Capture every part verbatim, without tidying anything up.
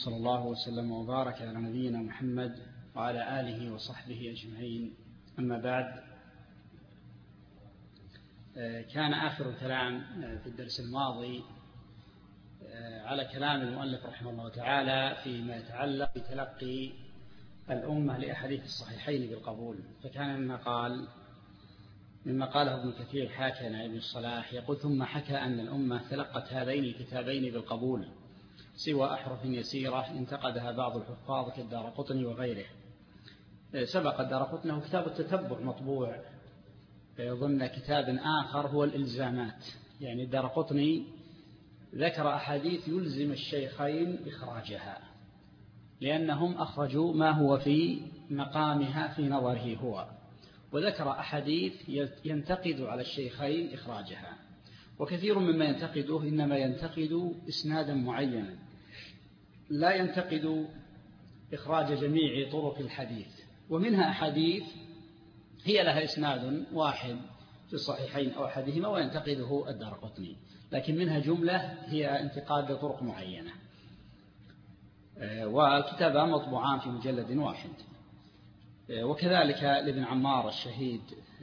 صلى الله وسلم وبارك على نبينا محمد وعلى آله وصحبه أجمعين. أما بعد، كان آخر الكلام في الدرس الماضي على كلام المؤلف رحمه الله تعالى فيما يتعلق بتلقي الأمة لأحاديث الصحيحين بالقبول. فكان مما قال مما قاله ابن كثير حكى عن ابن الصلاح يقول: ثم حكى أن الأمة تلقت هذين الكتابين بالقبول سوى أحرف يسيرة انتقدها بعض الحفاظ كالدارقطني وغيره. سبق الدارقطني كتاب التتبع مطبوع ضمن كتاب آخر هو الإلزامات، يعني الدارقطني ذكر أحاديث يلزم الشيخين إخراجها لأنهم أخرجوا ما هو في مقامها في نظره هو، وذكر أحاديث ينتقد على الشيخين إخراجها. وكثير مما ينتقده إنما ينتقد إسنادا معينا، لا ينتقد إخراج جميع طرق الحديث. ومنها أحاديث هي لها إسناد واحد في الصحيحين أو أحدهما وينتقده الدارقطني، لكن منها جملة هي انتقاد طرق معينة، وكتابها مطبوعان في مجلد واحد. وكذلك لابن عمار الشهيد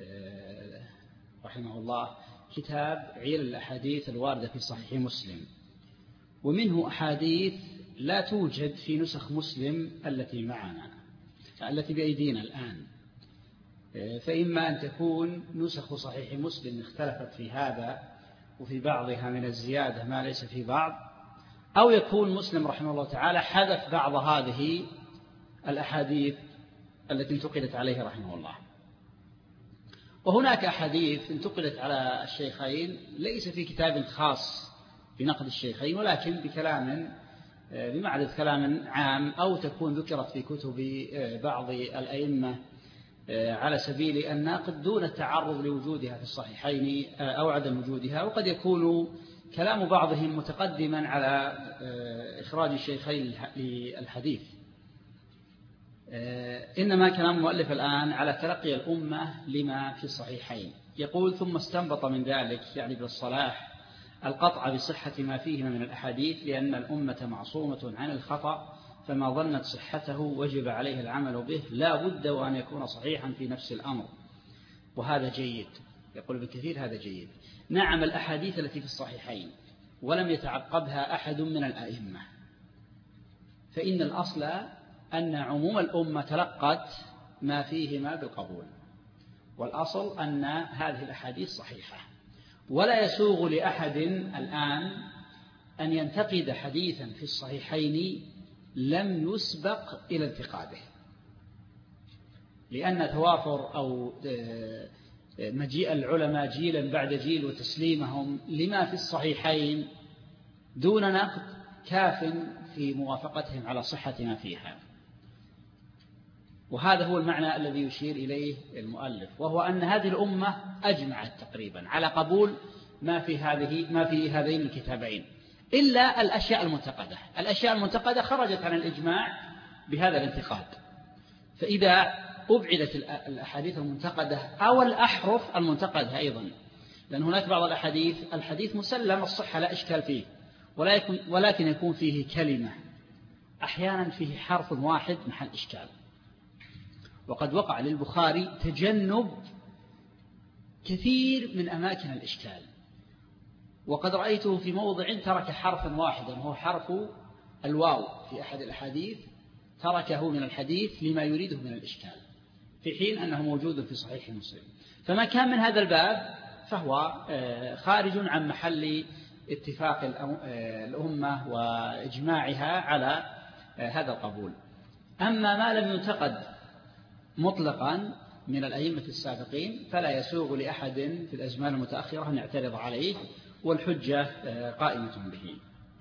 رحمه الله كتاب عيل الأحاديث الواردة في صحيح مسلم، ومنه أحاديث لا توجد في نسخ مسلم التي معنا التي بأيدينا الآن، فإما أن تكون نسخ صحيح مسلم اختلفت في هذا وفي بعضها من الزيادة ما ليس في بعض، أو يكون مسلم رحمه الله تعالى حذف بعض هذه الأحاديث التي انتقدت عليه رحمه الله. وهناك أحاديث انتقدت على الشيخين ليس في كتاب خاص بنقد الشيخين، ولكن بكلام بمعرض كلام عام، أو تكون ذكرت في كتب بعض الأئمة على سبيل الناقد دون التعرض لوجودها في الصحيحين أو عدم وجودها. وقد يكون كلام بعضهم متقدما على إخراج الشيخين للحديث. إنما كلام المؤلف الآن على تلقي الأمة لما في الصحيحين. يقول: ثم استنبط من ذلك، يعني بالصلاح، القطع بصحة ما فيهما من الأحاديث، لأن الأمة معصومة عن الخطأ، فما ظنت صحته وجب عليه العمل به، لا بد وأن يكون صحيحا في نفس الأمر، وهذا جيد. يقول ابن كثير: هذا جيد. نعم، الأحاديث التي في الصحيحين ولم يتعقبها أحد من الأئمة، فإن الأصل أن عموم الأمة تلقت ما فيهما بالقبول، والأصل أن هذه الأحاديث صحيحة، ولا يسوغ لأحد الآن أن ينتقد حديثا في الصحيحين لم يسبق إلى انتقاده، لأن توافر أو مجيء العلماء جيلا بعد جيل وتسليمهم لما في الصحيحين دون نقد كاف في موافقتهم على صحة ما فيها. وهذا هو المعنى الذي يشير إليه المؤلف، وهو أن هذه الأمة أجمعت تقريبا على قبول ما في هذه ما في هذين الكتابين، إلا الأشياء المنتقدة. الأشياء المنتقدة خرجت عن الإجماع بهذا الانتقاد. فإذا أبعدت الأحاديث المنتقدة أو الأحرف المنتقدة أيضا، لأن هناك بعض الأحاديث الحديث مسلم الصحة لا إشكال فيه، ولكن يكون فيه كلمة، أحيانا فيه حرف واحد محل إشكال. وقد وقع للبخاري تجنب كثير من أماكن الإشكال، وقد رأيته في موضع ترك حرفا واحدا وهو حرف الواو في أحد الأحاديث، تركه من الحديث لما يريده من الإشكال، في حين أنه موجود في صحيح مسلم. فما كان من هذا الباب فهو خارج عن محل اتفاق الأمة وإجماعها على هذا القبول. أما ما لم ينتقد مطلقا من الأئمة السابقين فلا يسوغ لأحد في الأزمان المتأخرة أن يعترض عليه، والحجة قائمة به.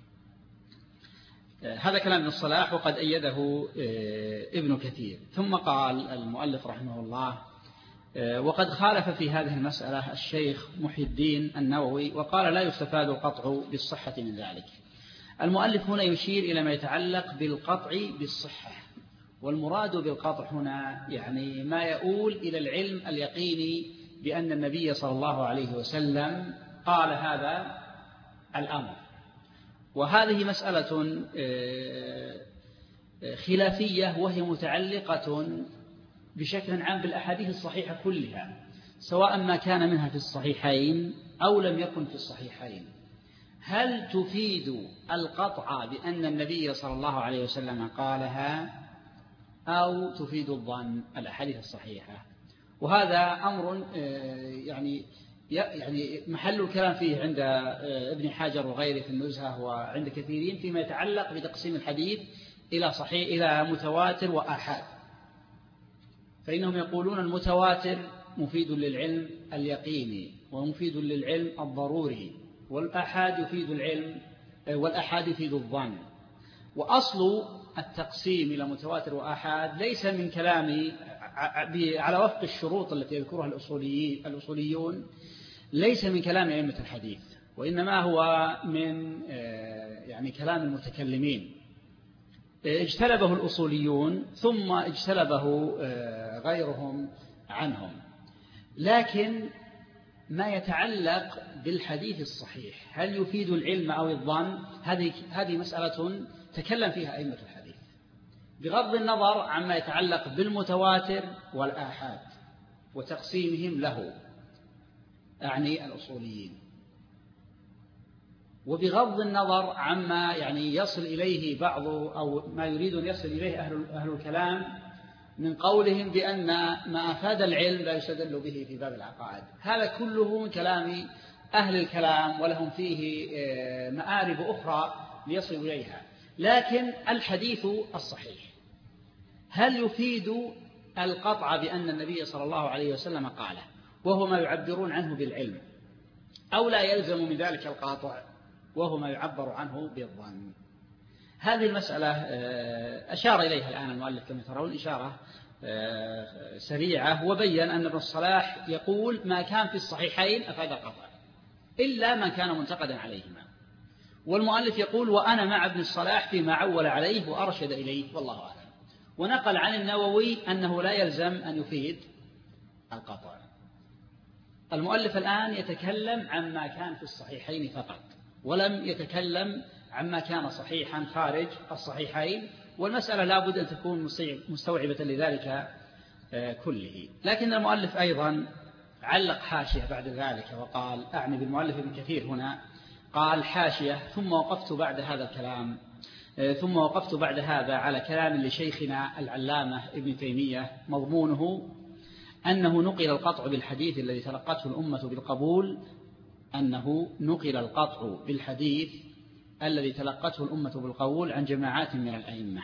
هذا كلام ابن الصلاح، وقد أيده ابن كثير. ثم قال المؤلف رحمه الله: وقد خالف في هذه المسألة الشيخ محي الدين النووي، وقال: لا يستفاد القطع بالصحة من ذلك. المؤلف هنا يشير إلى ما يتعلق بالقطع بالصحة، والمراد بالقطع هنا يعني ما يؤول إلى العلم اليقيني بأن النبي صلى الله عليه وسلم قال هذا الأمر. وهذه مسألة خلافية وهي متعلقة بشكل عام بالأحاديث الصحيحة كلها، سواء ما كان منها في الصحيحين أو لم يكن في الصحيحين. هل تفيد القطع بأن النبي صلى الله عليه وسلم قالها أو تفيد الظن الأحاديث الصحيحة؟ وهذا أمر يعني يعني محل الكلام فيه عند ابن حجر وغيره في النزهة وعند كثيرين فيما يتعلق بتقسيم الحديث إلى صحيح إلى متواتر وآحاد. فإنهم يقولون المتواتر مفيد للعلم اليقيني ومفيد للعلم الضروري، والآحاد يفيد العلم والآحاد يفيد الظن. وأصل التقسيم إلى متواتر وآحاد ليس من كلام على وفق الشروط التي يذكرها الأصوليين الأصوليون ليس من كلام أئمة الحديث، وإنما هو من يعني كلام المتكلمين اجتلبه الأصوليون ثم اجتلبه غيرهم عنهم. لكن ما يتعلق بالحديث الصحيح هل يفيد العلم أو الظن، هذه هذه مسألة تكلم فيها أئمة الحديث بغض النظر عما يتعلق بالمتواتر والآحاد وتقسيمهم له، أعني الأصوليين، وبغض النظر عما يعني يصل إليه بعض أو ما يريد أن يصل إليه أهل, أهل الكلام من قولهم بأن ما أفاد العلم لا يستدل به في باب العقائد. هذا كله من كلام أهل الكلام ولهم فيه مآرب أخرى ليصلوا إليها. لكن الحديث الصحيح هل يفيد القطع بأن النبي صلى الله عليه وسلم قاله وهو ما يعبرون عنه بالعلم، أو لا يلزم من ذلك القاطع وهو ما يعبر عنه بالظن؟ هذه المسألة أشار إليها الآن المؤلف كما ترون إشارة سريعة، وبين أن ابن الصلاح يقول ما كان في الصحيحين أفاد القطع إلا ما كان منتقدا عليهما، والمؤلف يقول وأنا مع ابن الصلاح فيما عول عليه وأرشد إليه والله أعلم. ونقل عن النووي أنه لا يلزم أن يفيد القطع. المؤلف الآن يتكلم عما كان في الصحيحين فقط، ولم يتكلم عما كان صحيحا خارج الصحيحين، والمسألة لا بد أن تكون مستوعبة لذلك كله. لكن المؤلف أيضا علق حاشية بعد ذلك وقال، أعني بالمؤلف ابن كثير هنا، قال حاشية ثم وقفت بعد هذا الكلام ثم وقفت بعد هذا على كلام لشيخنا العلامة ابن تيمية مضمونه أنه نقل القطع بالحديث الذي تلقته الأمة بالقبول أنه نقل القطع بالحديث الذي تلقته الأمة بالقبول عن جماعات من الأئمة.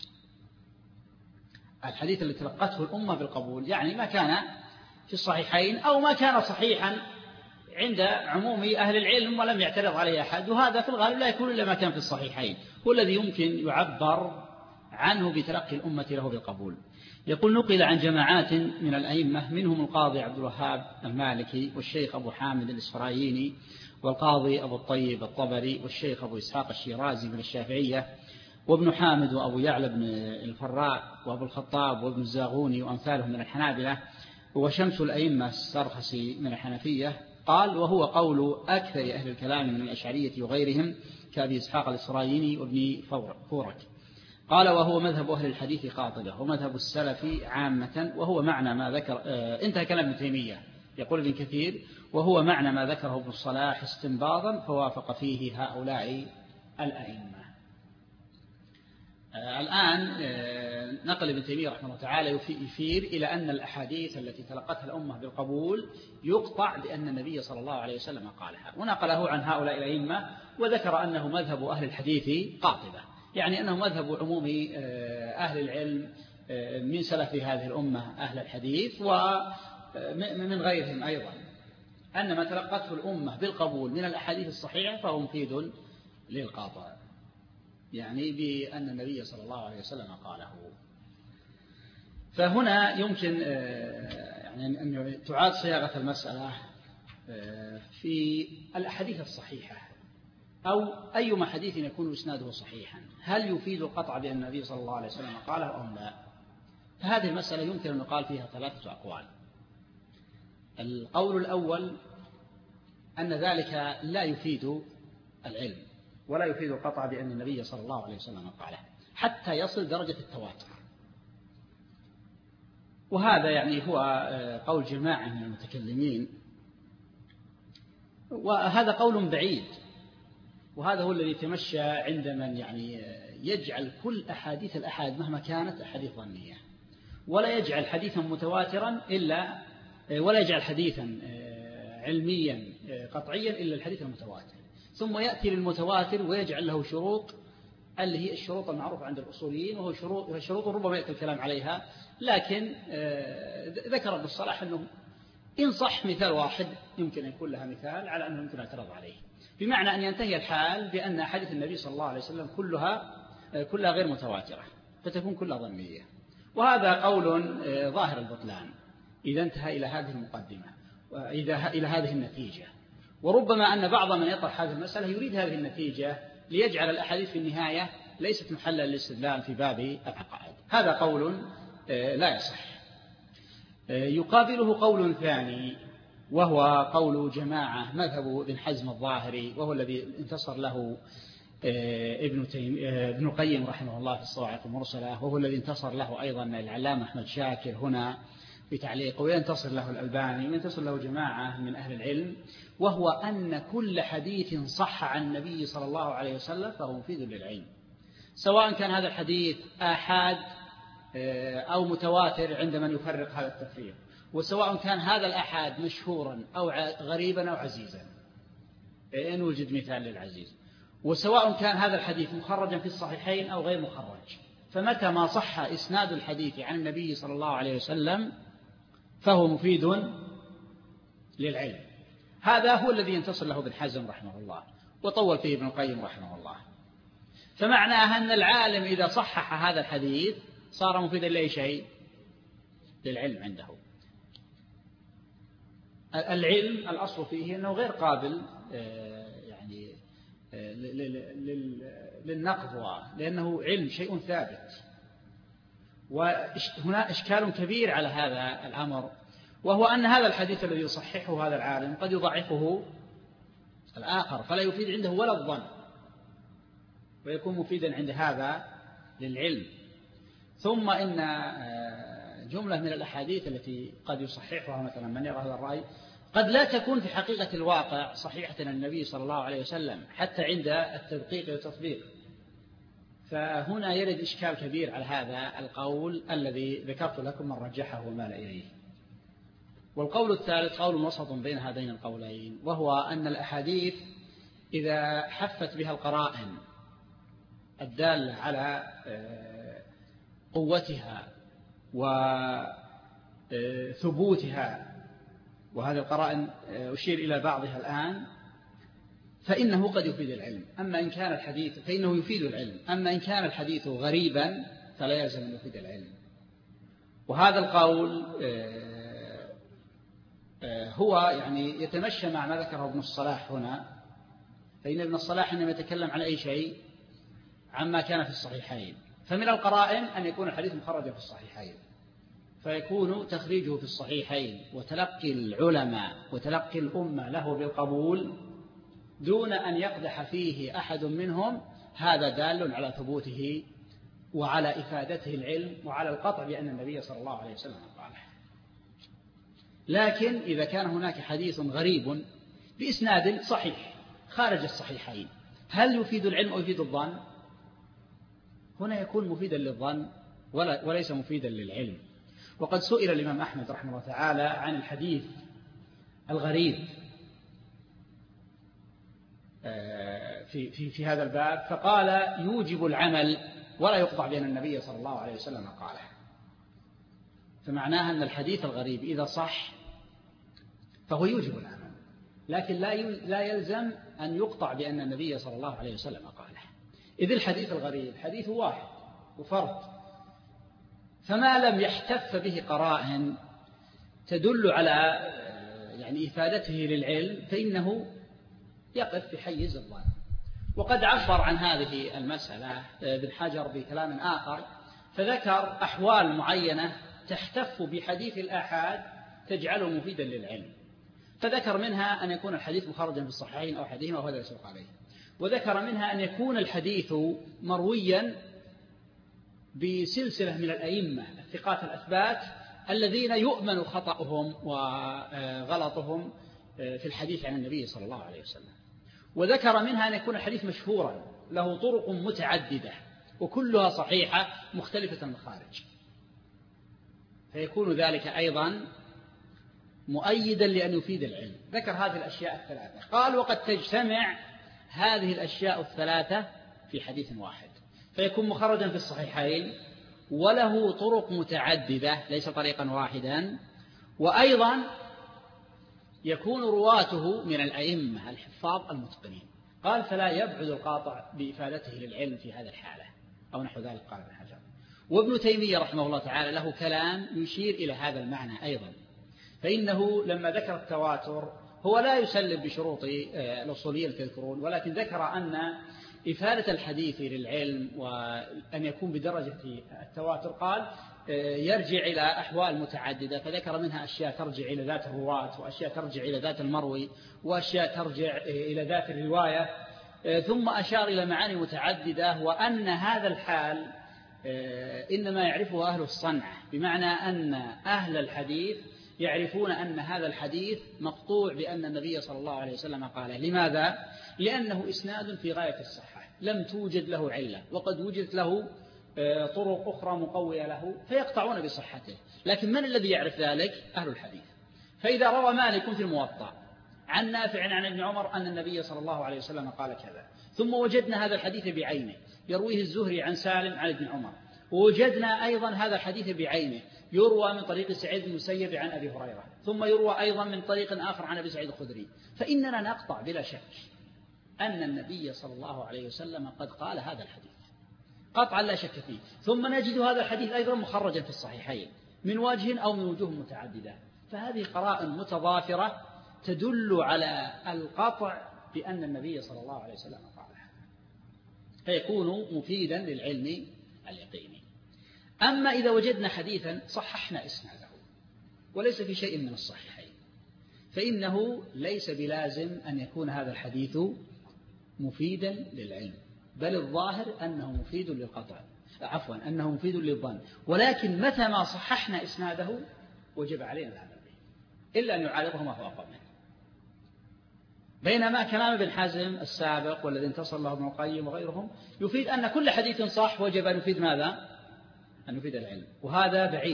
الحديث الذي تلقته الأمة بالقبول يعني ما كان في الصحيحين أو ما كان صحيحا عند عموم أهل العلم ولم يعترض عليه أحد، وهذا في الغالب لا يكون إلا ما كان في الصحيحين، هو الذي يمكن يعبر عنه بتلقي الأمة له بالقبول. يقول نقل عن جماعات من الأئمة منهم القاضي عبد الوهاب المالكي والشيخ أبو حامد الإسفرايني والقاضي أبو الطيب الطبري والشيخ أبو إسحاق الشيرازي من الشافعية وابن حامد وأبو يعلى بن الفراء وأبو الخطاب وابن الزاغوني وأمثالهم من الحنابلة وشمس الأئمة السرخسي من الحنفية. قال وهو قول أكثر أهل الكلام من الأشعرية وغيرهم كأبي إسحاق الإسرائيلي وابن فورك. قال وهو مذهب أهل الحديث قاطبة ومذهب السلف عامة، وهو معنى ما ذكر آه انتهى كلام ابن تيمية. يقول ابن كثير وهو معنى ما ذكره ابن الصلاح استنباطا فوافق فيه هؤلاء الأئمة. آه الآن آه نقل ابن تيمية رحمه الله تعالى يشير إلى أن الأحاديث التي تلقتها الأمة بالقبول يقطع بأن النبي صلى الله عليه وسلم قالها، ونقله عن هؤلاء الأئمة وذكر أنه مذهب أهل الحديث قاطبة، يعني أنه مذهب عموم أهل العلم من سلف هذه الأمة أهل الحديث ومن غيرهم أيضا، أن ما تلقته الأمة بالقبول من الأحاديث الصحيحة فهو مفيد للقاطع، يعني بأن النبي صلى الله عليه وسلم قاله. فهنا يمكن يعني أن تعاد صياغة المسألة في الأحاديث الصحيحة أو أي حديث يكون إسناده صحيحا، هل يفيد القطع بأن النبي صلى الله عليه وسلم قاله أو لا؟ فهذه المسألة يمكن أن يقال فيها ثلاثة أقوال. القول الأول أن ذلك لا يفيد العلم ولا يفيد القطع بأن النبي صلى الله عليه وسلم قاله، حتى يصل درجة التواتر. وهذا يعني هو قول جماعة من المتكلمين، وهذا قول بعيد، وهذا هو الذي تمشى عند من يعني يجعل كل أحاديث الأحاد مهما كانت أحاديث ظنية، ولا يجعل حديثا متواترا إلا ولا يجعل حديثا علميا قطعيا إلا الحديث المتواتر، ثم يأتي للمتواتر ويجعل له شروط اللي هي الشروط المعروفة عند الأصوليين، وهو شروط شروط ربما يأتي الكلام عليها، لكن ذكر ابن الصلاح أنه إن صح مثال واحد يمكن أن يكون لها مثال على أنه يمكن اعتراض عليه، بمعنى أن ينتهي الحال بأن أحاديث النبي صلى الله عليه وسلم كلها كلها غير متواترة، فتكون كلها ظنية. وهذا قول ظاهر البطلان إذا انتهى إلى هذه المقدمة وإذا إلى هذه النتيجة. وربما أن بعض من يطرح هذه المسألة يريد هذه النتيجة ليجعل الأحاديث في النهاية ليست محلا للاستدلال في باب العقائد. هذا قول لا يصح. يقابله قول ثاني، وهو قول جماعة مذهب ابن حزم الظاهري، وهو الذي انتصر له ابن تيم ابن القيم رحمه الله في الصواعق المرسلة، وهو الذي انتصر له أيضا العلامة أحمد شاكر هنا في تعليق، وينتصر له الألباني، وينتصر له جماعة من أهل العلم، وهو أن كل حديث صح عن النبي صلى الله عليه وسلم فهو مفيد للعلم، سواء كان هذا الحديث آحاد أو متواتر عند من يفرق هذا التفريق، وسواء كان هذا الآحاد مشهورا أو غريبا أو عزيزا إن وجد مثال للعزيز، وسواء كان هذا الحديث مخرجا في الصحيحين أو غير مخرج، فمتى ما صح إسناد الحديث عن النبي صلى الله عليه وسلم فهو مفيد للعلم. هذا هو الذي ينتصر له ابن حزم رحمه الله، وطول فيه ابن القيم رحمه الله. فمعناها أن العالم إذا صحح هذا الحديث صار مفيدا لأي شيء؟ للعلم عنده. العلم الأصل فيه أنه غير قابل يعني للنقض، لأنه علم شيء ثابت. وهنا إشكال كبير على هذا الأمر، وهو أن هذا الحديث الذي يصححه هذا العالم قد يضعفه الآخر، فلا يفيد عنده ولا الظن، ويكون مفيدا عند هذا للعلم. ثم إن جملة من الأحاديث التي قد يصححها مثلا من يرى هذا الرأي قد لا تكون في حقيقة الواقع صحيحة عن النبي صلى الله عليه وسلم حتى عند التدقيق والتطبيق. فهنا يرد إشكال كبير على هذا القول الذي ذكرت لكم من رجحه ومال إليه. والقول الثالث قول وسط بين هذين القولين، وهو أن الأحاديث إذا حفت بها القرائن الدالة على قوتها وثبوتها، وهذه القرائن أشير إلى بعضها الآن، فإنه قد يفيد العلم. أما إن كان الحديث فإنه يفيد العلم، أما إن كان الحديث غريبا فلا يلزم أن يفيد العلم. وهذا القول هو يعني يتمشى مع ما ذكره ابن الصلاح هنا، فإن ابن الصلاح إنما يتكلم عن أي شيء عما كان في الصحيحين. فمن القرائن أن يكون الحديث مخرجا في الصحيحين، فيكون تخريجه في الصحيحين وتلقي العلماء وتلقي الأمة له بالقبول دون أن يقدح فيه أحد منهم، هذا دال على ثبوته وعلى إفادته العلم وعلى القطع بأن النبي صلى الله عليه وسلم قال. لكن إذا كان هناك حديث غريب بإسناد صحيح خارج الصحيحين، هل يفيد العلم أو يفيد الظن؟ هنا يكون مفيدا للظن وليس مفيدا للعلم. وقد سئل الإمام أحمد رحمه الله تعالى عن الحديث الغريب في, في, في هذا الباب، فقال يوجب العمل ولا يقطع بأن النبي صلى الله عليه وسلم قاله. فمعناها أن الحديث الغريب إذا صح فهو يوجب العمل، لكن لا يلزم أن يقطع بأن النبي صلى الله عليه وسلم قاله، إذ الحديث الغريب حديث واحد وفرد، فما لم يحتف به قرائن تدل على يعني إفادته للعلم فإنه يقف في حيز الظن. وقد عبر عن هذه المسألة ابن حجر بكلام آخر، فذكر أحوال معينة تحتف بحديث الآحاد تجعله مفيدا للعلم، فذكر منها أن يكون الحديث مخرجا في الصحيحين أو أحدهما وهذا يسوق عليه، وذكر منها أن يكون الحديث مرويا بسلسلة من الأئمة الثقات الأثبات الذين يؤمن خطأهم وغلطهم في الحديث عن النبي صلى الله عليه وسلم. وذكر منها أن يكون الحديث مشهورا له طرق متعددة وكلها صحيحة مختلفة المخارج، فيكون ذلك أيضا مؤيدا لأن يفيد العلم. ذكر هذه الأشياء الثلاثة، قال وقد تجتمع هذه الأشياء الثلاثة في حديث واحد، فيكون مخرجا في الصحيحين وله طرق متعددة ليس طريقا واحدا، وأيضا يكون رواته من الأئمة الحفاظ المتقنين. قال فلا يبعد القاطع بإفادته للعلم في هذا الحالة أو نحو ذلك. قال ابن حجر. وابن تيمية رحمه الله تعالى له كلام يشير إلى هذا المعنى أيضا، فإنه لما ذكر التواتر هو لا يسلم بشروط الأصولية تذكرون، ولكن ذكر أن إفادة الحديث للعلم وأن يكون بدرجة التواتر قال يرجع إلى أحوال متعددة، فذكر منها أشياء ترجع إلى ذات الرواة، وأشياء ترجع إلى ذات المروي، وأشياء ترجع إلى ذات الرواية، ثم أشار إلى معاني متعددة، وأن هذا الحال إنما يعرفه أهل الصنعة، بمعنى أن أهل الحديث يعرفون أن هذا الحديث مقطوع بأن النبي صلى الله عليه وسلم قاله. لماذا؟ لأنه إسناد في غاية الصحة لم توجد له علة، وقد وجدت له طرق أخرى مقوية له فيقطعون بصحته. لكن من الذي يعرف ذلك؟ أهل الحديث. فإذا روى مالك في الموطأ عن نافع عن ابن عمر أن النبي صلى الله عليه وسلم قال كذا، ثم وجدنا هذا الحديث بعينه يرويه الزهري عن سالم عن ابن عمر، ووجدنا أيضا هذا الحديث بعينه يروى من طريق سعيد بن المسيب عن أبي هريرة، ثم يروى أيضا من طريق آخر عن أبي سعيد الخدري، فإننا نقطع بلا شك أن النبي صلى الله عليه وسلم قد قال هذا الحديث قطعا لا شك فيه. ثم نجد هذا الحديث أيضا مخرجا في الصحيحين من وجه أو من وجوه متعددة، فهذه قرائن متضافرة تدل على القطع بأن النبي صلى الله عليه وسلم قال هذا، فيكون مفيدا للعلم اليقيني. أما إذا وجدنا حديثا صححنا إسناده وليس في شيء من الصحيحين، فإنه ليس بلازم أن يكون هذا الحديث مفيدا للعلم، بل الظاهر أنه مفيد للقطع، عفوا أنه مفيد للظن، ولكن متى ما صححنا إسناده وجب علينا العمل به إلا أن يعارضه ما هو أقوى منه. بينما كلام ابن حزم السابق والذي انتصر له ابن القيم وغيرهم يفيد أن كل حديث صح وجب أن يفيد ماذا؟ أن يفيد العلم، وهذا بعيد،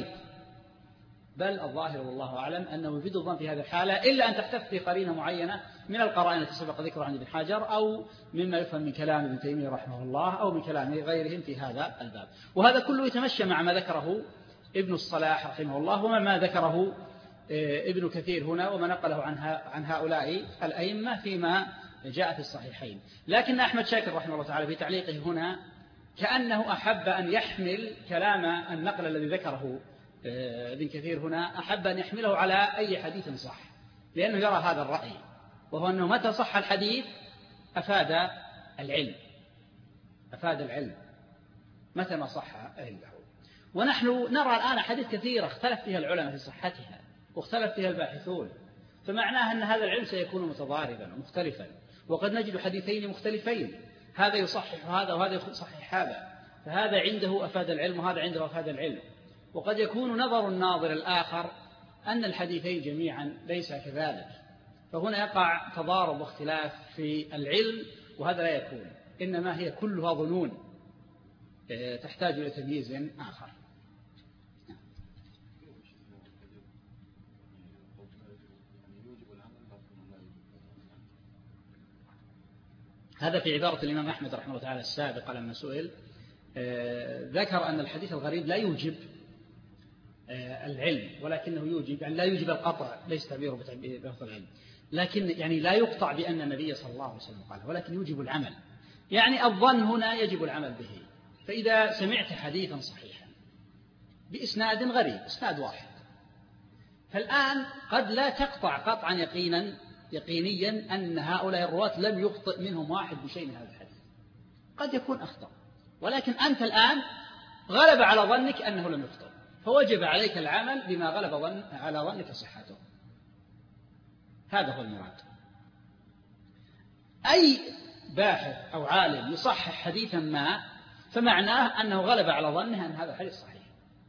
بل الظاهر والله أعلم أنه يفيد الظن في هذه الحالة، إلا أن تحتف في قرينة معينة من القرائن التي سبق ذكرها عند ابن حجر أو مما يفهم من كلام ابن تيمية رحمه الله أو من كلام غيرهم في هذا الباب. وهذا كله يتمشى مع ما ذكره ابن الصلاح رحمه الله وما ما ذكره ابن كثير هنا وما نقله عن هؤلاء الأئمة فيما جاء في الصحيحين. لكن أحمد شاكر رحمه الله تعالى في تعليقه هنا كأنه أحب أن يحمل كلام النقل الذي ذكره ابن كثير هنا، أحب أن يحمله على أي حديث صح، لأنه يرى هذا الرأي، وهو أنه متى صح الحديث أفاد العلم، أفاد العلم متى ما صح عنده. ونحن نرى الآن حديث كثيرة اختلف فيها العلماء في صحتها واختلف فيها الباحثون، فمعناه أن هذا العلم سيكون متضاربا ومختلفا، وقد نجد حديثين مختلفين، هذا يصحح هذا وهذا يصحح هذا، فهذا عنده أفاد العلم وهذا عنده أفاد العلم. وقد يكون نظر الناظر الآخر أن الحديثين جميعا ليس كذلك، فهنا يقع تضارب واختلاف في العلم، وهذا لا يكون، إنما هي كلها ظنون تحتاج إلى تمييز آخر. هذا في عبارة الإمام أحمد رحمه الله تعالى السابقة لما سئل ذكر أن الحديث الغريب لا يوجب العلم، ولكنه يوجب يعني لا يوجب القطع، ليس تعبيره بلفظ العلم، لكن يعني لا يقطع بأن النبي صلى الله عليه وسلم قال، ولكن يوجب العمل، يعني الظن هنا يجب العمل به. فإذا سمعت حديثا صحيحا بإسناد غريب، إسناد واحد، فالآن قد لا تقطع قطعا يقينا يقينيا أن هؤلاء الرواة لم يخطئ منهم واحد بشيء من هذا الحديث، قد يكون أخطأ، ولكن أنت الآن غلب على ظنك أنه لم يخطئ، فوجب عليك العمل بما غلب ظن على ظنك صحته. هذا هو المراد. أي باحث أو عالم يصحح حديثا ما فمعناه أنه غلب على ظنه أن هذا الحديث صحيح.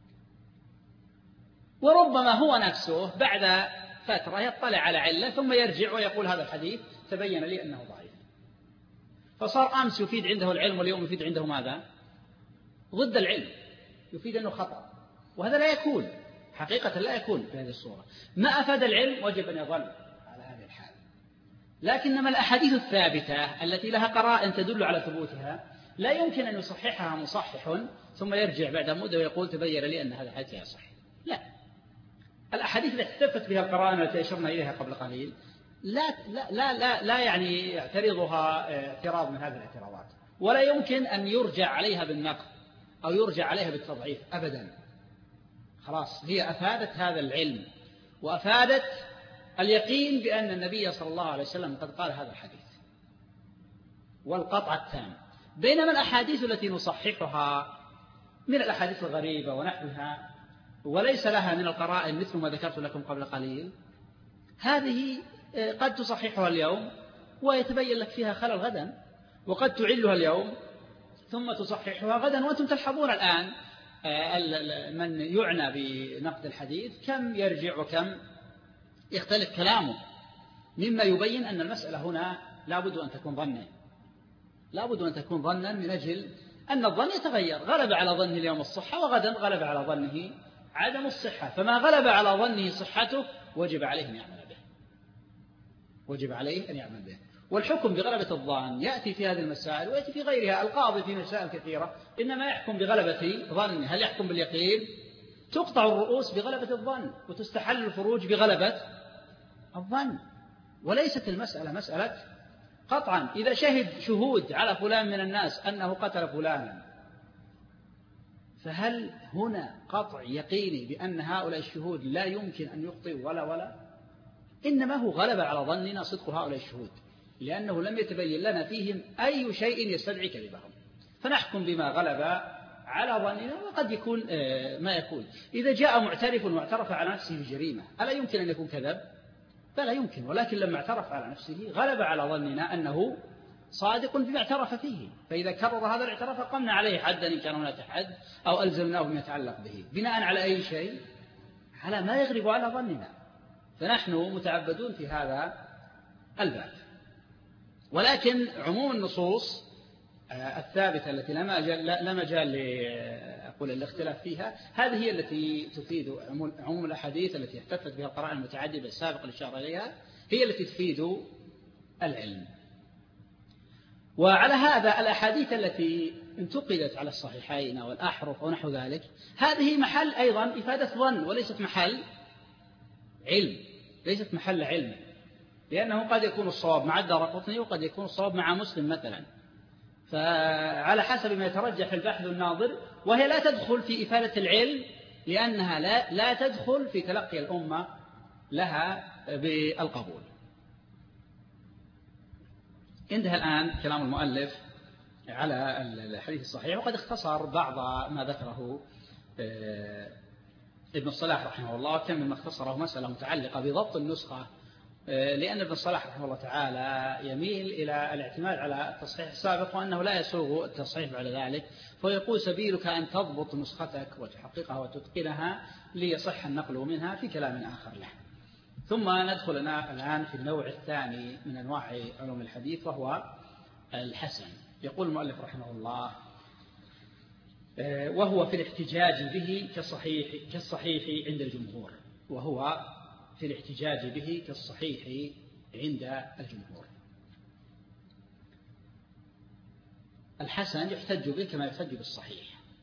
وربما هو نفسه بعد فترة يطلع على علة ثم يرجع ويقول هذا الحديث تبين لي أنه ضعيف، فصار أمس يفيد عنده العلم واليوم يفيد عنده ماذا؟ ضد العلم، يفيد أنه خطأ، وهذا لا يكون حقيقة، لا يكون بهذه الصورة. ما أفاد العلم وجب أن يظل على هذه الحال. لكنما الأحاديث الثابتة التي لها قرائن تدل على ثبوتها لا يمكن أن يصححها مصحح ثم يرجع بعد مدة ويقول تبين لي أن هذا الحديث صحيح. لا، الأحاديث التي احتفت بها القرائن التي أشرنا إليها قبل قليل لا لا لا لا, لا يعني يعترضها اعتراض من هذه الاعتراضات، ولا يمكن أن يرجع عليها بالنقد أو يرجع عليها بالتضعيف أبدا. خلاص، هي أفادت هذا العلم وأفادت اليقين بأن النبي صلى الله عليه وسلم قد قال هذا الحديث والقطع التام. بينما الأحاديث التي نصححها من الأحاديث الغريبة ونحوها وليس لها من القرائن مثل ما ذكرت لكم قبل قليل، هذه قد تصححها اليوم ويتبين لك فيها خلل غدا، وقد تعلها اليوم ثم تصححها غدا. وأنتم تلحظون الآن من يعنى بنقد الحديث كم يرجع وكم يختلف كلامه، مما يبين أن المسألة هنا لابد أن تكون ظنا، لابد أن تكون ظنا من أجل أن الظن يتغير. غلب على ظنه اليوم الصحة وغدا غلب على ظنه عدم الصحة، فما غلب على ظنه صحته وجب عليه أن يعمل به، وجب عليه أن يعمل به. والحكم بغلبة الظن يأتي في هذه المسائل ويأتي في غيرها. القاضي في مسائل كثيرة إنما يحكم بغلبة ظنه. هل يحكم باليقين؟ تقطع الرؤوس بغلبة الظن وتستحل الفروج بغلبة الظن، وليست المسألة مسألة قطعا. إذا شهد شهود على فلان من الناس أنه قتل فلانا، فهل هنا قطع يقيني بأن هؤلاء الشهود لا يمكن أن يخطئوا ولا ولا؟ إنما هو غلب على ظننا صدق هؤلاء الشهود، لأنه لم يتبين لنا فيهم أي شيء يستدعي كذبهم، فنحكم بما غلب على ظننا. وقد يكون ما يكون. إذا جاء معترف واعترف على نفسه بجريمة ألا يمكن أن يكون كذب؟ فلا يمكن. ولكن لما اعترف على نفسه غلب على ظننا أنه صادق بما اعترف فيه، فإذا كرر هذا الاعتراف قمنا عليه حدا إن كان هناك حد أو ألزمناه بما يتعلق به، بناء على أي شيء؟ على ما يغلب على ظننا. فنحن متعبدون في هذا الباب. ولكن عموم النصوص الثابتة التي لا مجال لأقول الاختلاف فيها، هذه هي التي تفيد عموم الأحاديث التي احتفت بها القرائن المتعددة السابقة الإشارة إليها، هي التي تفيد العلم. وعلى هذا الأحاديث التي انتقدت على الصحيحين أو الأحرف أو نحو ذلك، هذه محل أيضا إفادة ظن وليست محل علم، ليست محل علم، لأنه قد يكون الصواب مع الدارقطني وقد يكون الصواب مع مسلم مثلا، فعلى حسب ما يترجح البحث الناظر، وهي لا تدخل في إفادة العلم لأنها لا, لا تدخل في تلقي الأمة لها بالقبول. انتهى الآن كلام المؤلف على الحديث الصحيح، وقد اختصر بعض ما ذكره ابن الصلاح رحمه الله، كم مما اختصره مسألة متعلقة بضبط النسخة، لأن ابن الصلاح رحمه الله تعالى يميل إلى الاعتماد على التصحيح السابق وأنه لا يسوغ التصحيح بعد ذلك، فيقول سبيلك أن تضبط نسختك وتحققها وتتقنها ليصح النقل منها في كلام آخر له. ثم ندخل الآن في النوع الثاني من أنواع علوم الحديث وهو الحسن. يقول المؤلف رحمه الله: وهو في الاحتجاج به كالصحيح, كالصحيح عند الجمهور، وهو في الاحتجاج به كالصحيح عند الجمهور. الحسن يحتج به كما يحتج بالصحيح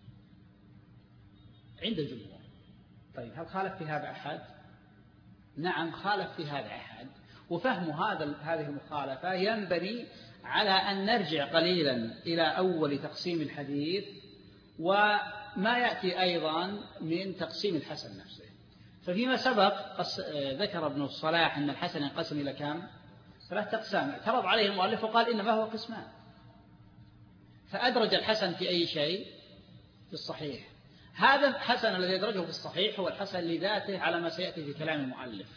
عند الجمهور. طيب، هل خالف في هذا أحد؟ نعم، خالف في هذا أحد. وفهم هذا هذه المخالفة ينبني على أن نرجع قليلا إلى أول تقسيم الحديث وما يأتي أيضا من تقسيم الحسن نفسه. ففيما سبق ذكر ابن الصلاح أن الحسن ينقسم إلى كم؟ ثلاثة أقسام. اعترض عليه المؤلف وقال إنما هو قسمان، فأدرج الحسن في أي شيء؟ في الصحيح. هذا الحسن الذي يدرجه في الصحيح هو الحسن لذاته على ما سيأتي في كلام المؤلف.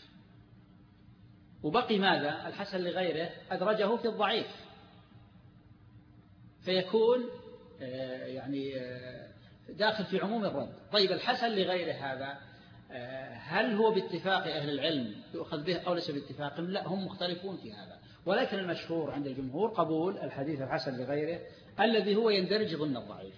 وبقي ماذا؟ الحسن لغيره أدرجه في الضعيف، فيكون يعني داخل في عموم الرد. طيب الحسن لغير هذا هل هو باتفاق أهل العلم يؤخذ به أو ليس باتفاق؟ لا، هم مختلفون في هذا، ولكن المشهور عند الجمهور قبول الحديث الحسن لغيره الذي هو يندرج ضمن الضعيف.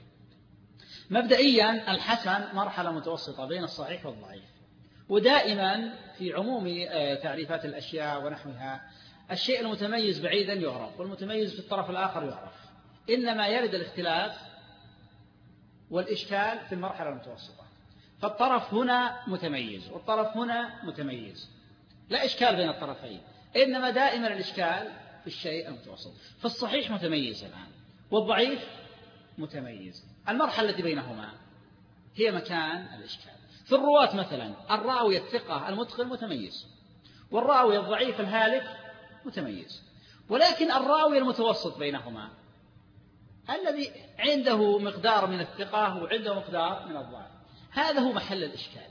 مبدئيا الحسن مرحلة متوسطة بين الصحيح والضعيف، ودائما في عموم تعريفات الأشياء ونحوها الشيء المتميز بعيدا يعرف والمتميز في الطرف الآخر يعرف، إنما يرد الاختلاف والإشكال في المرحلة المتوسطة. فالطرف هنا متميز والطرف هنا متميز، لا إشكال بين الطرفين، إنما دائما الإشكال في الشيء المتوسط. فالصحيح متميز الآن والضعيف متميز، المرحلة التي بينهما هي مكان الإشكال. في الرواة مثلا الراوي الثقة المتقن متميز، والراوي الضعيف الهالك متميز، ولكن الراوي المتوسط بينهما الذي عنده مقدار من الثقة وعنده مقدار من الضعف، هذا هو محل الإشكال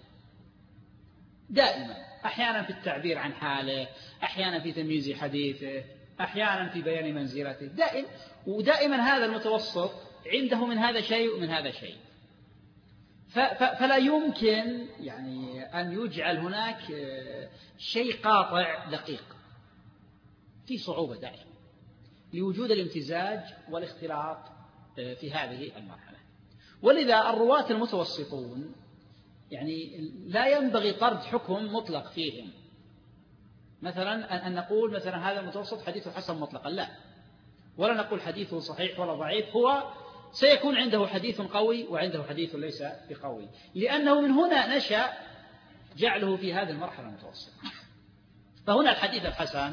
دائما، أحيانا في التعبير عن حاله، أحيانا في تمييز حديثه، أحيانا في بيان منزلته، دائم ودائما هذا المتوسط عنده من هذا شيء ومن هذا شيء. فلا يمكن يعني أن يجعل هناك شيء قاطع دقيق، في صعوبة دائما لوجود الامتزاج والاختلاط في هذه المرحلة. ولذا الرواة المتوسطون يعني لا ينبغي طرد حكم مطلق فيهم، مثلا أن نقول مثلا هذا المتوسط حديثه حسن مطلقا، لا، ولا نقول حديثه صحيح ولا ضعيف، هو سيكون عنده حديث قوي وعنده حديث ليس بقوي، لأنه من هنا نشأ جعله في هذه المرحلة المتوسطة. فهنا الحديث الحسن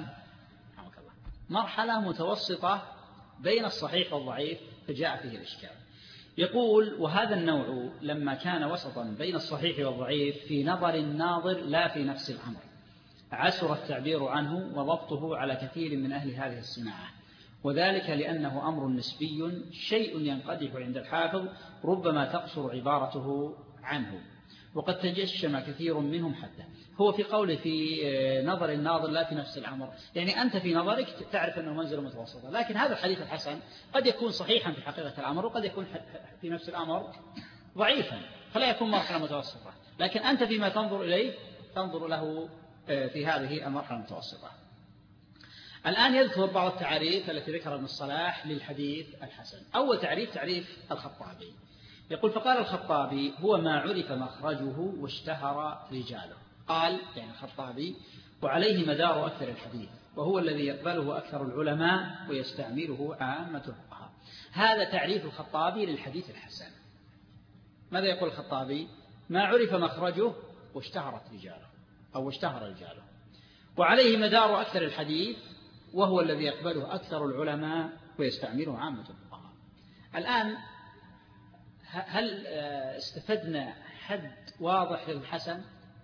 مرحلة متوسطة بين الصحيح والضعيف، فجاء فيه الإشكال. يقول: وهذا النوع لما كان وسطا بين الصحيح والضعيف في نظر الناظر لا في نفس الأمر، عسر التعبير عنه وضبطه على كثير من أهل هذه الصناعة، وذلك لأنه أمر نسبي، شيء ينقدح عند الحافظ ربما تقصر عبارته عنه، وقد تجشم كثير منهم حتى هو في قوله في نظر الناظر لا في نفس الأمر، يعني أنت في نظرك تعرف أنه منزل متوسطة، لكن هذا الحديث الحسن قد يكون صحيحا في حقيقة الأمر، وقد يكون في نفس الأمر ضعيفا، فلا يكون مرحلة متوسطة، لكن أنت فيما تنظر إليه تنظر له في هذه المرحلة المتوسطة. الآن يذكر بعض التعريف التي ذكرها ابن الصلاح للحديث الحسن. أول تعريف تعريف الخطابي، يقول: فقال الخطابي: هو ما عرف مخرجه واشتهر رجاله. قال يعني الخطابي: وعليه مدار أكثر الحديث، وهو الذي يقبله أكثر العلماء ويستعمله عامة الفقهاء. هذا تعريف الخطابي للحديث الحسن. ماذا يقول الخطابي؟ ما عرف مخرجه واشتهرت رجاله أو اشتهر رجاله، وعليه مدار أكثر الحديث، وهو الذي يقبله أكثر العلماء ويستعمله عامة الفقهاء. الآن هل استفدنا حد واضح للحسن؟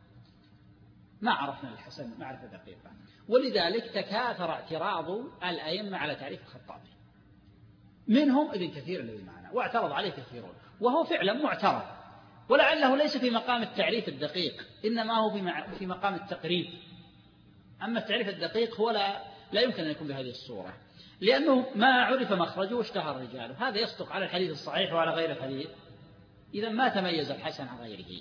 ما عرفنا الحسن معرفة دقيقة، ولذلك تكاثر اعتراض الأئمة على تعريف الخطابي، منهم ابن كثير الذي معنا، واعترض عليه كثيرون، وهو فعلا معترض، ولعله ليس في مقام التعريف الدقيق، إنما هو في مقام التقريب. أما التعريف الدقيق هو لا, لا يمكن أن يكون بهذه الصورة، لأنه ما عرف مخرجه واشتهر رجاله، هذا يصدق على الحديث الصحيح وعلى غير الحديث، إذا ما تميز الحسن عن غيره.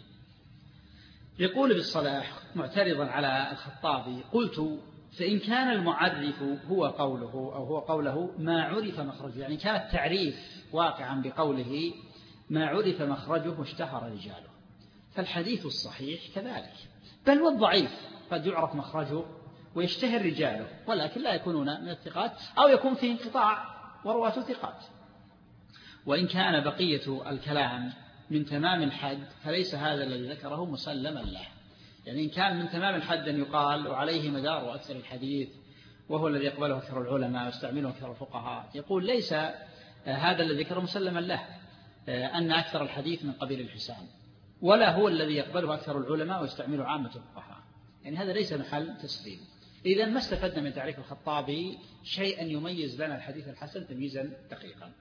يقول بالصلاح معترضا على الخطابي: قلت: فإن كان المعرف هو قوله أو هو قوله ما عرف مخرجه، يعني كان التعريف واقعا بقوله ما عرف مخرجه واشتهر رجاله، فالحديث الصحيح كذلك، بل والضعيف قد يعرف مخرجه ويشتهر رجاله، ولكن لا يكونون من الثقات، أو يكون فيه انقطاع ورواة ثقات. وإن كان بقية الكلام من تمام الحد فليس هذا الذي ذكره مسلما له، يعني إن كان من تمام الحد أن يقال وعليه مدار أكثر الحديث وهو الذي يقبله أكثر العلماء ويستعمله أكثر الفقهاء، يقول ليس هذا الذي ذكره مسلما له أن أكثر الحديث من قبيل الحسان، ولا هو الذي يقبله أكثر العلماء ويستعمله عامة الفقهاء، يعني هذا ليس محل تسليم. إذن ما استفدنا من تعريف الخطابي شيئا يميز لنا الحديث الحسن تمييزا دقيقا.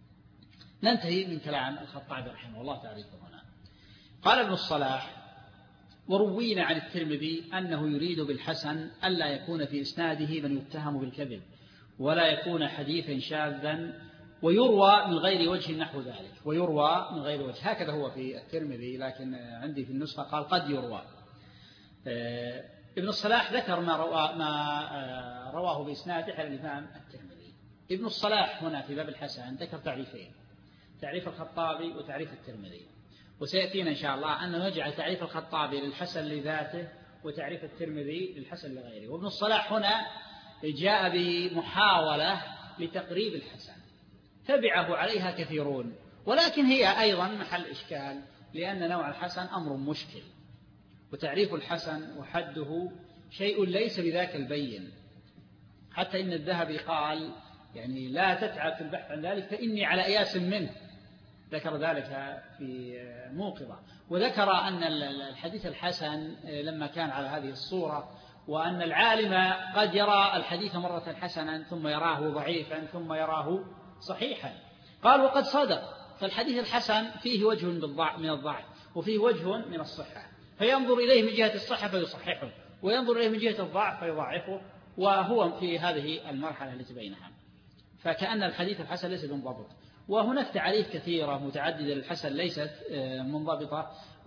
ننتهي من كلام الخطابي رحمه الله تعريفه هنا. قال ابن الصلاح: وروينا عن الترمذي أنه يريد بالحسن ألا يكون في إسناده من يتهم بالكذب، ولا يكون حديثا شاذا ويروى من غير وجه نحو ذلك، ويروى من غير وجه، هكذا هو في الترمذي، لكن عندي في النسخة قال قد يروى. ابن الصلاح ذكر ما, روى ما رواه بإسناده على الإمام الترمذي. ابن الصلاح هنا في باب الحسن ذكر تعريفين، تعريف الخطابي وتعريف الترمذي، وسيأتينا إن شاء الله أنه يجعل تعريف الخطابي للحسن لذاته وتعريف الترمذي للحسن لغيره. وابن الصلاح هنا جاء بمحاولة لتقريب الحسن تبعه عليها كثيرون، ولكن هي أيضا محل إشكال، لأن نوع الحسن أمر مشكل، وتعريف الحسن وحده شيء ليس بذاك البين، حتى إن الذهبي قال يعني لا تتعب في البحث عن ذلك فإني على أياس منه، ذكر ذلك في موقظة. وذكر أن الحديث الحسن لما كان على هذه الصورة، وأن العالم قد يرى الحديث مرة حسنا ثم يراه ضعيفا ثم يراه صحيحا، قال وقد صدق، فالحديث الحسن فيه وجه من الضعف وفيه وجه من الصحة، فينظر إليه من جهة الصحة فيصححه، وينظر إليه من جهة الضعف فيضعفه، وهو في هذه المرحلة التي بينها. فكأن الحديث الحسن ليس منضبط، وهناك تعريف كثيرة متعددة للحسن ليست منضبطة،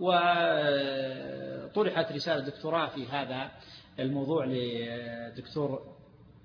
وطرحت رسالة دكتوراه في هذا الموضوع لدكتور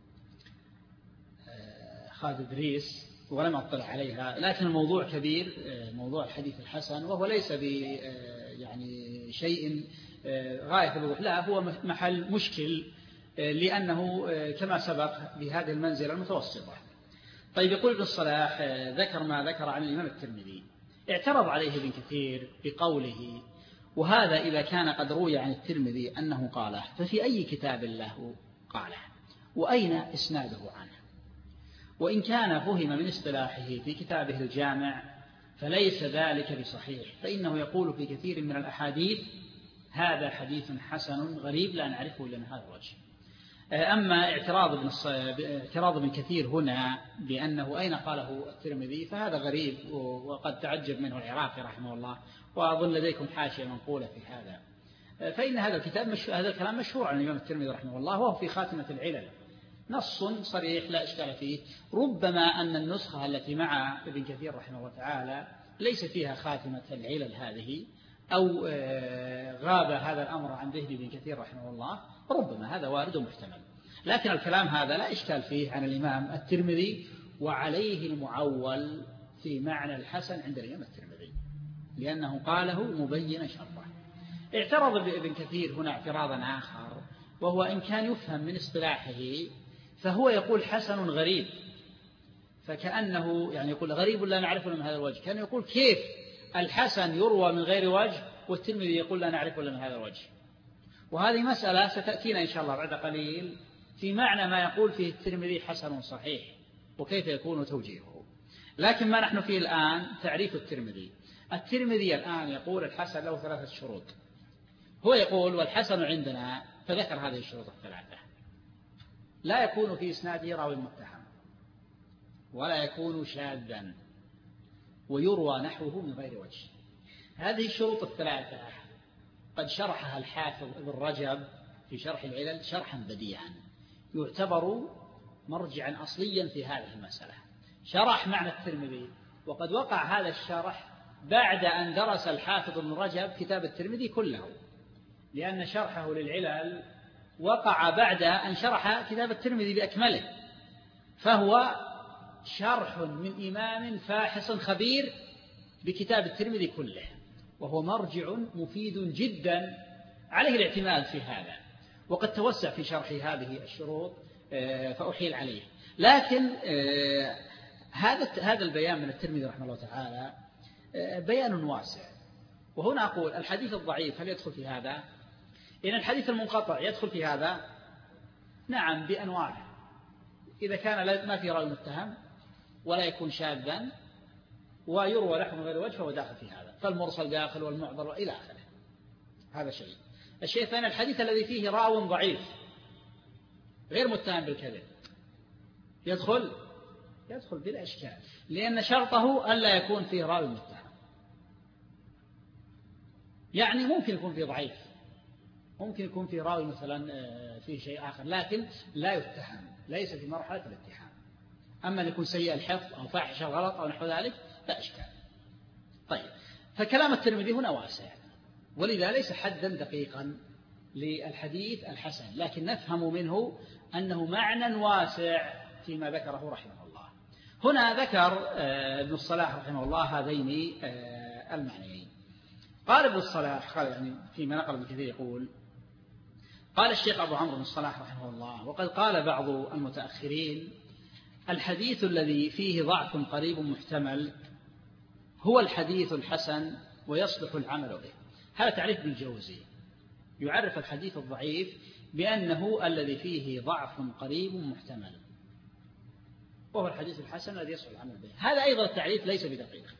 خالد إدريس ولم أطلع عليها، لكن الموضوع كبير، موضوع الحديث الحسن، وهو ليس ب يعني شيء غاية الوضوح، لا هو محل مشكل، لأنه كما سبق بهذه المنزلة المتوسطة. طيب، يقول ابن الصلاح ذكر ما ذكر عن الإمام الترمذي، اعترض عليه ابن كثير بقوله: وهذا إذا كان قد روي عن الترمذي أنه قاله، ففي أي كتاب له قاله؟ وأين إسناده عنه؟ وإن كان فهم من اصطلاحه في كتابه الجامع فليس ذلك بصحيح، فإنه يقول في كثير من الأحاديث: هذا حديث حسن غريب لا نعرفه إلا من هذا الوجه. أما اعتراض ابن اعتراض ابن كثير هنا بأنه أين قاله الترمذي فهذا غريب، وقد تعجب منه العراقي رحمه الله، وأظن لديكم حاشية منقولة في هذا. فإن هذا الكتاب مش... هذا الكلام مشهور عن الإمام الترمذي رحمه الله، وهو في خاتمة العلل، نص صريح لا إشكال فيه. ربما أن النسخة التي مع ابن كثير رحمه الله تعالى ليس فيها خاتمة العلل هذه، أو غاب هذا الأمر عن ذهن ابن كثير رحمه الله، ربما هذا وارد ومحتمل، لكن الكلام هذا لا إشكال فيه عن الإمام الترمذي، وعليه المعول في معنى الحسن عند الإمام الترمذي، لأنه قاله مبين شرطه. اعترض ابن كثير هنا اعتراضا آخر، وهو إن كان يفهم من اصطلاحه فهو يقول حسن غريب، فكأنه يعني يقول غريب لا نعرفه من هذا الوجه، كان يقول كيف الحسن يروى من غير وجه والترمذي يقول لا نعرفه إلا من هذا الوجه. وهذه مسألة ستأتينا إن شاء الله بعد قليل في معنى ما يقول فيه الترمذي حسن صحيح، وكيف يكون توجيهه. لكن ما نحن فيه الآن تعريف الترمذي. الترمذي الآن يقول الحسن له ثلاثة شروط، هو يقول والحسن عندنا، فذكر هذه الشروط الثلاثة: لا يكون في إسناده راوي متهم، ولا يكون شاذا، ويروى نحوه من غير وجه. هذه الشروط الثلاثة قد شرحها الحافظ ابن رجب في شرح العلل شرحا بديعا، يعتبر مرجعا أصليا في هذه المسألة. شرح معنى الترمذي، وقد وقع هذا الشرح بعد أن درس الحافظ ابن رجب كتاب الترمذي كله، لأن شرحه للعلل وقع بعد أن شرح كتاب الترمذي بأكمله، فهو شرح من إمام فاحص خبير بكتاب الترمذي كله، وهو مرجع مفيد جدا عليه الاعتماد في هذا. وقد توسع في شرح هذه الشروط فأحيل عليه، لكن هذا هذا البيان من الترمذي رحمه الله تعالى بيان واسع. وهنا أقول الحديث الضعيف هل يدخل في هذا؟ إن الحديث المنقطع يدخل في هذا؟ نعم، بأنواعه. إذا كان ما في راوي متهم ولا يكون شاذا ويروى نحو من غير وجه فهو داخل في هذا، فالمرسل داخل والمعضل وإلى آخره. هذا شيء. الشيء الثاني الحديث الذي فيه راو ضعيف غير متهم بالكذب يدخل يدخل بلا إشكال، لأن شرطه ألا يكون فيه راوي متهم. يعني ممكن يكون فيه ضعيف، ممكن يكون فيه راوي مثلا فيه شيء آخر، لكن لا يتهم، ليس في مرحلة الاتهام. أما أن يكون سيء الحفظ أو فاحش الغلط أو نحو ذلك لا إشكال. طيب، فكلام الترمذي هنا واسع، ولذا ليس حدا دقيقا للحديث الحسن، لكن نفهم منه أنه معنى واسع فيما ذكره رحمه الله. هنا ذكر ابن الصلاح رحمه الله هذين المعنيين. قال ابن الصلاح، قال يعني فيما نقل ابن كثير يقول: قال الشيخ أبو عمرو بن الصلاح رحمه الله: وقد قال بعض المتأخرين الحديث الذي فيه ضعف قريب محتمل هو الحديث الحسن ويصلح العمل به. هذا تعريف ابن الجوزي، يعرف الحديث الضعيف بأنه الذي فيه ضعف قريب محتمل، وهو الحديث الحسن الذي يصلح العمل به. هذا أيضا التعريف ليس بدقيق،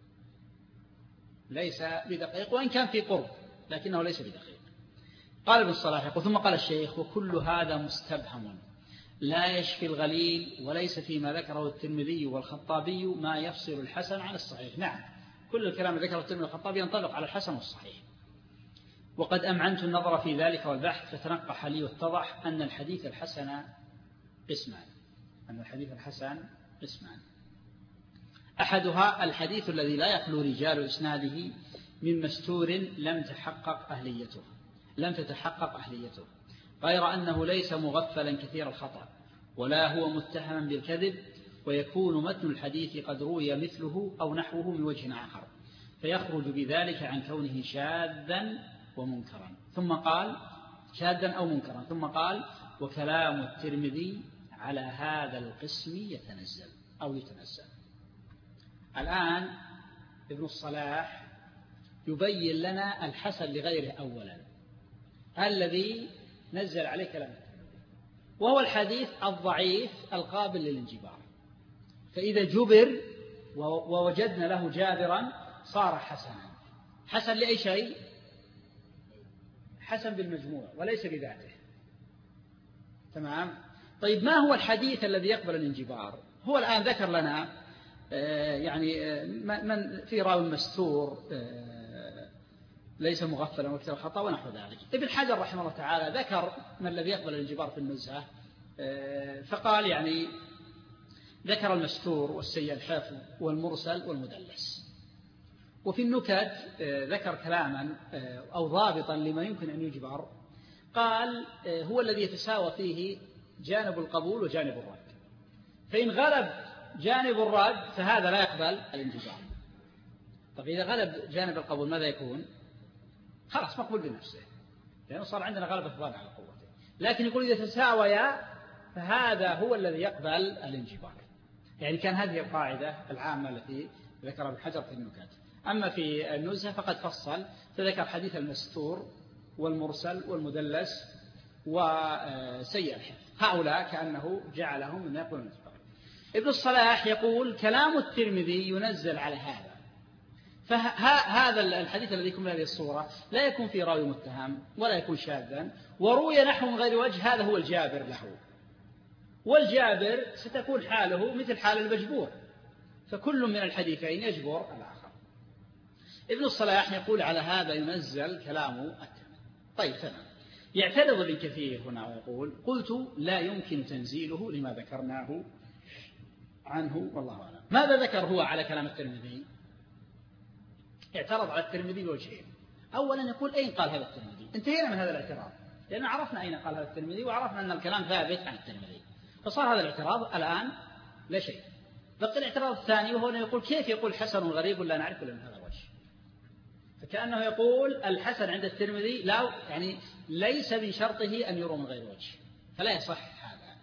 ليس بدقيق وإن كان في قرب، لكنه ليس بدقيق. قال ابن الصلاح يقول: ثم قال الشيخ: وكل هذا مستبهم لا يشفي الغليل، وليس فيما ذكره الترمذي والخطابي ما يفصل الحسن عن الصحيح. نعم، كل الكلام ذكره الترمذي والخطابي ينطبق على الحسن والصحيح. وقد أمعنت النظر في ذلك والبحث فتنقح لي واتضح أن الحديث الحسن قسمان أن الحديث الحسن قسمان أحدها الحديث الذي لا يخلو رجال إسناده من مستور لم تحقق أهليته لم تتحقق أهليته غير أنه ليس مغفلا كثير الخطأ ولا هو متهما بالكذب، ويكون متن الحديث قد روي مثله أو نحوه من وجه آخر، فيخرج بذلك عن كونه شاذا ومنكرا. ثم قال: شاذا أو منكرا. ثم قال: وكلام الترمذي على هذا القسم يتنزل أو يتنزل. الآن ابن الصلاح يبين لنا الحسن لغيره أولا الذي نزل عليه كلام الترمذي، وهو الحديث الضعيف القابل للانجبار. فإذا جبر ووجدنا له جابرا صار حسنا. حسن لأي شيء؟ حسن بالمجموع وليس بذاته. تمام؟ طيب، ما هو الحديث الذي يقبل الانجبار؟ هو الآن ذكر لنا يعني من في راوي مستور ليس مغفلا وكثير الخطأ ونحو ذلك. ابن حجر رحمه الله تعالى ذكر من الذي يقبل الانجبار في النزهة، فقال يعني ذكر المستور والسيء الحفظ والمرسل والمدلس. وفي النكت ذكر كلاما أو ضابطا لما يمكن أن يجبر، قال هو الذي يتساوى فيه جانب القبول وجانب الرد، فإن غلب جانب الرد فهذا لا يقبل الانجبار. طيب، إذا غلب جانب القبول ماذا يكون؟ خلاص مقبول بنفسه، لأنه صار عندنا غلبة الظن على قوته. لكن يقول إذا تساويا فهذا هو الذي يقبل الانجبار. يعني كان هذه القاعدة العامة التي ذكرها ابن حجر في النكت. أما في النزهة فقد فصل، فذكر حديث المستور والمرسل والمدلس وسيء الحفظ، هؤلاء كأنه جعلهم من يقول الانجبار. ابن الصلاح يقول كلام الترمذي ينزل على هذا، فهذا الحديث الذي يكون بهذه الصورة لا يكون في راوي متهم ولا يكون شاذا، وروي نحو من غير وجه، هذا هو الجابر له، والجابر ستكون حاله مثل حال المجبور، فكل من الحديثين يجبر الآخر. ابن الصلاح يقول على هذا ينزل كلام الترمذي. طيب، تمام. يعترض ابن كثير هنا ويقول: قلت لا يمكن تنزيله لما ذكرناه عنه والله أعلم. ماذا ذكر هو على كلام الترمذي؟ اعترض على الترمذي بوجهين. أولا يقول: أين قال هذا الترمذي؟ انتهينا من هذا الاعتراض، لأن عرفنا أين قال هذا الترمذي وعرفنا أن الكلام ثابت عن الترمذي، فصار هذا الاعتراض الآن لا شيء. بقي الاعتراض الثاني، وهو أنه يقول: كيف يقول حسن غريب لا نعرف إلا من هذا الوجه؟ فكأنه يقول الحسن عند الترمذي لا يعني ليس من شرطه أن يروى من غير وجه، فلا يصح هذا.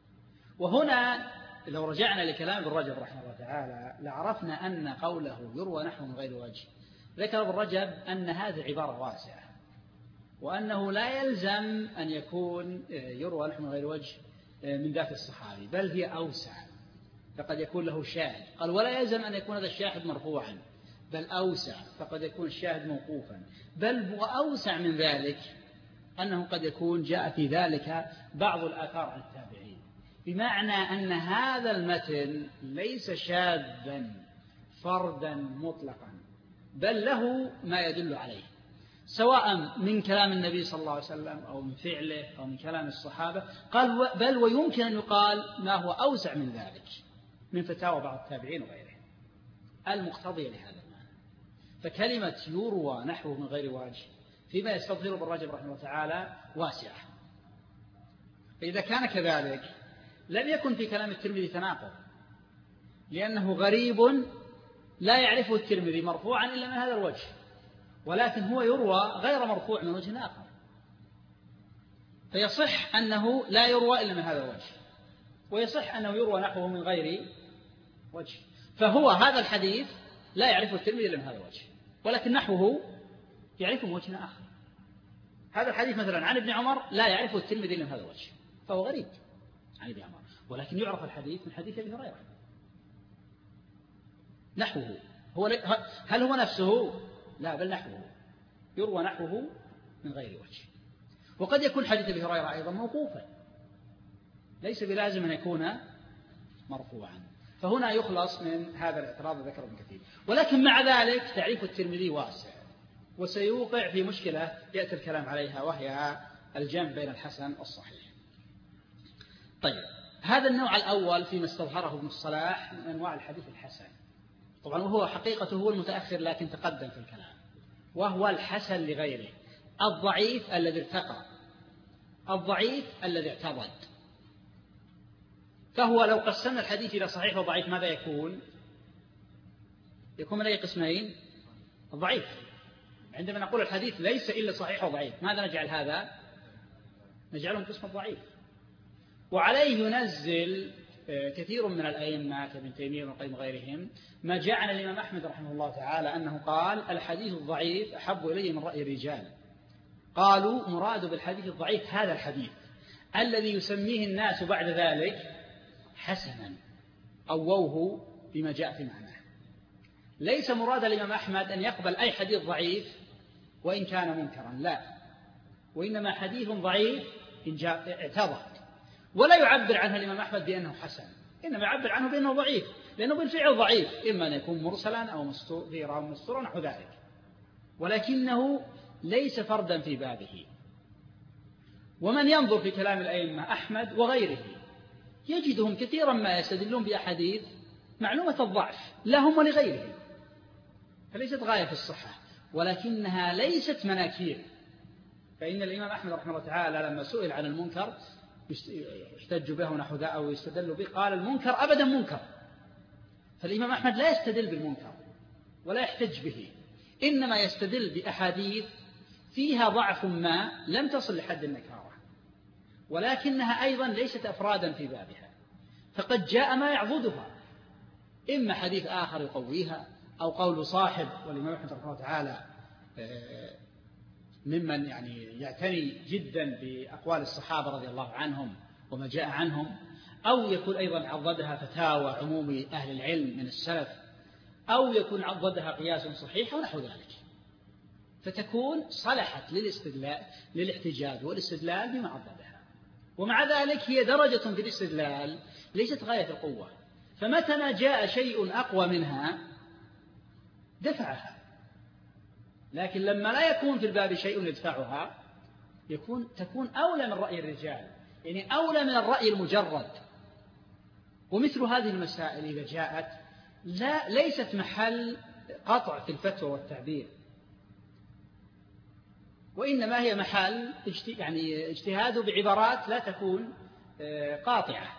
وهنا لو رجعنا لكلام ابن رجب رحمه الله تعالى لعرفنا أن قوله يروى نحو من غير وجه، ذكر ابن رجب أن هذه عبارة واسعة، وأنه لا يلزم أن يكون يروى نحو من غير وجه من ذات الصحابي، بل هي أوسع، فقد يكون له شاهد. قال: ولا يلزم أن يكون هذا الشاهد مرفوعا، بل أوسع، فقد يكون الشاهد موقوفا، بل هو أوسع من ذلك أنه قد يكون جاء في ذلك بعض الآثار عن التابعين، بمعنى أن هذا المتن ليس شاذا فردا مطلقا، بل له ما يدل عليه، سواء من كلام النبي صلى الله عليه وسلم أو من فعله أو من كلام الصحابة. قال: بل ويمكن أن يقال ما هو أوسع من ذلك، من فتاوى بعض التابعين وغيرهم المقتضية لهذا المعنى. فكلمة يروى نحوه من غير وجه فيما يستظهر ابن رجب رحمه الله تعالى واسعة. فإذا كان كذلك لم يكن في كلام الترمذي تناقض، لأنه غريب لا يعرفه الترمذي مرفوعا إلا من هذا الوجه، ولكن هو يروى غير مرفوع من وجه آخر، فيصح أنه لا يروى إلا من هذا الوجه، ويصح أنه يروى نحوه من غير وجه. فهو هذا الحديث لا يعرفه الترمذي إلا من هذا الوجه، ولكن نحوه يعرفه من وجه آخر. هذا الحديث مثلا عن ابن عمر لا يعرفه الترمذي إلا من هذا الوجه، فهو غريب عن ابن عمر، ولكن يعرف الحديث من حديث ابي هريرة نحوه. هو هل هو نفسه؟ لا، بل نحوه، يروى نحوه من غير وجه. وقد يكون حديث ابي هريرة أيضا موقوفا، ليس بلازم أن يكون مرفوعا. فهنا يخلص من هذا الاعتراض ذكر ابن كثير. ولكن مع ذلك تعريف الترمذي واسع، وسيوقع في مشكلة يأتي الكلام عليها، وهي الجمع بين الحسن والصحيح. طيب، هذا النوع الأول فيما استظهره ابن الصلاح من أنواع الحديث الحسن، طبعا وهو حقيقته هو المتأخر لكن تقدم في الكلام، وهو الحسن لغيره، الضعيف الذي ارتقى، الضعيف الذي اعتضد. فهو لو قسمنا الحديث إلى صحيح وضعيف ماذا يكون؟ يكون من أي قسمين؟ الضعيف. عندما نقول الحديث ليس إلا صحيح وضعيف، ماذا نجعل هذا؟ نجعله من قسم الضعيف. وعليه ينزل كثير من الأئمة كابن تيمية وابن القيم وغيرهم ما جاء عن الإمام أحمد رحمه الله تعالى أنه قال الحديث الضعيف أحب إليه من رأي الرجال. قالوا مراد بالحديث الضعيف هذا الحديث الذي يسميه الناس بعد ذلك حسنا، أووه بما جاء في معناه. ليس مراد الإمام أحمد أن يقبل أي حديث ضعيف وإن كان منكرا، لا، وإنما حديث ضعيف إن جاء اعتضد، ولا يعبر عنه الإمام أحمد بأنه حسن، إنما يعبر عنه بأنه ضعيف، لأنه بالفعل ضعيف، إما أن يكون مرسلا أو مستورا أو مستورا نحو ذلك، ولكنه ليس فردا في بابه. ومن ينظر في كلام الأئمة أحمد وغيره يجدهم كثيرا ما يستدلون بأحاديث معلومة الضعف لهم ولغيرهم، فليست غاية في الصحة، ولكنها ليست مناكير. فإن الإمام أحمد رحمه الله تعالى لما سئل عن المنكر يحتج به نحو ذا أو يستدل به، قال المنكر أبدا منكر. فالإمام أحمد لا يستدل بالمنكر ولا يحتج به، إنما يستدل بأحاديث فيها ضعف ما لم تصل لحد النكارة، ولكنها أيضا ليست أفرادا في بابها، فقد جاء ما يعضدها، إما حديث آخر يقويها أو قول صاحب، والإمام أحمد رحمه الله تعالى ممن يعني يعتني جدا بأقوال الصحابة رضي الله عنهم وما جاء عنهم، أو يكون أيضا عضدها فتاوى عموم أهل العلم من السلف، أو يكون عضدها قياس صحيح ونحو ذلك، فتكون صلحت للاستدلال للاحتجاج والاستدلال بما عضدها. ومع ذلك هي درجة في الاستدلال ليست غاية القوة، فمتى ما جاء شيء أقوى منها دفعها، لكن لما لا يكون في الباب شيء يدفعها يكون تكون أولى من رأي الرجال، يعني أولى من الرأي المجرد. ومثل هذه المسائل إذا جاءت لا ليست محل قطع في الفتوى والتعبير، وإنما هي محل يعني اجتهاد بعبارات لا تكون قاطعة،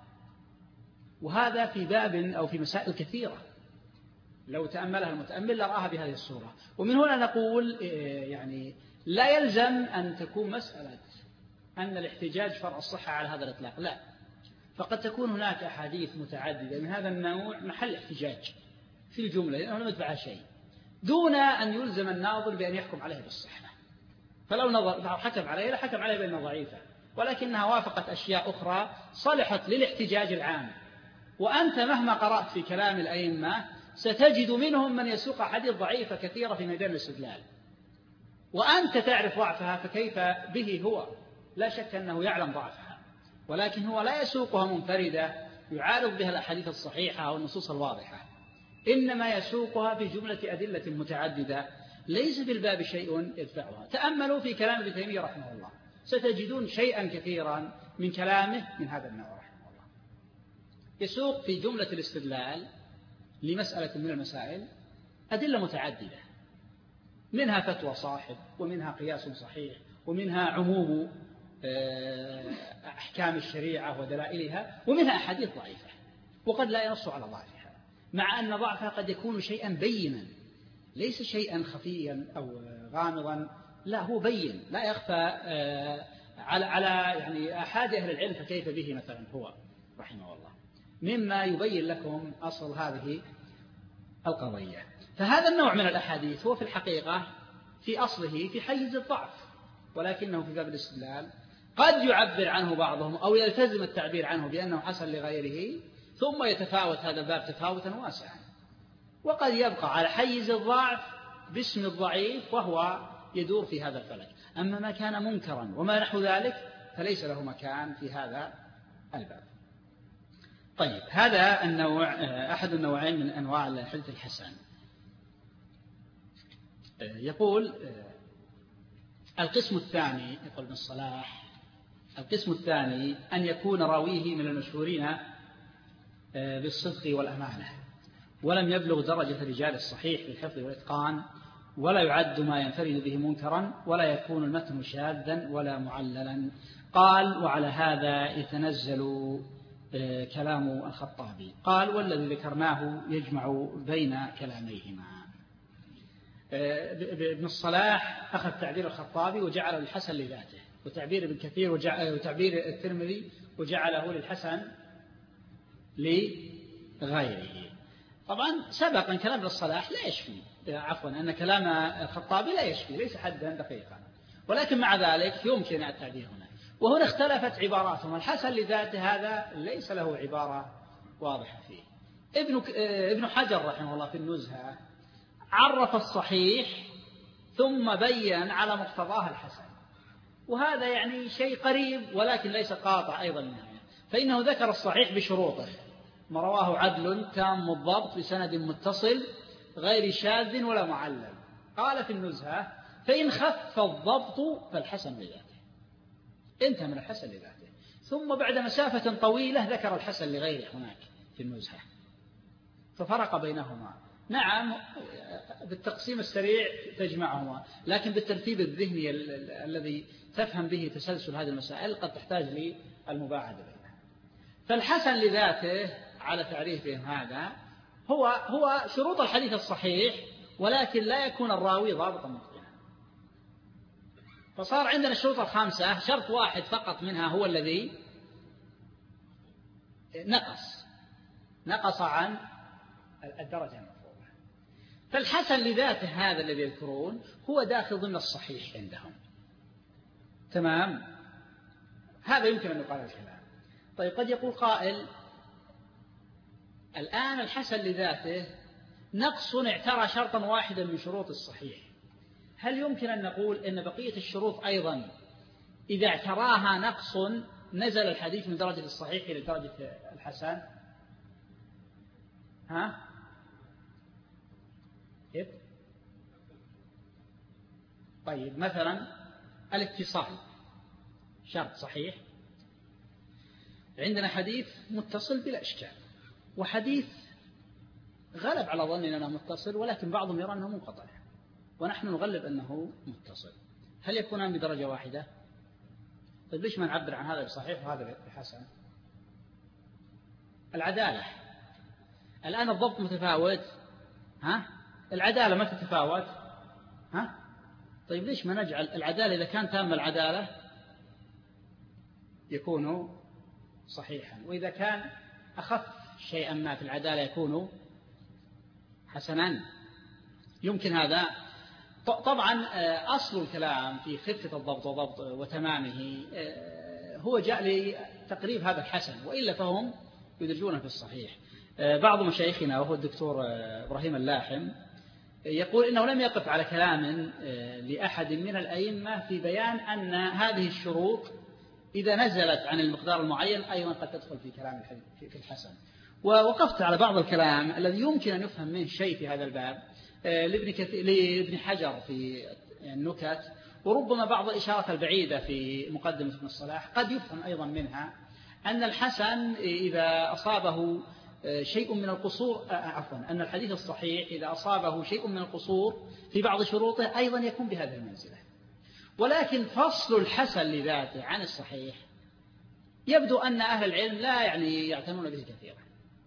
وهذا في باب أو في مسائل كثيرة لو تأملها المتأمل لرآها بهذه الصورة. ومن هنا نقول يعني لا يلزم أن تكون مسألة أن الاحتجاج فرع الصحة على هذا الإطلاق، لا، فقد تكون هناك أحاديث متعددة من هذا النوع محل احتجاج في الجملة لأنه لم يدفع شيء، دون أن يلزم الناظر بأن يحكم عليه بالصحة. فلو نظر حكم عليه لا حكم عليه بأنه ضعيفة، ولكنها وافقت أشياء أخرى صلحت للاحتجاج العام. وأنت مهما قرأت في كلام الأئمة ستجد منهم من يسوق حديث ضعيفة كثيرة في ميدان الاستدلال، وأنت تعرف ضعفها، فكيف به هو؟ لا شك أنه يعلم ضعفها، ولكن هو لا يسوقها منفردة يعارض بها الأحاديث الصحيحة أو النصوص الواضحة، إنما يسوقها في جملة أدلة متعددة ليس في الباب شيء يدفعها. تأملوا في كلام ابن تيمية رحمه الله ستجدون شيئا كثيرا من كلامه من هذا النوع رحمه الله. يسوق في جملة الاستدلال لمسألة من المسائل أدلة متعددة، منها فتوى صاحب، ومنها قياس صحيح، ومنها عموم أحكام الشريعة ودلائلها، ومنها أحاديث ضعيفة وقد لا ينص على ضعفها، مع أن ضعفها قد يكون شيئا بينا ليس شيئا خفيا أو غامضا، لا هو بين لا يخفى على على يعني أحد أهل العلم، فكيف به مثلا هو رحمه الله، مما يبين لكم أصل هذه القضية. فهذا النوع من الأحاديث هو في الحقيقة في أصله في حيز الضعف، ولكنه في باب الاستدلال قد يعبر عنه بعضهم أو يلتزم التعبير عنه بأنه حسن لغيره، ثم يتفاوت هذا الباب تفاوتا واسعا، وقد يبقى على حيز الضعف باسم الضعيف وهو يدور في هذا الفلك. أما ما كان منكرا وما نحو ذلك فليس له مكان في هذا الباب. طيب، هذا النوع أحد النوعين من أنواع الحديث الحسن. يقول القسم الثاني، يقول ابن الصلاح القسم الثاني أن يكون راويه من المشهورين بالصدق والأمانة، ولم يبلغ درجة رجال الصحيح بالحفظ والإتقان، ولا يعد ما ينفرد به منكرا، ولا يكون المتن شاذا ولا معللا. قال: وعلى هذا يتنزل كلام الخطابي. قال: والذي ذكرناه يجمع بين كلاميهما. ابن الصلاح أخذ تعبير الخطابي وجعله للحسن لذاته، وتعبير ابن كثير وتعبير الترمذي وجعله للحسن لغيره. طبعا سبق أن كلام ابن الصلاح لا يشفي، عفوا أن كلام الخطابي لا يشفي، ليس حدا دقيقا، ولكن مع ذلك يمكن التعبير هنا. وهنا اختلفت عباراتهم، الحسن لذاته هذا ليس له عبارة واضحة فيه. ابن ابن حجر رحمه الله في النزهة عرف الصحيح ثم بين على مقتضاه الحسن، وهذا يعني شيء قريب ولكن ليس قاطع أيضا منه، فإنه ذكر الصحيح بشروطه: ما رواه عدل تام الضبط بسند متصل غير شاذ ولا معلل. قال في النزهة: فإن خف الضبط فالحسن لذاته. انتهى من الحسن لذاته، ثم بعد مسافة طويلة ذكر الحسن لغيره هناك في النزهة، ففرق بينهما. نعم، بالتقسيم السريع تجمعهما، لكن بالترتيب الذهني الذي تفهم به تسلسل هذه المسائل قد تحتاج للمباعدة بينها. فالحسن لذاته على تعريفهم هذا هو هو شروط الحديث الصحيح، ولكن لا يكون الراوي ضابطا متقنا. فصار عندنا الشروط الخامسة شرط واحد فقط منها هو الذي نقص نقص عن الدرجة المفروضة. فالحسن لذاته هذا الذي يذكرون هو داخل ضمن الصحيح عندهم، تمام؟ هذا يمكن أن يقال الكلام. طيب، قد يقول قائل: الآن الحسن لذاته نقص اعترى شرطا واحدا من شروط الصحيح، هل يمكن أن نقول إن بقية الشروط أيضا إذا اعتراها نقص نزل الحديث من درجة الصحيح إلى درجة الحسن؟ ها؟ كيف؟ طيب، مثلا الاتصال شرط صحيح، عندنا حديث متصل بلا إشكال، وحديث غلب على ظننا أنه متصل ولكن بعضهم يرى أنه منقطع، ونحن نغلب أنه متصل، هل يكونان بدرجة واحدة؟ طيب، ليش ما نعبر عن هذا بصحيح وهذا بحسن؟ العدالة، الآن الضبط متفاوت، ها؟ العدالة ما تتفاوت، ها؟ طيب، ليش ما نجعل العدالة إذا كان تام العدالة يكون صحيحا، وإذا كان أخف شيئا ما في العدالة يكون حسنا؟ يمكن هذا. طبعا أصل الكلام في خفة الضبط وضبط وتمامه هو جاء لتقريب هذا الحسن، وإلا فهم يدرجونه في الصحيح. بعض مشايخنا وهو الدكتور إبراهيم اللاحم يقول إنه لم يقف على كلام لأحد من الأئمة في بيان أن هذه الشروط إذا نزلت عن المقدار المعين أيضا قد تدخل في كلام في الحسن. ووقفت على بعض الكلام الذي يمكن أن يفهم منه شيء في هذا الباب لابن, لابن حجر في النكت، وربما بعض الإشارات البعيدة في مقدمة ابن الصلاح قد يفهم أيضا منها أن الحسن إذا أصابه شيء من القصور، عفوا أن الحديث الصحيح إذا أصابه شيء من القصور في بعض شروطه أيضا يكون بهذه المنزلة. ولكن فصل الحسن لذاته عن الصحيح يبدو أن أهل العلم لا يعني يعتنون به كثيرا،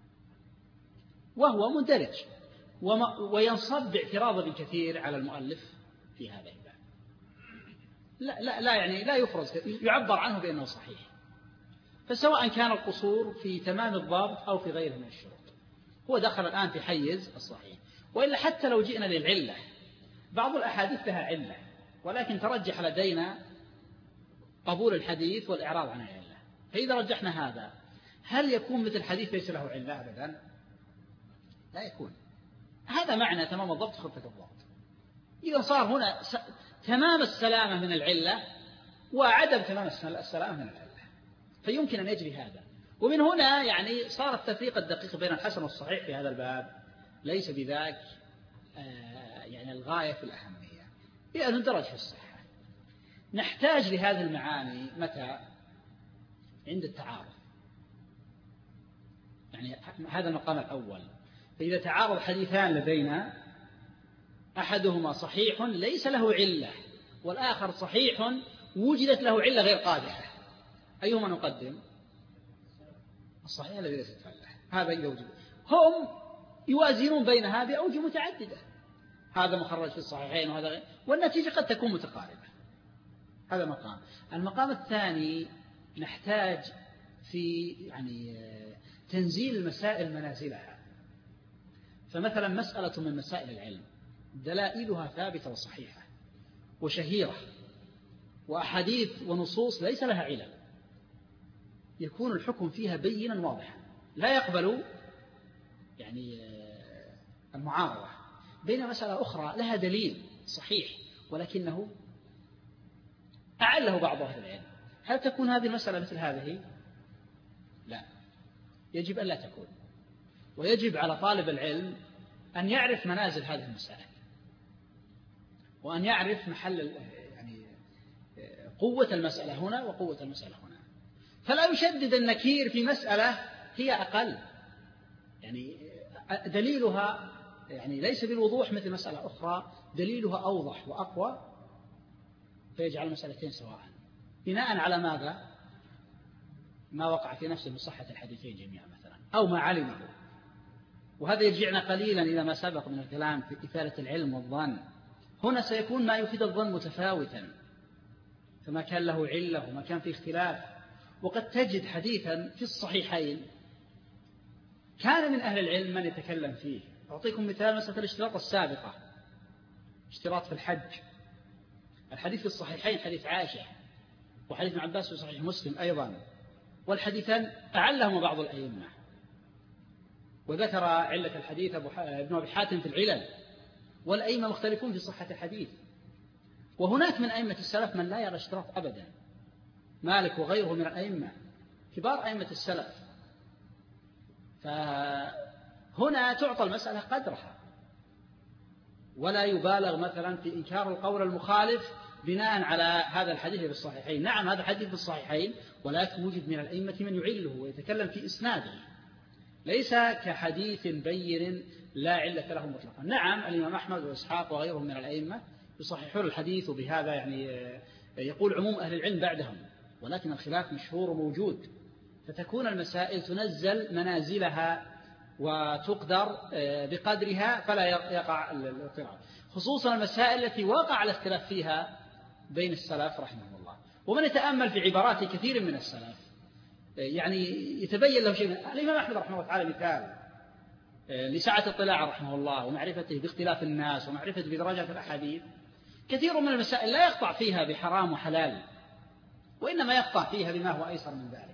وهو مندرج وينصب باعتراض كثير على المؤلف في هذا الباب. لا, لا, لا يعني لا يفرز، يعبر عنه بأنه صحيح، فسواء كان القصور في تمام الضابط أو في غيره من الشروط هو دخل الآن في حيز الصحيح. وإلا حتى لو جئنا للعلة، بعض الأحاديث لها علة ولكن ترجح لدينا قبول الحديث والإعراض عن العلة، فإذا رجحنا هذا هل يكون مثل الحديث ليس له علة؟ أبدا لا يكون. هذا معنى تمام الضبط خفة الضبط. إذا صار هنا تمام السلامة من العلة وعدم تمام السلامة من العلة، فيمكن أن يجري هذا. ومن هنا يعني صار التفريق الدقيق بين الحسن والصحيح في هذا الباب ليس بذاك يعني الغاية في الأهمية، لأنه درج في الصحة. نحتاج لهذه المعاني متى؟ عند التعارض، يعني هذا المقام الأول. فإذا تعارض حديثان لدينا أحدهما صحيح ليس له علة والآخر صحيح وجدت له علة غير قادحة، أيهما نقدم؟ الصحيح الذي ليست علة. هذا إذا وجد، هم يوازنون بينها بأوجه متعددة، هذا مخرج في الصحيحين وهذا غير، والنتيجة قد تكون متقاربة. هذا مقام. المقام الثاني نحتاج في يعني تنزيل المسائل منازلها. فمثلا مسألة من مسائل العلم دلائلها ثابتة وصحيحة وشهيرة وأحاديث ونصوص ليس لها علل، يكون الحكم فيها بينا واضحا لا يقبل يعني المعارضة. بين مسألة أخرى لها دليل صحيح ولكنه أعله بعض أهل العلم، هل تكون هذه المسألة مثل هذه؟ لا، يجب أن لا تكون. ويجب على طالب العلم أن يعرف منازل هذه المسائل وأن يعرف محل يعني قوة المسألة هنا وقوة المسألة هنا، فلا يشدد النكير في مسألة هي أقل يعني دليلها يعني ليس بالوضوح مثل مسألة أخرى دليلها أوضح وأقوى، فيجعل المسألتين سواء بناء على ماذا؟ ما وقع في نفسه بصحة الحديثين جميعا مثلا أو ما علمه. وهذا يرجعنا قليلا إلى ما سبق من الكلام في إثارة العلم والظن. هنا سيكون ما يفيد الظن متفاوتا، فما كان له علة وما كان فيه اختلاف. وقد تجد حديثا في الصحيحين كان من أهل العلم من يتكلم فيه. أعطيكم مثال، مسألة الاشتراط السابقة، اشتراط في الحج. الحديث في الصحيحين حديث عائشة وحديث ابن عباس في صحيح مسلم أيضا، والحديثان أعلهما بعض الأئمة، وذكر علة الحديث ابن أبي حاتم في العلل، والأئمة مختلفون في صحة الحديث. وهناك من أئمة السلف من لا يرى اشتراط أبدا، مالك وغيره من الأئمة كبار أئمة السلف. فهنا تعطى المسألة قدرها ولا يبالغ مثلا في إنكار القول المخالف بناء على هذا الحديث بالصحيحين. نعم هذا حديث بالصحيحين، ولكن وجد من الأئمة من يعله ويتكلم في إسناده، ليس كحديث بين لا علة له مطلقا. نعم الإمام أحمد وإسحاق وغيرهم من الأئمة يصححون الحديث، وبهذا يعني يقول عموم أهل العلم بعدهم، ولكن الخلاف مشهور وموجود، فتكون المسائل تنزل منازلها وتقدر بقدرها فلا يقع الاضطراب، خصوصا المسائل التي وقع الاختلاف فيها بين السلف رحمه الله. ومن يتأمل في عبارات كثير من السلف يعني يتبين له شيء. الإمام أحمد رحمه الله تعالى مثال لسعة اطلاع رحمه الله ومعرفته باختلاف الناس ومعرفته بدرجات الأحاديث، كثير من المسائل لا يقطع فيها بحرام وحلال، وإنما يقطع فيها بما هو أيسر من ذلك،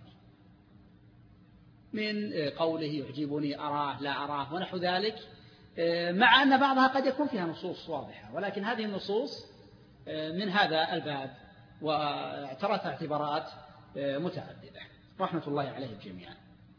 من قوله يعجبني أراه لا أراه ونحو ذلك، مع أن بعضها قد يكون فيها نصوص واضحة، ولكن هذه النصوص من هذا الباب واعترت اعتبارات متعددة رحمة الله عليهم جميعا.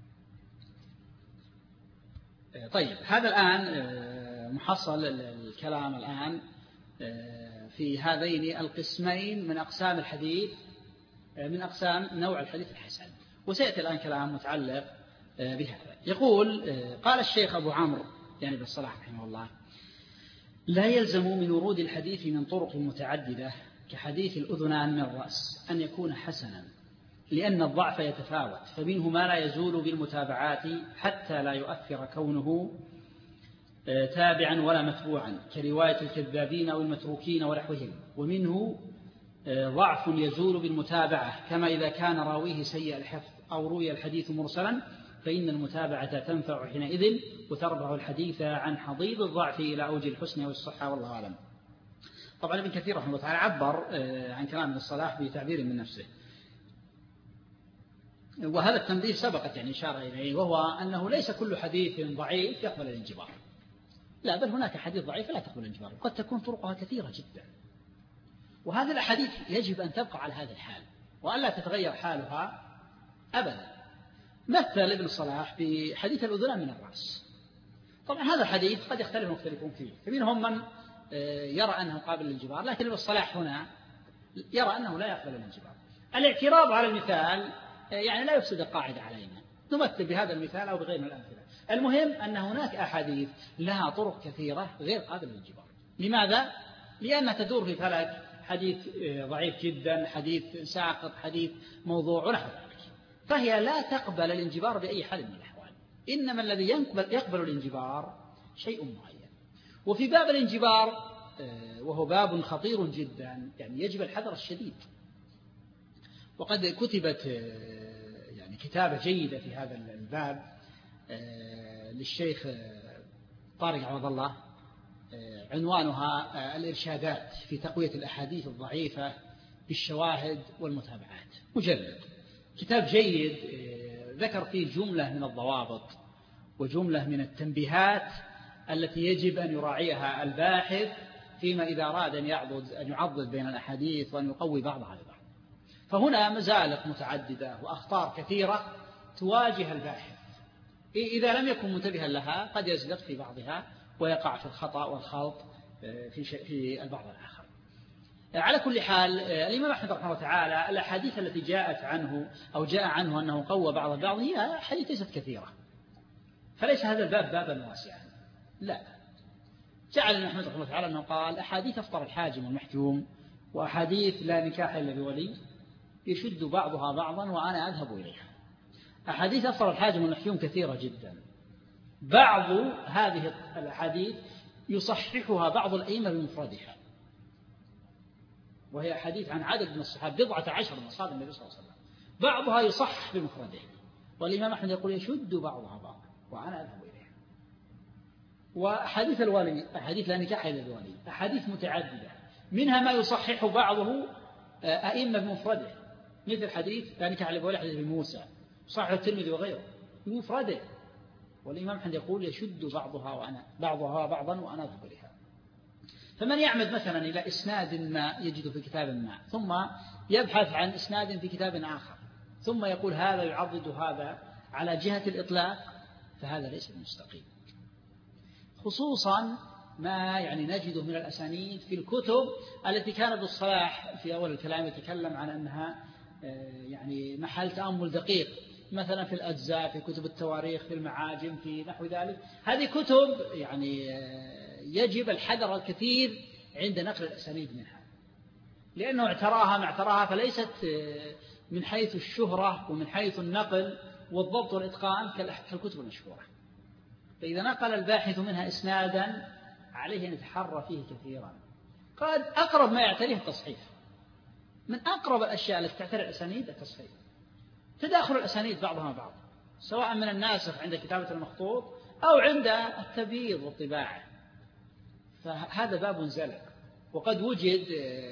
طيب هذا الآن محصل الكلام الآن في هذين القسمين من أقسام الحديث، من أقسام نوع الحديث الحسن. وسيأتي الآن كلام متعلق بهذا. يقول قال الشيخ أبو عمرو يعني بن الصلاح رحمه الله: لا يلزم من ورود الحديث من طرق متعددة كحديث الأذنان من الرأس أن يكون حسنا، لأن الضعف يتفاوت، فمنه ما لا يزول بالمتابعات حتى لا يؤثر كونه تابعا ولا متبوعا كرواية الكذابين أو المتروكين ونحوهم، ومنه ضعف يزول بالمتابعة كما إذا كان راويه سيء الحفظ أو روي الحديث مرسلا، فإن المتابعة تنفع حينئذ وترفع الحديث عن حضيض الضعف إلى أوج الحسن والصحة، والله أعلم. طبعا ابن كثير رحمه الله تعالى عبر عن كلام ابن الصلاح بتعبير من نفسه، وهذا التنبيه سبقت يعني إشارة إليه، وهو أنه ليس كل حديث ضعيف يقبل الانجبار، لا، بل هناك حديث ضعيف لا تقبل الانجبار، وقد تكون طرقها كثيرة جدا، وهذه الأحاديث يجب أن تبقى على هذا الحال وألا تتغير حالها أبدا. مثل ابن الصلاح بحديث الأذنان من الرأس. طبعا هذا الحديث قد يختلف مختلفون فيه، فمنهم من يرى أنه قابل للانجبار، لكن ابن الصلاح هنا يرى أنه لا يقبل الانجبار. الاعتراض على المثال يعني لا يفسد القاعدة علينا، نمثل بهذا المثال أو بغير من الأمثلة. المهم أن هناك أحاديث لها طرق كثيرة غير قابلة للانجبار. لماذا؟ لأنها تدور في فلك حديث ضعيف جدا، حديث ساقط، حديث موضوع ونحو ذلك، فهي لا تقبل الانجبار بأي حال من الأحوال، إنما الذي يقبل, يقبل الانجبار شيء معين. وفي باب الانجبار وهو باب خطير جدا، يعني يجب الحذر الشديد، وقد كتبت يعني كتابة جيدة في هذا الباب للشيخ طارق عوض الله، عنوانها الإرشادات في تقوية الأحاديث الضعيفة بالشواهد والمتابعات، مجلد كتاب جيد ذكر فيه جملة من الضوابط وجملة من التنبيهات التي يجب أن يراعيها الباحث فيما إذا أراد أن يعضد أن يعضد بين الأحاديث وأن يقوي بعضها ببعض. فهنا مزالق متعددة وأخطار كثيرة تواجه الباحث، إذا لم يكن منتبها لها قد يزلق في بعضها ويقع في الخطأ والخلط في في البعض الآخر. على كل حال الإمام أحمد رحمه الله تعالى الأحاديث التي جاءت عنه أو جاء عنه أنه قوى بعض البعض هي حديث ليست كثيرة، فليس هذا الباب بابا واسعا، لا. جعل الإمام أحمد رحمه الله تعالى أنه قال: أحاديث أفطر الحاجم والمحجوم وأحاديث لا نكاح إلا بولي يشد بعضها بعضا وأنا أذهب إليها. أحاديث أفطر الحاجم والمحجوم كثيرة جدا، بعض هذه الأحاديث يصححها بعض الأئمة بمفردها، وهي حديث عن عدد من الصحابة بضعة عشر من أصحاب النبي صلى الله عليه وسلم، بعضها يصح بمفرده، والإمام أحمد يقول يشد بعضها بعضا وأنا أذهب إليها. وأحاديث الولي أحاديث لا نكاح إلا بولي أحاديث متعددة، منها ما يصحح بعضه أئمة بمفرده، مثل حديث لا نكاح إلا بولي حديث موسى صحيح الترمذي وغيره بمفرده، والإمام أحمد يقول يشد بعضها وأنا بعضها بعضا وأنا أذهب إليها. فمن يعمد مثلا إلى إسناد ما يجد في كتاب ما ثم يبحث عن إسناد في كتاب آخر ثم يقول هذا يعضد هذا على جهة الإطلاق، فهذا ليس المستقيم، خصوصا ما يعني نجده من الأسانيد في الكتب التي كان ابن الصلاح في أول الكلام يتكلم عن أنها يعني محل تأمل دقيق، مثلا في الأجزاء، في كتب التواريخ، في المعاجم، في نحو ذلك. هذه كتب يعني يجب الحذر الكثير عند نقل الأسانيد منها، لأنه اعتراها ما اعتراها، فليست من حيث الشهرة ومن حيث النقل والضبط والإتقان كالكتب المشهورة. فإذا نقل الباحث منها إسنادا عليه أن يتحرى فيه كثيرا. قد أقرب ما يعتريه التصحيح، من أقرب الأشياء التي تعتري الأسانيد التصحيح، تداخل الأسانيد بعضها مع بعض، سواء من الناسخ عند كتابة المخطوط أو عند التبييض والطباعة، فهذا باب زلق. وقد وجد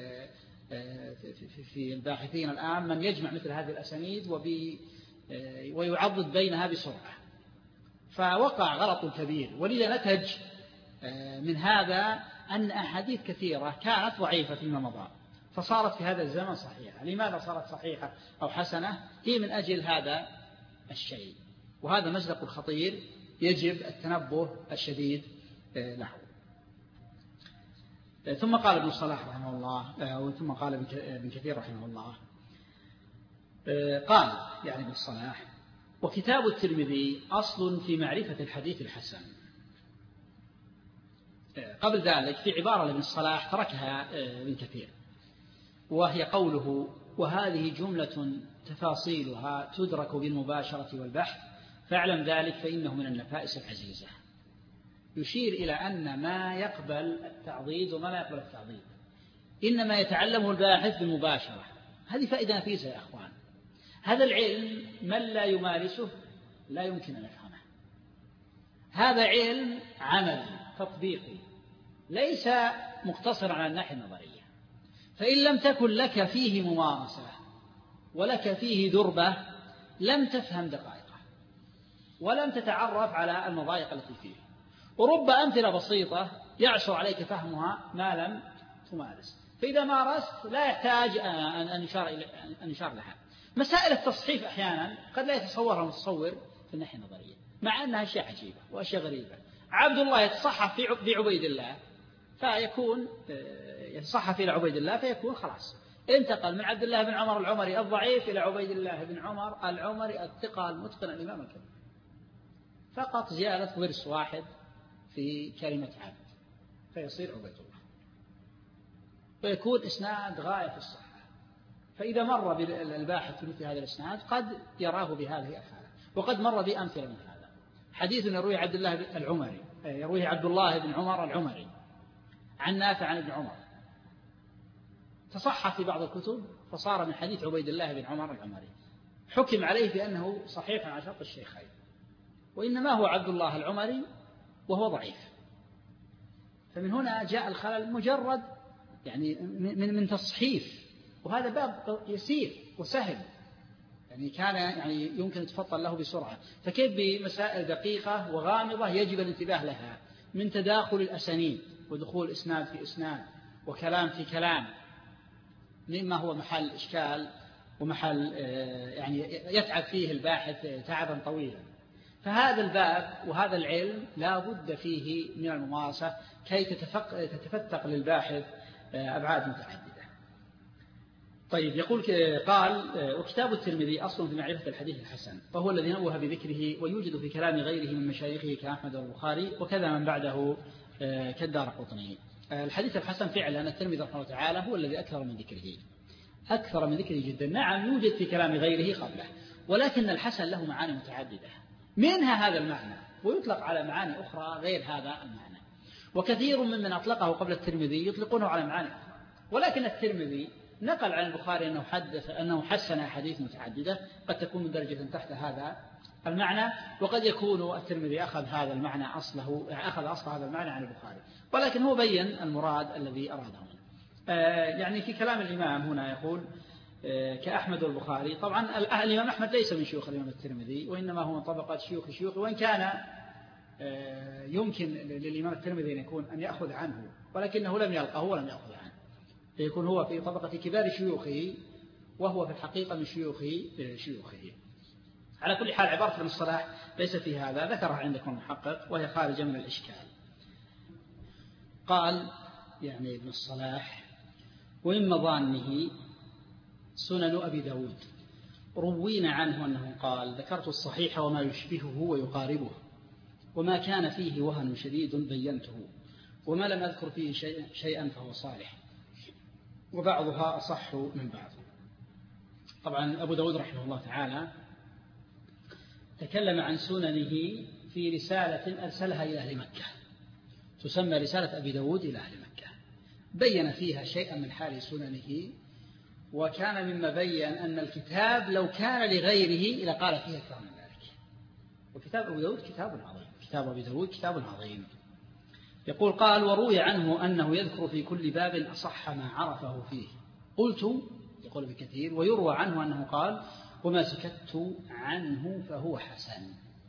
في الباحثين الآن من يجمع مثل هذه الأسانيد ويعضد بينها بسرعة، فوقع غلط كبير. ولذا نتج من هذا أن أحاديث كثيرة كانت ضعيفة فيما مضى فصارت في هذا الزمن صحيحة. لماذا صارت صحيحة أو حسنة؟ هي من أجل هذا الشيء، وهذا مزلق خطير يجب التنبه الشديد له. ثم قال ابن الصلاح رحمه الله، ثم قال ابن كثير رحمه الله: قال يعني ابن الصلاح: وكتاب الترمذي أصل في معرفة الحديث الحسن. قبل ذلك في عبارة لابن الصلاح تركها ابن كثير، وهي قوله: وهذه جملة تفاصيلها تدرك بالمباشرة والبحث، فاعلم ذلك فإنه من النفائس العزيزة. يشير إلى أن ما يقبل التعضيد وما لا يقبل التعضيد إنما يتعلمه الباحث بالمباشرة. هذه فائدة نفيسة يا أخوان. هذا العلم من لا يمارسه لا يمكن أن يفهمه. هذا علم عملي تطبيقي ليس مقتصرا على الناحية النظرية، فإن لم تكن لك فيه ممارسة ولك فيه دربة لم تفهم دقائقه ولم تتعرف على المضايق التي فيه. ورب أمثلة بسيطة يعسر عليك فهمها ما لم تمارس، فإذا مارست لا يحتاج أن يشار أن يشار لها. مسائل التصحيف أحيانا قد لا يتصورها المتصور في الناحية النظرية، مع أنها أشياء عجيبة وأشياء غريبة. عبد الله يتصحف في عبيد الله فيكون يتصحف إلى عبيد الله فيكون خلاص انتقل من عبد الله بن عمر العمري الضعيف إلى عبيد الله بن عمر العمري الثقة المتقن الإمام الكبير، فقط زيادة ورث واحد في كلمة عبد فيصير عبيد الله، ويكون إسناد غاية في الصحة. فإذا مر بالباحث في مثل هذا الإسناد قد يراه بهذه الحالة، وقد مر بأمثلة من هذا. حديث يرويه عبد الله العمري يرويه عبد الله بن عمر العمري عن نافع عن ابن عمر، تصحح في بعض الكتب فصار من حديث عبيد الله بن عمر العمري، حكم عليه بأنه صحيح على شرط الشيخين، وإنما هو عبد الله العمري وهو ضعيف. فمن هنا جاء الخلل مجرد يعني من من تصحيف، وهذا باب يسير وسهل، يعني كان يعني يمكن يتفطن له بسرعة. فكيف بمسائل دقيقة وغامضة يجب الانتباه لها من تداخل الأسانيد ودخول إسناد في إسناد وكلام في كلام، مما هو محل إشكال ومحل يعني يتعب فيه الباحث تعبا طويلا. فهذا الباب وهذا العلم لا بد فيه من الممارسة كي تتفتق للباحث أبعاد متعددة. طيب، يقول قال: وكتاب الترمذي أصل في معرفة الحديث الحسن، وهو الذي نوه بذكره ويوجد في كلام غيره من مشايخه كأحمد والبخاري وكذا من بعده كالدارقطني. الحديث الحسن فعلا الترمذي رحمه الله تعالى هو الذي أكثر من ذكره أكثر من ذكره جدا. نعم يوجد في كلام غيره قبله، ولكن الحسن له معاني متعددة، منها هذا المعنى، ويطلق على معاني أخرى غير هذا المعنى. وكثير ممن أطلقه قبل الترمذي يطلقونه على معاني أخرى، ولكن الترمذي نقل عن البخاري أنه حدث أنه حسن أحاديث متعددة قد تكون من درجة تحت هذا المعنى، وقد يكون الترمذي أخذ هذا المعنى أصله أخذ أصل هذا المعنى عن البخاري، ولكن هو بين المراد الذي أراده منه. آه يعني في كلام الإمام هنا يقول آه كأحمد والبخاري. طبعا الإمام أحمد ليس من شيوخ الإمام الترمذي، وإنما هو من طبقات شيوخ شيوخ، وإن كان آه يمكن للإمام الترمذي أن يكون أن يأخذ عنه، ولكنه لم يلقه ولم يأخذ عنه، فيكون هو في طبقة كبار شيوخه وهو في الحقيقة من شيوخ شيوخه. على كل حال عبارة ابن الصلاح ليس في هذا، ذكرها عندكم المحقق وهي خارجة من الإشكال. قال يعني ابن الصلاح: ومن مظانه سنن أبي داود روينا عنه أنه قال: ذكرت الصحيح وما يشبهه ويقاربه، وما كان فيه وهن شديد بينته، وما لم أذكر فيه شيئا فهو صالح، وبعضها أصح من بعض. طبعا أبو داود رحمه الله تعالى تكلم عن سننه في رسالة أرسلها إلى أهل مكة، تسمى رسالة أبي داود إلى أهل مكة، بين فيها شيئا من حال سننه، وكان مما بين أن الكتاب لو كان لغيره لقال فيه أكثر من ذلك. وكتاب أبي داود كتاب عظيم، كتاب أبي داود كتاب عظيم. يقول: قال: وروي عنه أنه يذكر في كل باب أصح ما عرفه فيه. قلت، يقول ابن كثير: ويروى عنه أنه قال: وما سكت عنه فهو حسن.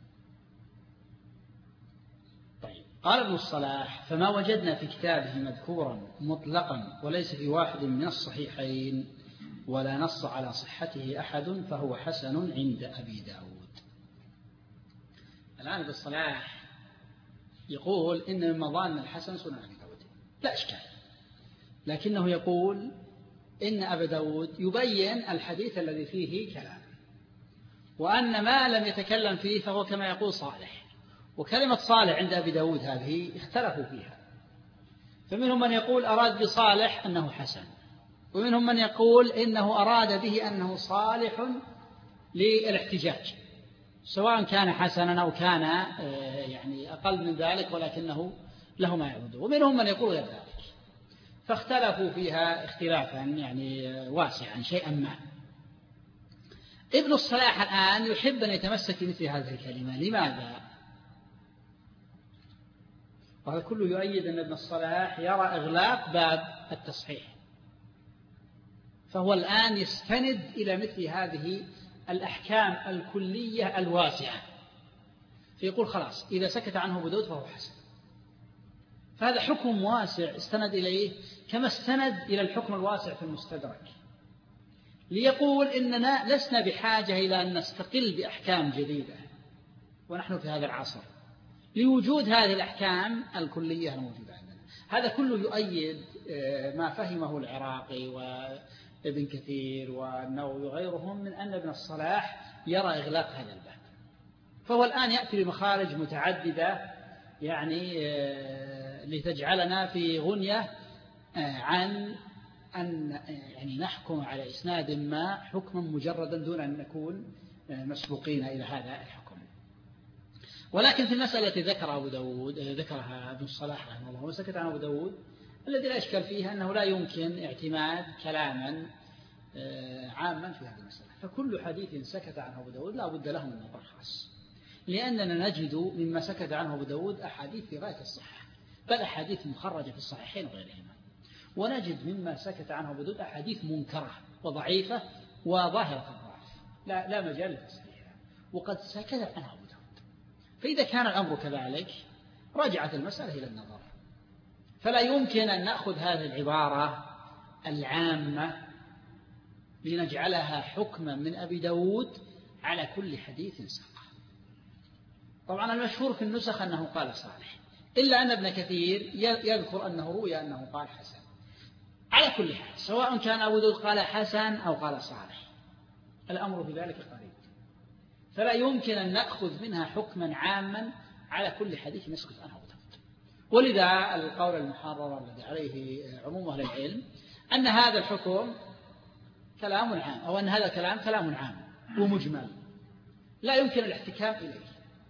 طيب، قال ابن الصلاح: فما وجدنا في كتابه مذكورا مطلقا وليس في واحد من الصحيحين ولا نص على صحته أحد فهو حسن عند أبي داود. الآن ابن الصلاح يقول إن من مظان الحسن سنن أبي داود لا إشكال، لكنه يقول إن أبا داود يبين الحديث الذي فيه كلام، وأن ما لم يتكلم فيه فهو كما يقول صالح. وكلمة صالح عند أبي داود هذه اختلفوا فيها، فمنهم من يقول أراد بصالح أنه حسن، ومنهم من يقول إنه أراد به أنه صالح للاحتجاج، سواء كان حسنا أو كان يعني أقل من ذلك ولكنه له ما يعود، ومنهم من يقول ذلك، فاختلفوا فيها اختلافا يعني واسعا شيئا ما. ابن الصلاح الآن يحب أن يتمسك بمثل هذه الكلمة. لماذا؟ وهذا كله يؤيد أن ابن الصلاح يرى إغلاق باب التصحيح، فهو الآن يستند إلى مثل هذه الأحكام الكلية الواسعة، فيقول خلاص إذا سكت عنه أبو داود فهو حسن. فهذا حكم واسع استند إليه كما استند إلى الحكم الواسع في المستدرك، ليقول إننا لسنا بحاجة إلى أن نستقل بأحكام جديدة ونحن في هذا العصر لوجود هذه الأحكام الكلية الموجودة عندنا. هذا كله يؤيد ما فهمه العراقي وابن كثير والنووي وغيرهم من أن ابن الصلاح يرى إغلاق هذا الباب، فهو الآن يأتي بمخارج متعددة يعني لتجعلنا في غنية عن أن يعني نحكم على إسناد ما حكما مجردا دون أن نكون مسبوقين إلى هذا الحكم. ولكن في المسألة التي ذكر أبو داود ذكرها ابن الصلاح رحمه الله وسكت عن أبو داود، الذي لا إشكال فيها أنه لا يمكن اعتماد كلاما عاما في هذه المسألة، فكل حديث سكت عنه أبو داود لا بد له من نظر خاص، لأننا نجد مما سكت عنه أبو داود أحاديث في غاية الصحة، بل أحاديث مخرجة في الصحيحين وغيرهما، ونجد مما سكت عنه أبو داود أحاديث منكرة وضعيفة وظاهرة الضعف لا, لا مجال لتصحيحها، وقد سكت عنه أبو داود. فإذا كان الأمر كذلك رجعت المسألة إلى النظر، فلا يمكن أن نأخذ هذه العبارة العامة لنجعلها حكما من أبي داود على كل حديث سقط. طبعا المشهور في النسخ أنه قال صالح، إلا أن ابن كثير يذكر أنه روي أنه قال حسن. على كل حال سواء كان أبو داود قال حسن أو قال صالح الأمر في ذلك قريب، فلا يمكن أن نأخذ منها حكما عاما على كل حديث نسكت عنه أبو داود. ولذا القول المحرر الذي عليه عموم أهل العلم أن هذا الحكم كلام عام، أو أن هذا الكلام كلام عام ومجمل لا يمكن الاحتكام إليه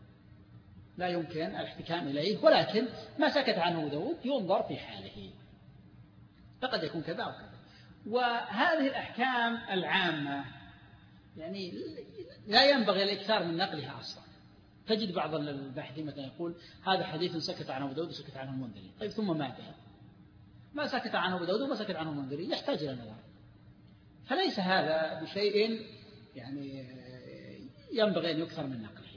لا يمكن الاحتكام إليه ولكن ما سكت عنه أبو داود ينظر في حاله، فقد يكون كذا وكذا. وهذه الأحكام العامة يعني لا ينبغي الإكثار من نقلها أصلا. تجد بعض الباحثين مثلا يقول هذا حديث سكت عنه أبو داود وسكت عنه المنذري، طيب ثم ماذا؟ ما سكت عنه أبو داود وما سكت عنه المنذري، يحتاج إلى نظر، فليس هذا بشيء يعني ينبغي أن يكثر من نقله.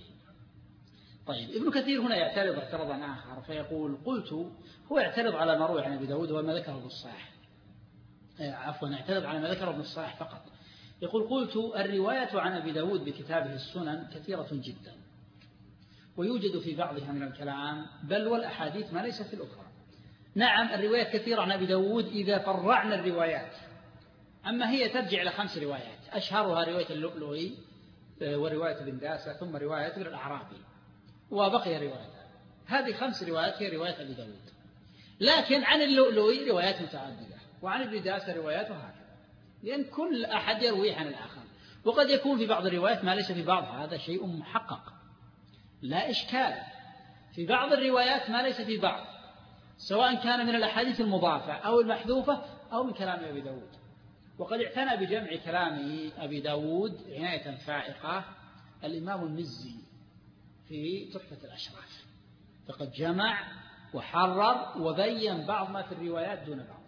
طيب ابن كثير هنا يعترض اعتراضا آخر فيقول قلت، هو يعترض على ما روى عن أبي داود وما ذكره ابن الصلاح، عفوا يعترض على ما ذكره ابن الصلاح فقط. يقول قلت الرواية عن أبي داود بكتابه السنن كثيرة جدا، ويوجد في بعضها من الكلام بل والأحاديث ما ليس في الأخرى. نعم الروايات كثيرة عن أبي داود إذا فرعنا الروايات، أما هي ترجع إلى خمس روايات، أشهرها رواية اللؤلؤي ورواية ابن داسة ثم رواية ابن الأعرابي وبقي رواية. هذه خمس روايات هي رواية أبي داود، لكن عن اللؤلؤي روايات متعددة وعن ابن داسة روايات وهكذا، لأن كل أحد يروي عن الآخر، وقد يكون في بعض الروايات ما ليس في بعض، هذا شيء محقق لا إشكال. في بعض الروايات ما ليس في بعض، سواء كان من الأحاديث المضافة أو المحذوفة أو من كلام أبي داود. وقد اعتنى بجمع كلام أبي داود عناية فائقة الإمام المزي في تحفة الأشراف، فقد جمع وحرر وبين بعض ما في الروايات دون بعض،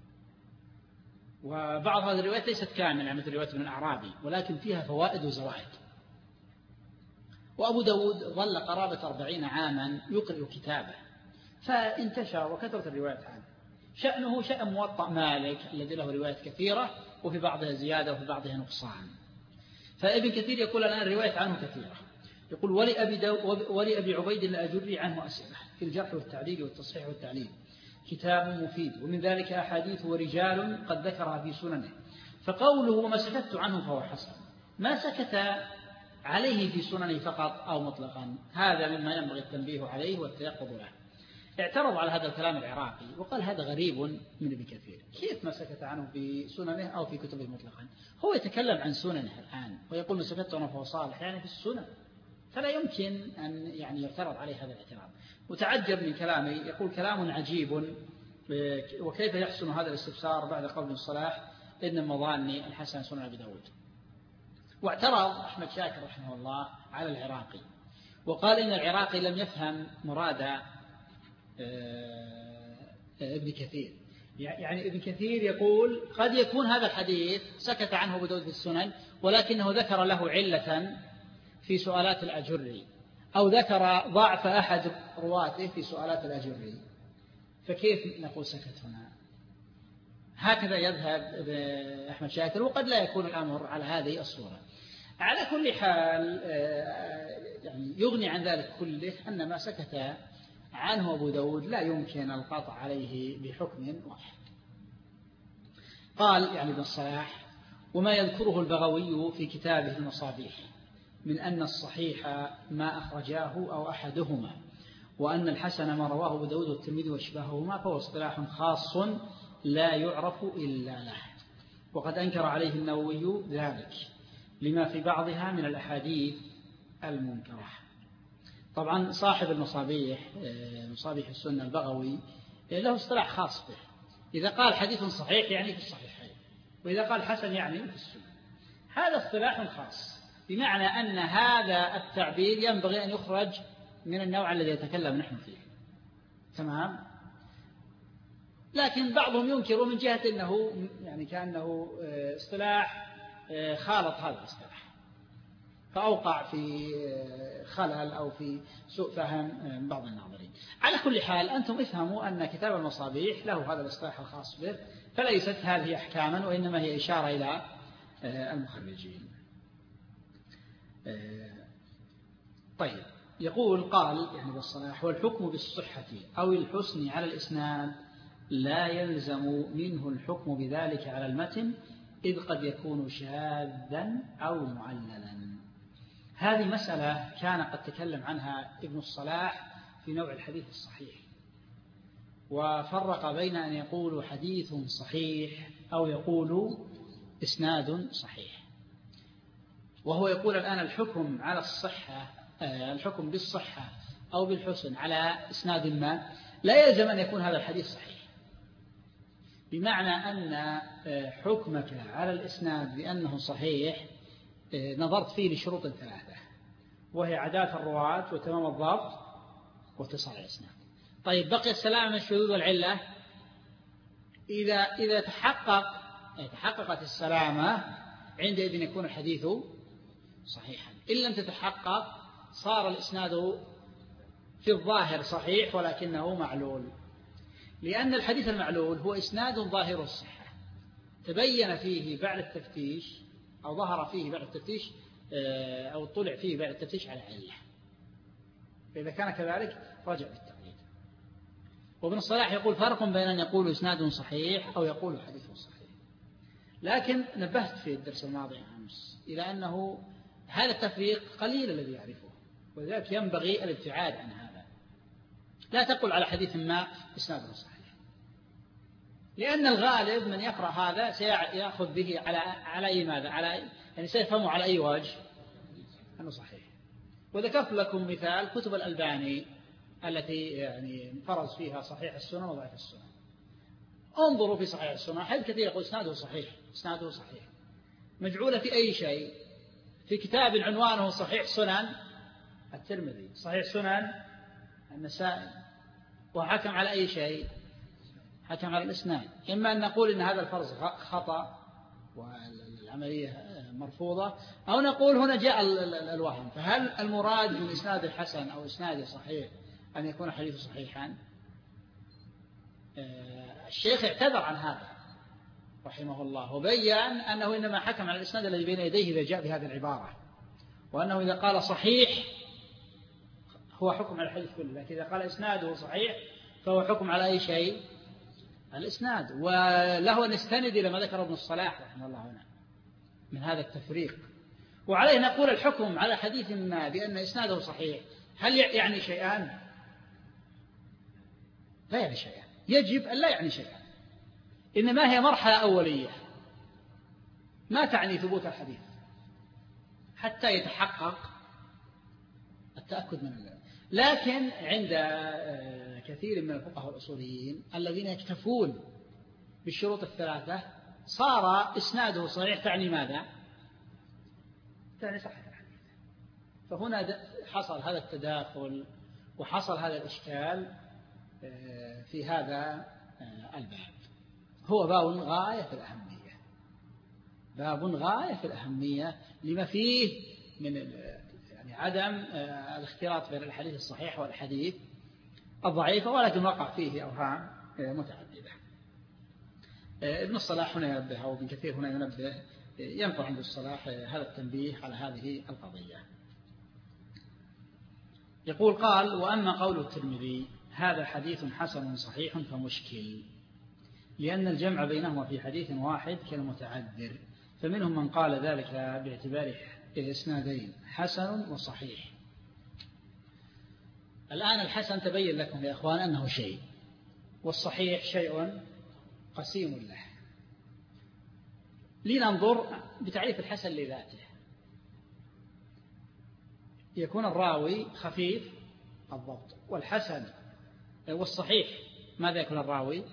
وبعض هذه الروايات ليست كاملة مثل رواية ابن الأعرابي ولكن فيها فوائد وزوائد. وأبو داود ظل قرابة أربعين عاما يقرأ كتابه فانتشر وكثرت الروايات عنه. شأنه شأن موطأ مالك الذي له روايات كثيرة وفي بعضها زيادة وفي بعضها نقصان. فابن كثير يقول الآن الرواية عنه كثيرة، يقول ولأبي, ولأبي عبيد الأجري عنه أسئلة في الجرح والتعديل والتصحيح والتعليل، كتاب مفيد، ومن ذلك أحاديث ورجال قد ذكرها في سننه. فقوله وما سكت عنه فهو حسن، ما سكت عليه في سننه فقط أو مطلقا، هذا مما ينبغي التنبيه عليه والتيقظ له. اعترض على هذا الكلام العراقي وقال هذا غريب من ابن كثير، كيف ما سكت عنه في سننه أو في كتبه مطلقا؟ هو يتكلم عن سننه الآن ويقول ما سكت عنه فهو صالح، يعني في السنن، فلا يمكن أن يعني يعترض عليه هذا الاعتراض. وتعجب من كلامه، يقول كلام عجيب، وكيف يحسن هذا الاستفسار بعد قول الصلاح إن مظاني الحسن سنن أبي داود. واعترض أحمد شاكر رحمه الله على العراقي وقال إن العراقي لم يفهم مراد ابن كثير، يعني ابن كثير يقول قد يكون هذا الحديث سكت عنه أبو داود في السنن ولكنه ذكر له علة في سؤالات الأجري، أو ذكر ضعف أحد رواته في سؤالات الأجري، فكيف نقول سكت هنا؟ هكذا يذهب أحمد شاكر، وقد لا يكون الأمر على هذه الصورة. على كل حال يعني يغني عن ذلك كله أن ما سكت عنه أبو داود لا يمكن القطع عليه بحكم واحد. قال يعني ابن الصلاح وما يذكره البغوي في كتابه المصابيح من أن الصحيح ما أخرجاه أو أحدهما، وأن الحسن ما رواه أبو داود والترمذي واشباههما، فهو اصطلاح خاص لا يعرف إلا له، وقد أنكر عليه النووي ذلك لما في بعضها من الأحاديث المنكرة. طبعا صاحب المصابيح مصابيح السنة البغوي له اصطلاح خاص به، إذا قال حديث صحيح يعني في الصحيحين، وإذا قال حسن يعني في السنة. هذا اصطلاح خاص، بمعنى أن هذا التعبير ينبغي أن يخرج من النوع الذي يتكلم نحن فيه، تمام؟ لكن بعضهم ينكر من جهة أنه يعني كأنه اصطلاح خالط هذا الاصطلاح فأوقع في خلل أو في سوء فهم من بعض الناظرين. على كل حال أنتم افهموا أن كتاب المصابيح له هذا الاصطلاح الخاص به، فليست هذه أحكاما وإنما هي إشارة إلى المخرجين. طيب، يقول قال يعني بالصلاح والحكم بالصحة أو الحسن على الإسناد لا يلزم منه الحكم بذلك على المتن، إذ قد يكون شاذا أو معللا. هذه مسألة كان قد تكلم عنها ابن الصلاح في نوع الحديث الصحيح، وفرق بين أن يقول حديث صحيح أو يقول إسناد صحيح. وهو يقول الآن الحكم على الصحة، الحكم بالصحة أو بالحسن على إسناد ما لا يلزم أن يكون هذا الحديث صحيح، بمعنى أن حكمك على الإسناد بأنه صحيح نظرت فيه لشروط ثلاثة، وهي عدالة الرواة وتمام الضبط واتصال الإسناد. طيب، بقي السلامة من الشذوذ والعلة. إذا إذا تحقق تحققت السلامة عندئذ يكون الحديث صحيحا. إن لم تتحقق صار الإسناد في الظاهر صحيح ولكنه معلول، لأن الحديث المعلول هو إسناد ظاهر الصحة تبين فيه بعد التفتيش أو ظهر فيه بعد التفتيش أو طلع فيه بعد التفتيش على علة، فإذا كان كذلك رجع بالتقييد. وابن الصلاح يقول فرق بين أن يقول إسناد صحيح أو يقول حديث صحيح. لكن نبهت في الدرس الماضي أمس إلى أنه هذا التفريق قليل الذي يعرفه، ولذلك ينبغي الابتعاد عن هذا. لا تقل على حديث ما إسناد صحيح، لأن الغالب من يقرأ هذا سيأخذ به على على أي ماذا على يعني سيفهمه على أي وجه أنه صحيح. وذكرت لكم مثال كتب الألباني التي يعني فرز فيها صحيح السنن وضعف السنن. انظروا في صحيح السنن حيث كثير يقول إسناده صحيح إسناده صحيح مجعولة في أي شيء، في كتاب عنوانه صحيح سنن الترمذي، صحيح سنن النسائي، وحكم على أي شيء؟ حكم على الإسناد. إما أن نقول إن هذا الفرز خطأ والعملية مرفوضة، أو نقول هنا جاء الوهم. فهل المراد من إسناد الحسن أو إسناد صحيح أن يكون حديث صحيحا؟ الشيخ اعتذر عن هذا رحمه الله وبين أنه إنما حكم على الإسناد الذي بين يديه إذا جاء بهذه العبارة، وأنه إذا قال صحيح هو حكم على الحديث كله، لكن إذا قال إسناده صحيح فهو حكم على أي شيء الإسناد، وله أن يستند إلى ما ذكر ابن الصلاح رحمه الله هنا من هذا التفريق. وعليه نقول الحكم على حديث ما بأن إسناده صحيح هل يعني شيئان؟ لا يعني شيئان، يجب أن لا يعني شيئان، إنما هي مرحلة أولية ما تعني ثبوت الحديث حتى يتحقق التأكد من الله. لكن عند كثير من الفقهاء الأصوليين الذين يكتفون بالشروط الثلاثة صار إسناده صحيح تعني ماذا؟ تعني صحة الحديث. فهنا حصل هذا التداخل وحصل هذا الإشكال في هذا الباب. هو باب غاية في الأهمية، باب غاية في الأهمية لما فيه من يعني عدم الاختلاط بين الحديث الصحيح والحديث الضعيف، ولكن وقع فيه أوهام متعددة. ابن الصلاح هنا ينبه أو ابن كثير هنا ينبه، ينفع عند الصلاح هذا التنبيه على هذه القضية. يقول قال: وأما قول الترمذي هذا حديث حسن صحيح فمشكل، لأن الجمع بينهما في حديث واحد كالمتعذر، فمنهم من قال ذلك باعتبار إسنادين حسن وصحيح. الآن الحسن تبين لكم يا أخوان أنه شيء، والصحيح شيء قسيم له. لننظر بتعريف الحسن لذاته. يكون الراوي خفيف الضبط، والحسن والصحيح ماذا يكون الراوي؟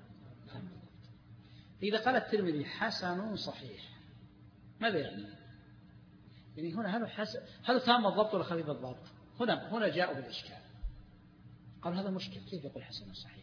إذا قال الترمذي حسن صحيح ماذا يعني؟ يعني هنا هل حسن هل تام الضبط ولا خفيف الضبط؟ هنا هنا جاءوا بالإشكال، قال هذا مشكل، كيف يقول حسن صحيح؟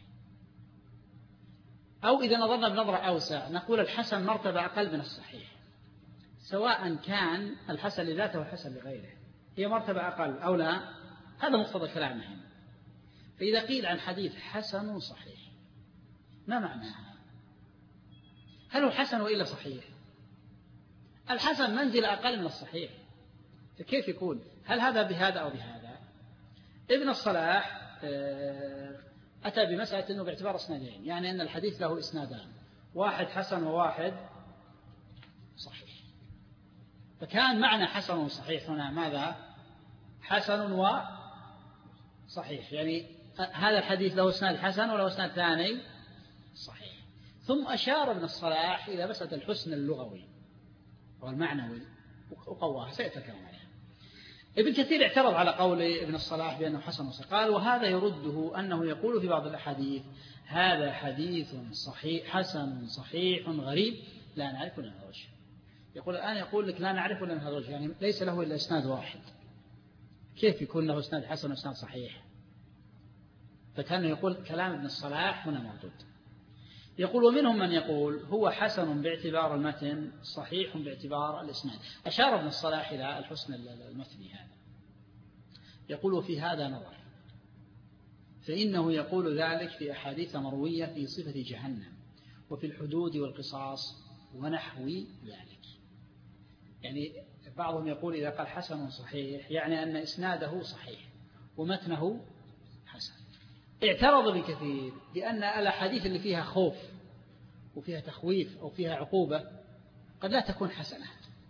أو إذا نظرنا بنظرة أوسع نقول الحسن مرتبة أقل من الصحيح، سواء كان الحسن لذاته وحسن لغيره، هي مرتبة أقل أو لا، هذا مقتضى كلامهم. فإذا قيل عن حديث حسن صحيح ما معناها؟ هل هو حسن وإلا صحيح؟ الحسن منزلة أقل من الصحيح، فكيف يكون؟ هل هذا بهذا أو بهذا؟ ابن الصلاح أتى بمسألة أنه باعتبار اسنادين، يعني أن الحديث له اسنادان، واحد حسن وواحد صحيح. فكان معنى حسن وصحيح هنا ماذا؟ حسن وصحيح، يعني هذا الحديث له اسناد حسن وله اسناد ثاني صحيح. ثم أشار ابن الصلاح إلى مسألة الحسن اللغوي والمعنوي وقواه، سيتكلم عليها. ابن كثير اعترض على قول ابن الصلاح بأنه حسن وصحيح، قال: وهذا يرده أنه يقول في بعض الأحاديث هذا حديث صحيح حسن صحيح غريب لا نعرف له وجه. يقول الآن يقول لك لا نعرف له وجه، يعني ليس له إلا إسناد واحد، كيف يكون له إسناد حسن وإسناد صحيح؟ فكان يقول كلام ابن الصلاح هنا موجود. يقول: ومنهم من يقول هو حسن باعتبار المتن صحيح باعتبار الإسناد. أشار ابن الصلاح إلى الحسن المثني هذا. يقول: وفي هذا نظر، فإنه يقول ذلك في أحاديث مروية في صفة جهنم وفي الحدود والقصاص ونحو ذلك. يعني بعضهم يقول إذا قال حسن صحيح يعني أن إسناده صحيح ومتنه حسن. اعترض بكثير بأن الأحاديث اللي فيها خوف وفيها تخويف أو فيها عقوبة قد لا تكون حسنة.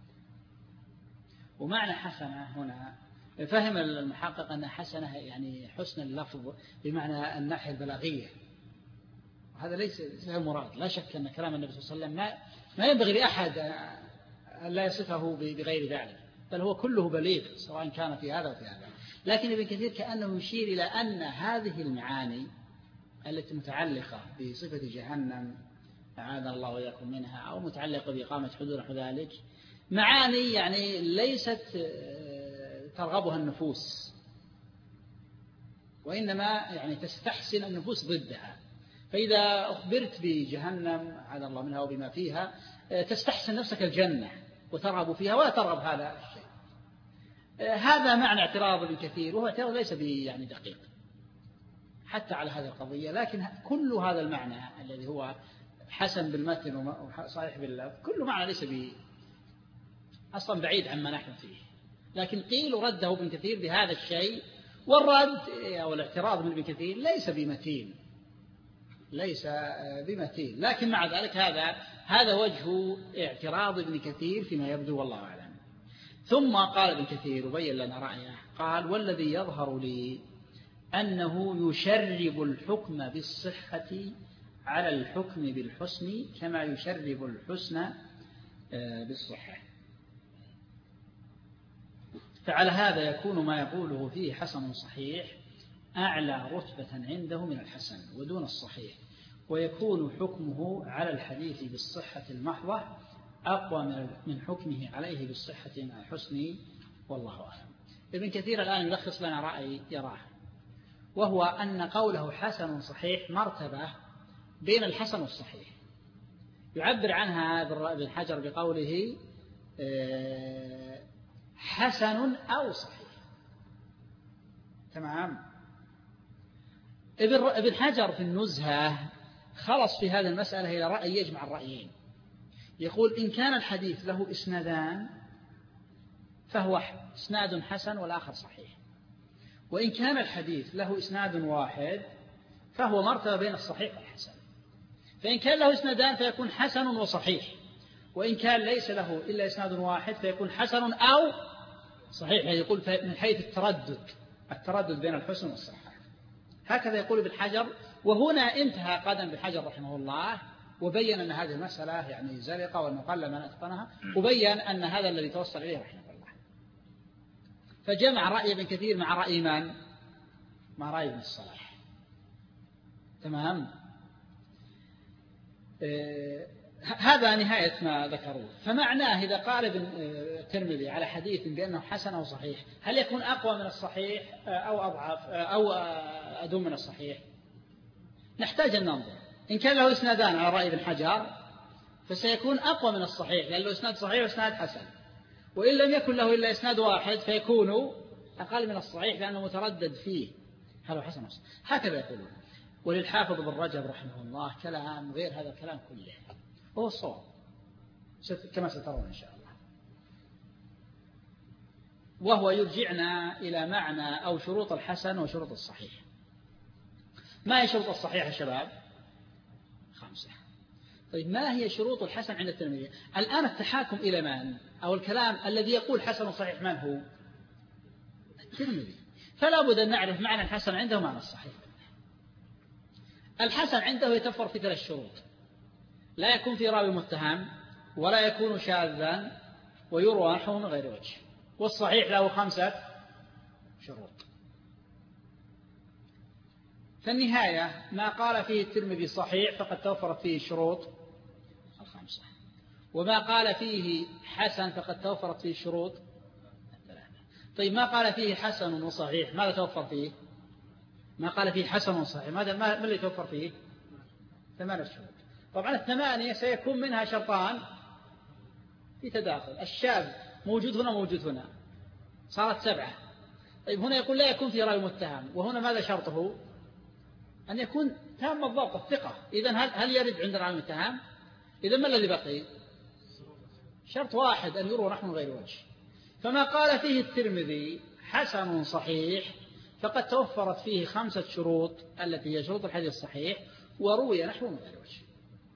ومعنى حسنة هنا فهم المحقق أن حسنة يعني حسن اللفظ بمعنى الناحية البلاغية، وهذا ليس المراد. لا شك أن كلام النبي صلى الله عليه وسلم ما, ما ينبغي لأحد أن لا يصفه بغير ذلك، بل هو كله بليغ سواء كان في هذا وفي هذا. لكن ابن كثير كأنه يشير إلى أن هذه المعاني التي متعلقة بصفة جهنم أعاذنا الله وإياكم منها، أو متعلقة بإقامة حدود نحو ذلك، معاني يعني ليست ترغبها النفوس، وإنما يعني تستحسن النفوس ضدها. فإذا أخبرت بجهنم أعاذنا الله منها وبما فيها تستحسن نفسك الجنة وترغب فيها ولا ترغب هذا الشيء. هذا معنى اعتراض ابن كثير، وهو اعتراض ليس يعني دقيق حتى على هذه القضية. لكن كل هذا المعنى الذي هو حسن بالمتن وصحيح باللفظ كل معنى ليس ب أصلا بعيد عما نحن فيه. لكن قيل رده ابن كثير بهذا الشيء، والرد أو الاعتراض من ابن كثير ليس بمتين، ليس بمثيل. لكن مع ذلك هذا هذا وجه اعتراض ابن كثير فيما يبدو والله أعلم. ثم قال ابن كثير وبين لنا رأيه، قال: والذي يظهر لي أنه يشرب الحكم بالصحة على الحكم بالحسن كما يشرب الحسن بالصحة، فعلى هذا يكون ما يقوله فيه حسن صحيح أعلى رتبة عنده من الحسن ودون الصحيح، ويكون حكمه على الحديث بالصحة المحضة أقوى من حكمه عليه بالصحة مع الحسن، والله أعلم. ابن كثير الآن يلخص لنا رأي يراه، وهو أن قوله حسن صحيح مرتبة بين الحسن والصحيح، يعبر عنها ابن حجر بقوله حسن أو صحيح. تمام. ابن حجر في النزهة خلص في هذه المسألة إلى رأي يجمع الرأيين، يقول: إن كان الحديث له إسنادان فهو إسناد حسن والآخر صحيح، وإن كان الحديث له إسناد واحد فهو مرتبة بين الصحيح والحسن. فإن كان له إسنادان فيكون حسن وصحيح، وإن كان ليس له إلا إسناد واحد فيكون حسن أو صحيح، يعني يقول من حيث التردد التردد بين الحسن والصحة. هكذا يقول ابن حجر. وهنا انتهى قدم ابن حجر رحمه الله، وبين أن هذه المسألة يعني زلقة وأنه قل من أتقنها، وبين أن هذا الذي توصل إليه رحمه الله. فجمع رأي ابن كثير مع رأي من؟ مع رأي ابن الصلاح. تمام. آه هذا نهاية ما ذكروه. فمعناه إذا قال ابن الترمذي على حديث بأنه حسن أو صحيح، هل يكون أقوى من الصحيح أو أضعف أو أدوم من الصحيح؟ نحتاج أن ننظر. إن كان له إسنادان على رأي ابن حجر فسيكون أقوى من الصحيح، لأن له إسناد صحيح وإسناد حسن. وإن لم يكن له إلا إسناد واحد فيكون أقل من الصحيح لأنه متردد فيه هل هو حسن أو صحيح. هكذا يقولون. وللحافظ بن رجب رحمه الله كلام غير هذا الكلام كله، وهو الصواب كما سترون إن شاء الله. وهو يرجعنا إلى معنى أو شروط الحسن وشروط الصحيح. ما هي شروط الصحيح يا شباب؟ خمسة. طيب ما هي شروط الحسن عند الترمذي؟ الآن التحاكم إلى من؟ أو الكلام الذي يقول حسن صحيح من هو؟ الترمذي. فلا بد أن نعرف معنى الحسن عنده ومعنى الصحيح. الحسن عنده يتوفر في ثلاث شروط: لا يكون في راوي متهم، ولا يكون شاذا، ويروى نحو من غير وجه. والصحيح له خمسة شروط. فالنهاية ما قال فيه الترمذي صحيح فقد توفرت فيه الشروط الخمسة، وما قال فيه حسن فقد توفرت فيه الشروط الثلاثة. طيب ما قال فيه حسن وصحيح ماذا توفر فيه؟ ما قال فيه حسن وصحيح ماذا ما اللي توفر فيه؟ ثمانية شروط. طبعا الثمانية سيكون منها شرطان في تداخل، الشاذ موجود هنا موجود هنا، صارت سبعة. طيب هنا يقول لا يكون في راوي متهم، وهنا ماذا شرطه؟ أن يكون تام الضبط الثقة. إذن هل, هل يرد عند الراوي المتهم؟ إذن ما الذي بقي؟ شرط واحد، أن يروى نحو من غير وجه. فما قال فيه الترمذي حسن صحيح فقد توفرت فيه خمسة شروط التي هي شروط الحديث الصحيح، وروي نحو من غير وجه.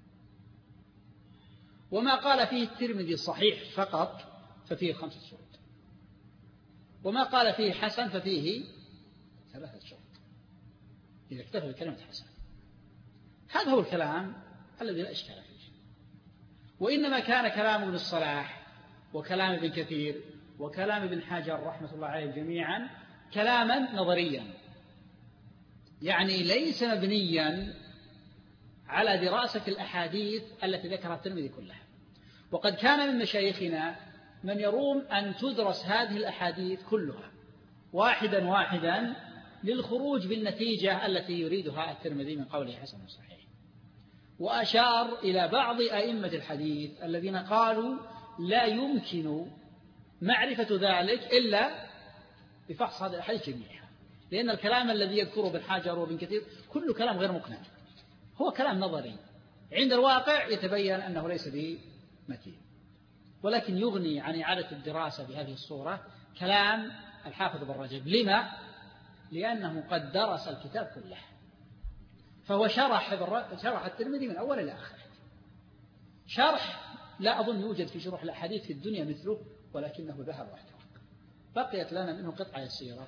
وما قال فيه الترمذي صحيح فقط ففيه خمسة شروط، وما قال فيه حسن ففيه ثلاثة شروط إذا اكتفى بكلمة حسن. هذا هو الكلام الذي لا إشكال فيه. وإنما كان كلام ابن الصلاح وكلام ابن كثير وكلام ابن حجر رحمة الله عليه جميعا كلاما نظريا، يعني ليس مبنيا على دراسة الأحاديث التي ذكرها الترمذي كلها. وقد كان من مشايخنا من يروم أن تدرس هذه الأحاديث كلها واحدا واحدا للخروج بالنتيجة التي يريدها الترمذي من قوله حسن صحيح. وأشار إلى بعض أئمة الحديث الذين قالوا لا يمكن معرفة ذلك إلا بفحص هذه الأحاديث جميعها، لأن الكلام الذي يذكره ابن حجر وابن كثير كل كلام غير مقنع، هو كلام نظري عند الواقع يتبين أنه ليس بمتين. ولكن يغني عن إعادة الدراسة بهذه الصورة كلام الحافظ بن رجب. لما؟ لأنه قد درس الكتاب كله فهو شرح شرح الترمذي من أول إلى آخر، شرح لا أظن يوجد في شروح الأحاديث في الدنيا مثله، ولكنه ذهب واحترق. بقيت لنا منه قطعة يسيرة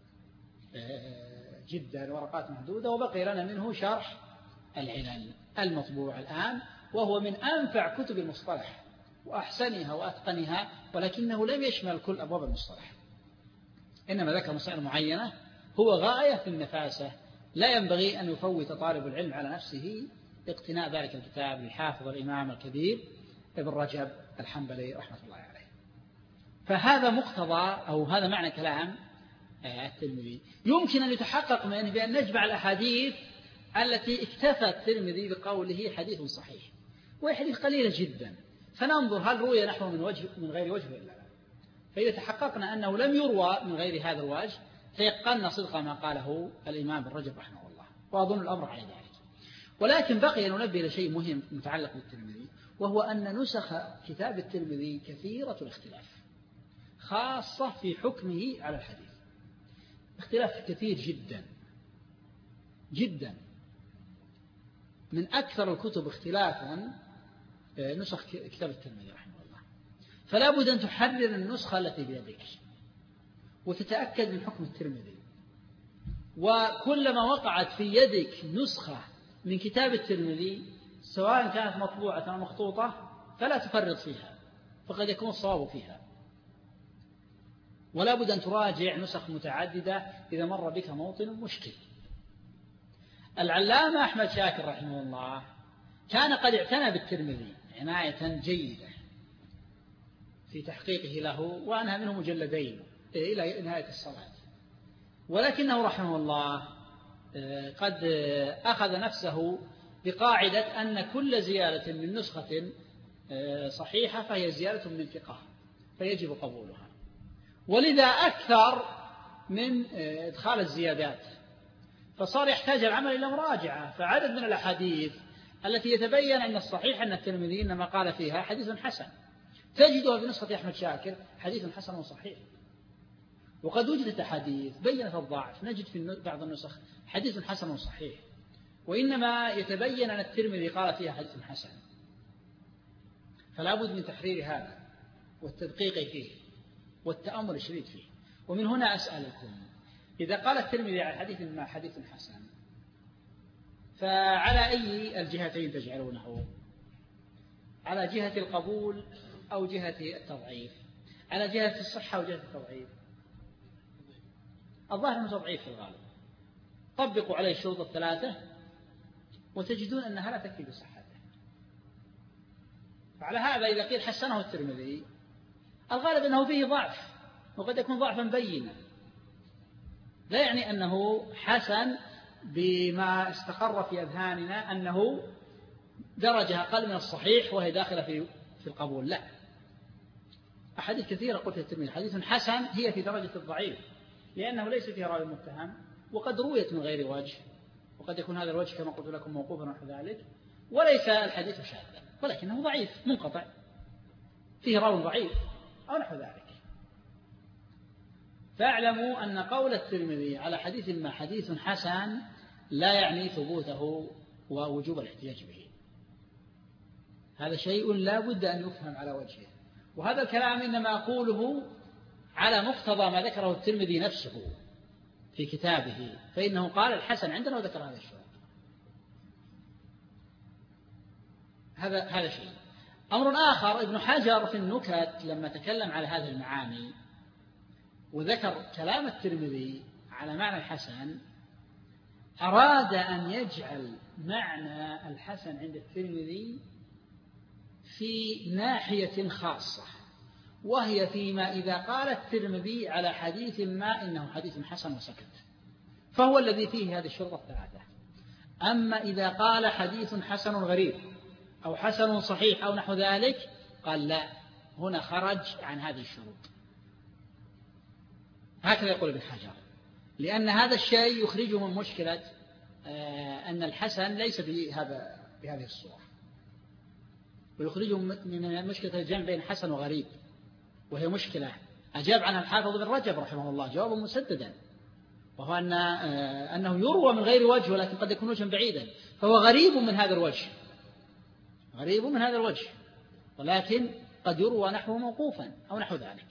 جدا، ورقات محدودة، وبقي لنا منه شرح العلل المطبوع الآن، وهو من أنفع كتب المصطلح وأحسنها وأتقنها، ولكنه لم يشمل كل أبواب المصطلح، إنما ذكر مسائل معينة. هو غاية في النفاسة، لا ينبغي أن يفوت طالب العلم على نفسه اقتناء ذلك الكتاب للحافظ الإمام الكبير ابن رجب الحنبلي رحمة الله عليه. فهذا مقتضى أو هذا معنى كلام الترمذي. يمكن أن يتحقق منه بأن نجمع الأحاديث التي اكتفى الترمذي بقوله حديث صحيح، وهي حديث قليلة جدا، فننظر هل روي نحو من وجه من غير وجه ولا لا. فإذا تحققنا أنه لم يروى من غير هذا الوجه تيقنا صدق ما قاله الإمام ابن رجب رحمه الله، وأظن الأمر على ذلك. ولكن بقي أن ننبه إلى شيء مهم متعلق بالترمذي، وهو أن نسخ كتاب الترمذي كثيرة الاختلاف، خاصة في حكمه على الحديث، اختلاف كثير جدا جدا، من أكثر الكتب اختلافا نسخ كتاب الترمذي رحمه الله. فلا بد أن تحرر النسخة التي بيدك وتتأكد من حكم الترمذي، وكلما وقعت في يدك نسخة من كتاب الترمذي سواء كانت مطبوعة أو مخطوطة فلا تفرط فيها، فقد يكون الصواب فيها. ولا بد أن تراجع نسخ متعددة إذا مر بك موطن مشكل. العلامة أحمد شاكر رحمه الله كان قد اعتنى بالترمذي عناية جيدة في تحقيقه له، وأنهى منه مجلدين إلى نهاية الصلاة، ولكنه رحمه الله قد أخذ نفسه بقاعدة أن كل زيادة من نسخة صحيحة فهي زيادة من ثقة فيجب قبولها، ولذا أكثر من إدخال الزيادات، فصار يحتاج العمل إلى مراجعة. فعدد من الأحاديث التي يتبين أن الصحيح أن الترمذي إنما قال فيها حديث حسن تجدها في نسخة أحمد شاكر حديث حسن وصحيح، وقد وجدت أحاديث بينت الضعف نجد في بعض النسخ حديث حسن وصحيح، وإنما يتبين أن الترمذي قال فيها حديث حسن. فلا بد من تحرير هذا والتدقيق فيه والتأمل الشديد فيه. ومن هنا أسألكم، إذا قال الترمذي على حديث ما حديث حسن، فعلى أي الجهتين تجعلونه؟ على جهة القبول أو جهة التضعيف؟ على جهة الصحة أو جهة التضعيف؟ الظاهر أنه تضعيف في الغالب. طبقوا عليه الشروط الثلاثة وتجدون أنها لا تكفي بصحته. فعلى هذا إذا قيل حسنه الترمذي الغالب أنه فيه ضعف، وقد يكون ضعفا بينا، لا يعني أنه حسن بما استقر في أذهاننا أنه درجة أقل من الصحيح وهي داخلة في في القبول، لا. أحاديث كثيرة قلت الترمذي حديث حسن هي في درجة الضعيف، لأنه ليس فيها راوي متهم، وقد رويت من غير وجه، وقد يكون هذا الوجه كما قلت لكم موقوفا نحو ذلك، وليس الحديث شاذا ولكنه ضعيف منقطع فيه راوي ضعيف أو نحو ذلك. فاعلموا أن قول الترمذي على حديث ما حديث حسن لا يعني ثبوته ووجوب الاحتجاج به، هذا شيء لا بد أن يفهم على وجهه. وهذا الكلام إنما أقوله على مقتضى ما ذكره الترمذي نفسه في كتابه، فإنه قال الحسن عندنا وذكر هذا الشيء. هذا هذا شيء. أمر آخر، ابن حجر في النكت لما تكلم على هذه المعاني وذكر كلام الترمذي على معنى الحسن، أراد أن يجعل معنى الحسن عند الترمذي في ناحية خاصة، وهي فيما إذا قال الترمذي على حديث ما إنه حديث حسن وسكت، فهو الذي فيه هذه الشروط الثلاثة. أما إذا قال حديث حسن غريب أو حسن صحيح أو نحو ذلك قال لا، هنا خرج عن هذه الشروط. هكذا يقول ابن حجر، لأن هذا الشيء يخرجه من مشكلة أن الحسن ليس بهذا بهذه الصورة، ويخرجه من مشكلة الجمع بين حسن وغريب، وهي مشكلة أجاب عنها الحافظ بن رجب رحمه الله جوابا مسددا، وهو أن أنه يروى من غير وجه ولكن قد يكون وجها بعيدا، فهو غريب من هذا الوجه، غريب من هذا الوجه، ولكن قد يروى نحوه موقوفا أو نحو ذلك.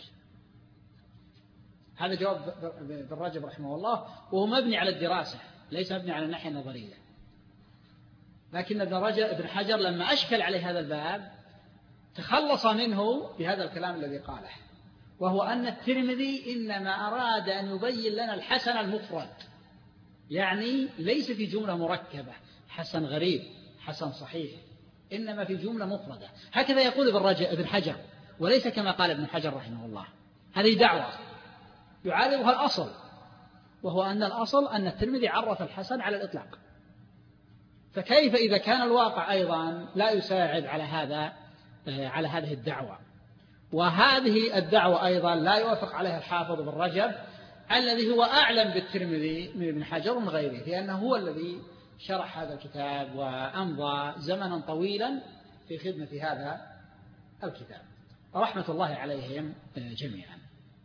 هذا جواب ابن رجب رحمه الله، وهو مبني على الدراسة ليس مبني على الناحية النظرية. لكن ابن رجب ابن حجر لما أشكل عليه هذا الباب تخلص منه بهذا الكلام الذي قاله، وهو أن الترمذي إنما أراد أن يبين لنا الحسن المفرد، يعني ليس في جملة مركبة حسن غريب حسن صحيح، إنما في جملة مفردة. هكذا يقول ابن رجب ابن حجر، وليس كما قال ابن حجر رحمه الله. هذه دعوة يعارضها الأصل، وهو أن الأصل أن الترمذي عرف الحسن على الإطلاق، فكيف إذا كان الواقع أيضا لا يساعد على هذا على هذه الدعوة؟ وهذه الدعوة أيضا لا يوافق عليها الحافظ بن رجب الذي هو أعلم بالترمذي من ابن حجر ومن غيره، لأنه هو الذي شرح هذا الكتاب وأمضى زمنا طويلا في خدمة هذا الكتاب، رحمة الله عليهم جميعا.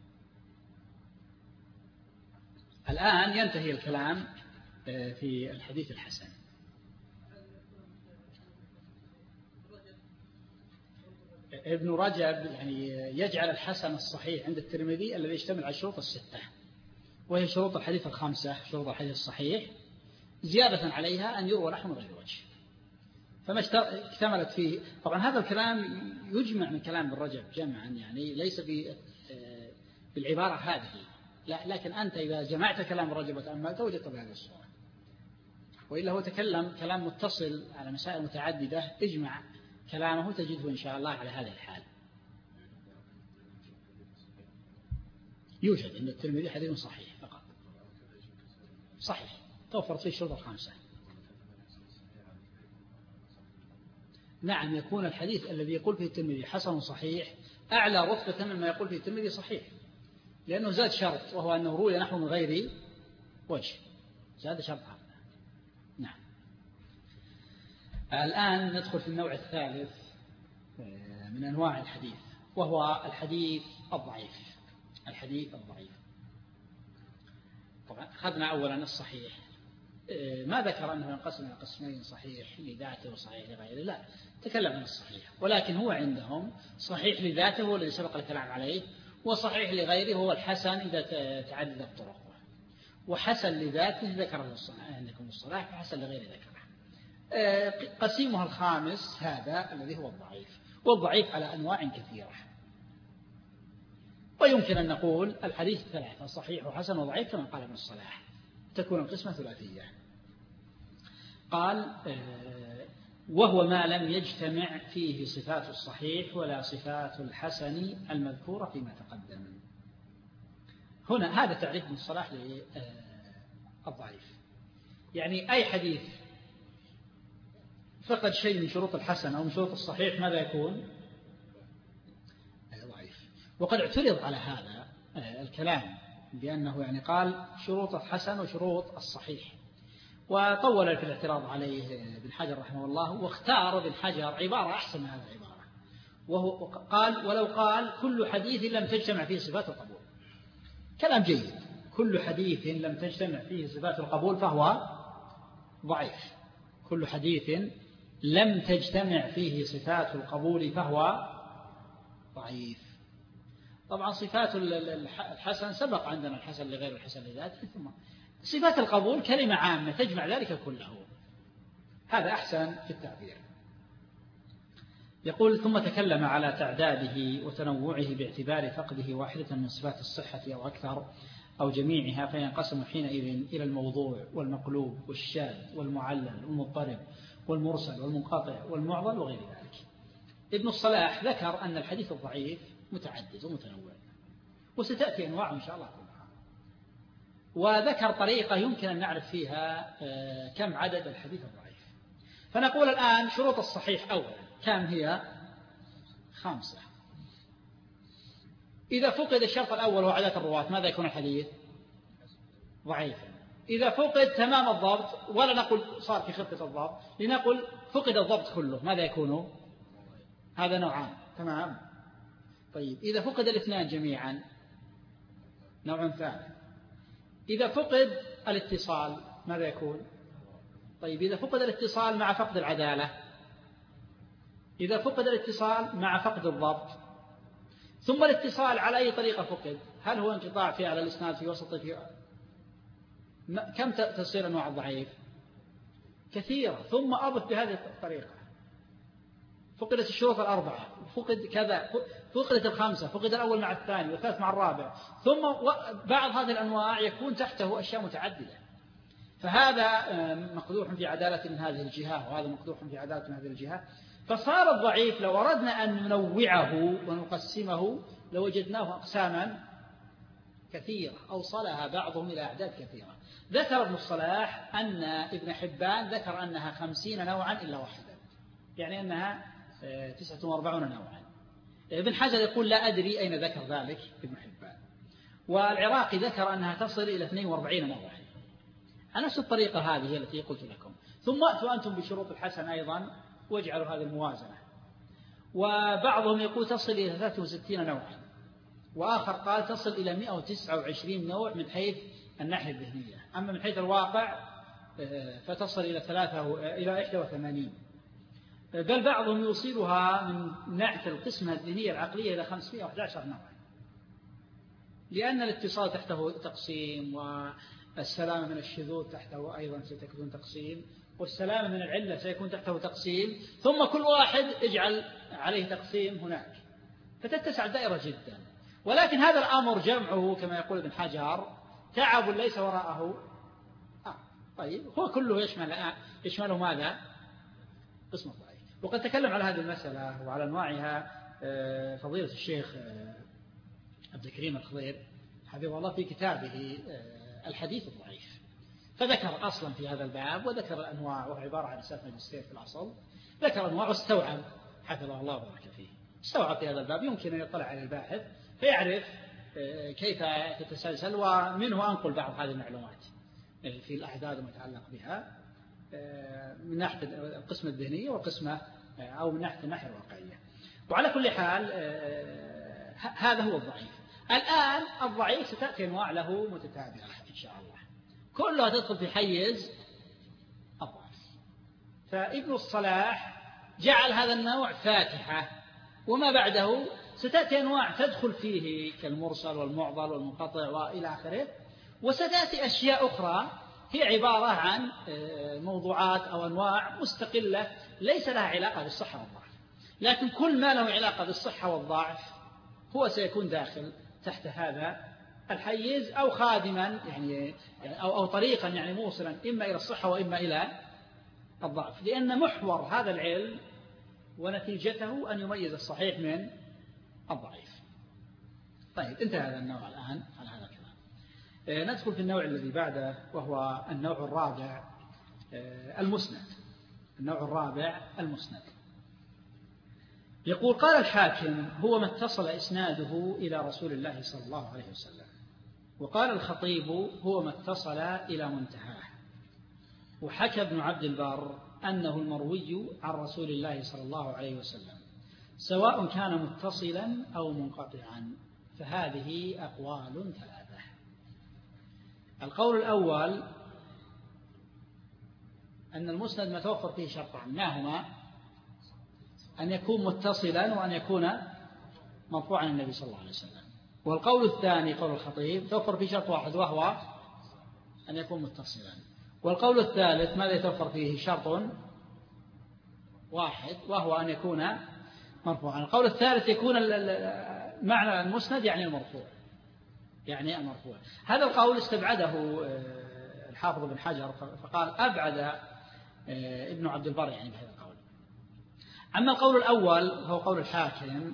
الآن ينتهي الكلام في الحديث الحسن. ابن رجب يعني يجعل الحسن الصحيح عند الترمذي الذي يشتمل على الشروط الستة، وهي شروط الحديث الخمسة، شروط الحديث الصحيح، زيادة عليها أن يروى نحو من غير وجه، فما اكتملت فيه. طبعا هذا الكلام يجمع من كلام ابن رجب جمعا، يعني ليس بالعبارة هذه، لا، لكن أنت إذا جمعت كلام ابن رجب وتأملت وجدت بهذه الصورة، وإلا هو تكلم كلام متصل على مسائل متعددة، اجمع كلامه تجده إن شاء الله على هذه الحال. يوجد عند الترمذي حديث صحيح فقط، صحيح توفرت فيه الشروط الخمسة. نعم، يكون الحديث الذي يقول فيه الترمذي حسن صحيح أعلى رتبة مما يقول فيه الترمذي صحيح، لأنه زاد شرط، وهو أنه روي نحو من غير وجه، زاد شرط هذا. نعم. الآن ندخل في النوع الثالث من أنواع الحديث، وهو الحديث الضعيف. الحديث الضعيف طبعا أخذنا أولا الصحيح، ما ذكر أنه ينقسم إلى قسمين، صحيح لذاته وصحيح لغيره، لا، تكلم عن الصحيح، ولكن هو عندهم صحيح لذاته هو الذي سبق الكلام عليه، وصحيح لغيره هو الحسن إذا تعددت طرقه، وحسن لذاته ذكره عندكم الصلاح، وحسن لغيره ذكره. قسيمها الخامس هذا الذي هو الضعيف، والضعيف على أنواع كثيرة، ويمكن أن نقول الحديث ثلاثة: صحيح وحسن وضعيف، كما قال ابن الصلاح، تكون القسمة ثلاثية. قال: وهو ما لم يجتمع فيه صفات الصحيح ولا صفات الحسن المذكورة فيما تقدم. هنا هذا تعريف ابن الصلاح للضعيف، يعني أي حديث فقد شيء من شروط الحسن أو من شروط الصحيح ماذا يكون؟ ضعيف. وقد اعترض على هذا الكلام بأنه يعني قال شروط الحسن وشروط الصحيح، وطول في الاعتراض عليه ابن حجر رحمه الله، واختار ابن حجر عبارة أحسن من هذه العبارة، وهو قال: ولو قال كل حديث لم تجتمع فيه صفات القبول. كلام جيد، كل حديث لم تجتمع فيه صفات القبول فهو ضعيف، كل حديث لم تجتمع فيه صفات القبول فهو ضعيف. طبعا صفات الحسن سبق عندنا الحسن لغير الحسن لذاته، ثم صفات القبول كلمة عامة تجمع ذلك كله، هذا أحسن في التعبير. يقول: ثم تكلم على تعداده وتنوعه باعتبار فقده واحدة من صفات الصحة أو أكثر أو جميعها، فينقسم حينئذ إلى الموضوع والمقلوب والشاذ والمعلل والمضطرب والمرسل والمنقطع والمعضل وغير ذلك. ابن الصلاح ذكر أن الحديث الضعيف متعدد ومتنوع، وستأتي أنواع إن شاء الله كلها، وذكر طريقة يمكن أن نعرف فيها كم عدد الحديث الضعيف. فنقول الآن شروط الصحيح أولا كم هي؟ خمسة. إذا فقد الشرط الأول وهو عدالة الرواة ماذا يكون الحديث؟ ضعيفا. إذا فقد تمام الضبط، ولا نقول صار في خفة الضبط، لنقل فقد الضبط كله ماذا يكون؟ هذا نوعان. تمام. طيب إذا فقد الاثنان جميعا نوع ثالث. إذا فقد الاتصال ماذا يكون؟ طيب إذا فقد الاتصال مع فقد العدالة، إذا فقد الاتصال مع فقد الضبط، ثم الاتصال على أي طريقة فقد، هل هو انقطاع في على الإسناد في وسط في كم تصير أنواع الضعيف؟ كثيرة. ثم أضف بهذه الطريقة، فقدت الشروط الأربعة، فقد كذا، فقدت الخمسة، فقد الأول مع الثاني والثالث مع الرابع، ثم بعض هذه الأنواع يكون تحته أشياء متعددة، فهذا مقدوح في عدالة من هذه الجهة، وهذا مقدوح في عدالة من هذه الجهة. فصار الضعيف لو أردنا أن ننوعه ونقسمه لوجدناه أقساما كثيرة أوصلها بعضهم إلى أعداد كثيرة. ذكر ابن الصلاح أن ابن حبان ذكر أنها خمسين نوعا إلا واحدا، يعني أنها تسعة وأربعون نوعا. ابن حجر يقول لا أدري أين ذكر ذلك ابن حبان. والعراقي ذكر أنها تصل إلى اثنين وأربعين نوعا. نفس الطريقة هذه التي قلت لكم. ثم أتوا أنتم بشروط الحسن أيضا واجعلوا هذه الموازنة. وبعضهم يقول تصل إلى ثلاثة وستين نوعا، وآخر قال تصل إلى مئة وتسعة وعشرين نوع من حيث الناحية الذهنية. أما من حيث الواقع فتصل إلى ثلاثة إلى إحدى وثمانين، بل بعضهم يوصلها من ناحية القسمة الذهنية العقلية إلى خمسمئة وأحد عشر نوعا، لأن الاتصال تحته تقسيم، والسلامة من الشذوذ تحته أيضا ستكون تقسيم، والسلامة من العلة سيكون تحته تقسيم، ثم كل واحد اجعل عليه تقسيم هناك، فتتسع الدائرة جدا. ولكن هذا الأمر جمعه كما يقول ابن حجر تعب ليس وراءه آه. طيب هو كله يشمل يشمله ماذا؟ قسم الضعيف. وقد تكلم على هذه المسألة وعلى أنواعها فضيلة الشيخ عبد الكريم الخضير حفظه الله في كتابه الحديث الضعيف، فذكر أصلا في هذا الباب وذكر الأنواع، وهو عبارة عن رسالة ماجستير في الأصل، ذكر أنواع واستوعب حفظه الله وبارك فيه، استوعب في هذا الباب. يمكن أن يطلع على الباحث فيعرف كيف تتسلسل، ومنه أنقل بعض هذه المعلومات في الأعداد المتعلق بها من ناحية القسمة الذهنية والقسمة أو من ناحية الناحية الواقعية. وعلى كل حال هذا هو الضعيف. الآن الضعيف ستأتي أنواع له متتابعة إن شاء الله، كلها تدخل في حيز الضعف. فابن الصلاح جعل هذا النوع فاتحة، وما بعده ستأتي أنواع تدخل فيه كالمرسل والمعضل والمنقطع وإلى آخره، وستأتي أشياء أخرى هي عبارة عن موضوعات أو أنواع مستقلة ليس لها علاقة بالصحة والضعف، لكن كل ما له علاقة بالصحة والضعف هو سيكون داخل تحت هذا الحيز، أو خادما يعني أو أو طريقا يعني موصلا إما إلى الصحة وإما إلى الضعف، لأن محور هذا العلم ونتيجته أن يميز الصحيح من الضعيف. طيب انتهى هذا النوع الآن على هذا الكلام. ندخل في النوع الذي بعده، وهو النوع الرابع المسند. النوع الرابع المسند. يقول قال الحاكم هو ما اتصل إسناده إلى رسول الله صلى الله عليه وسلم. وقال الخطيب هو ما اتصل إلى منتهاه. وحكى ابن عبد البر أنه المروي عن رسول الله صلى الله عليه وسلم سواء كان متصلا أو منقطعا. فهذه أقوال ثلاثة. القول الأول أن المسند ما توفر فيه شرطان، ما هما؟ أن يكون متصلا وأن يكون مرفوعا عن النبي صلى الله عليه وسلم. والقول الثاني قول الخطيب توفر فيه شرط واحد، وهو أن يكون متصلا. والقول الثالث ماذا يتوفر فيه؟ شرط واحد، وهو أن يكون مرفوعا. القول الثالث يكون معنى المسند يعني المرفوع، يعني المرفوع. هذا القول استبعده الحافظ بن حجر، فقال أبعد ابن عبد البر يعني بهذا القول. أما القول الأول هو قول الحاكم،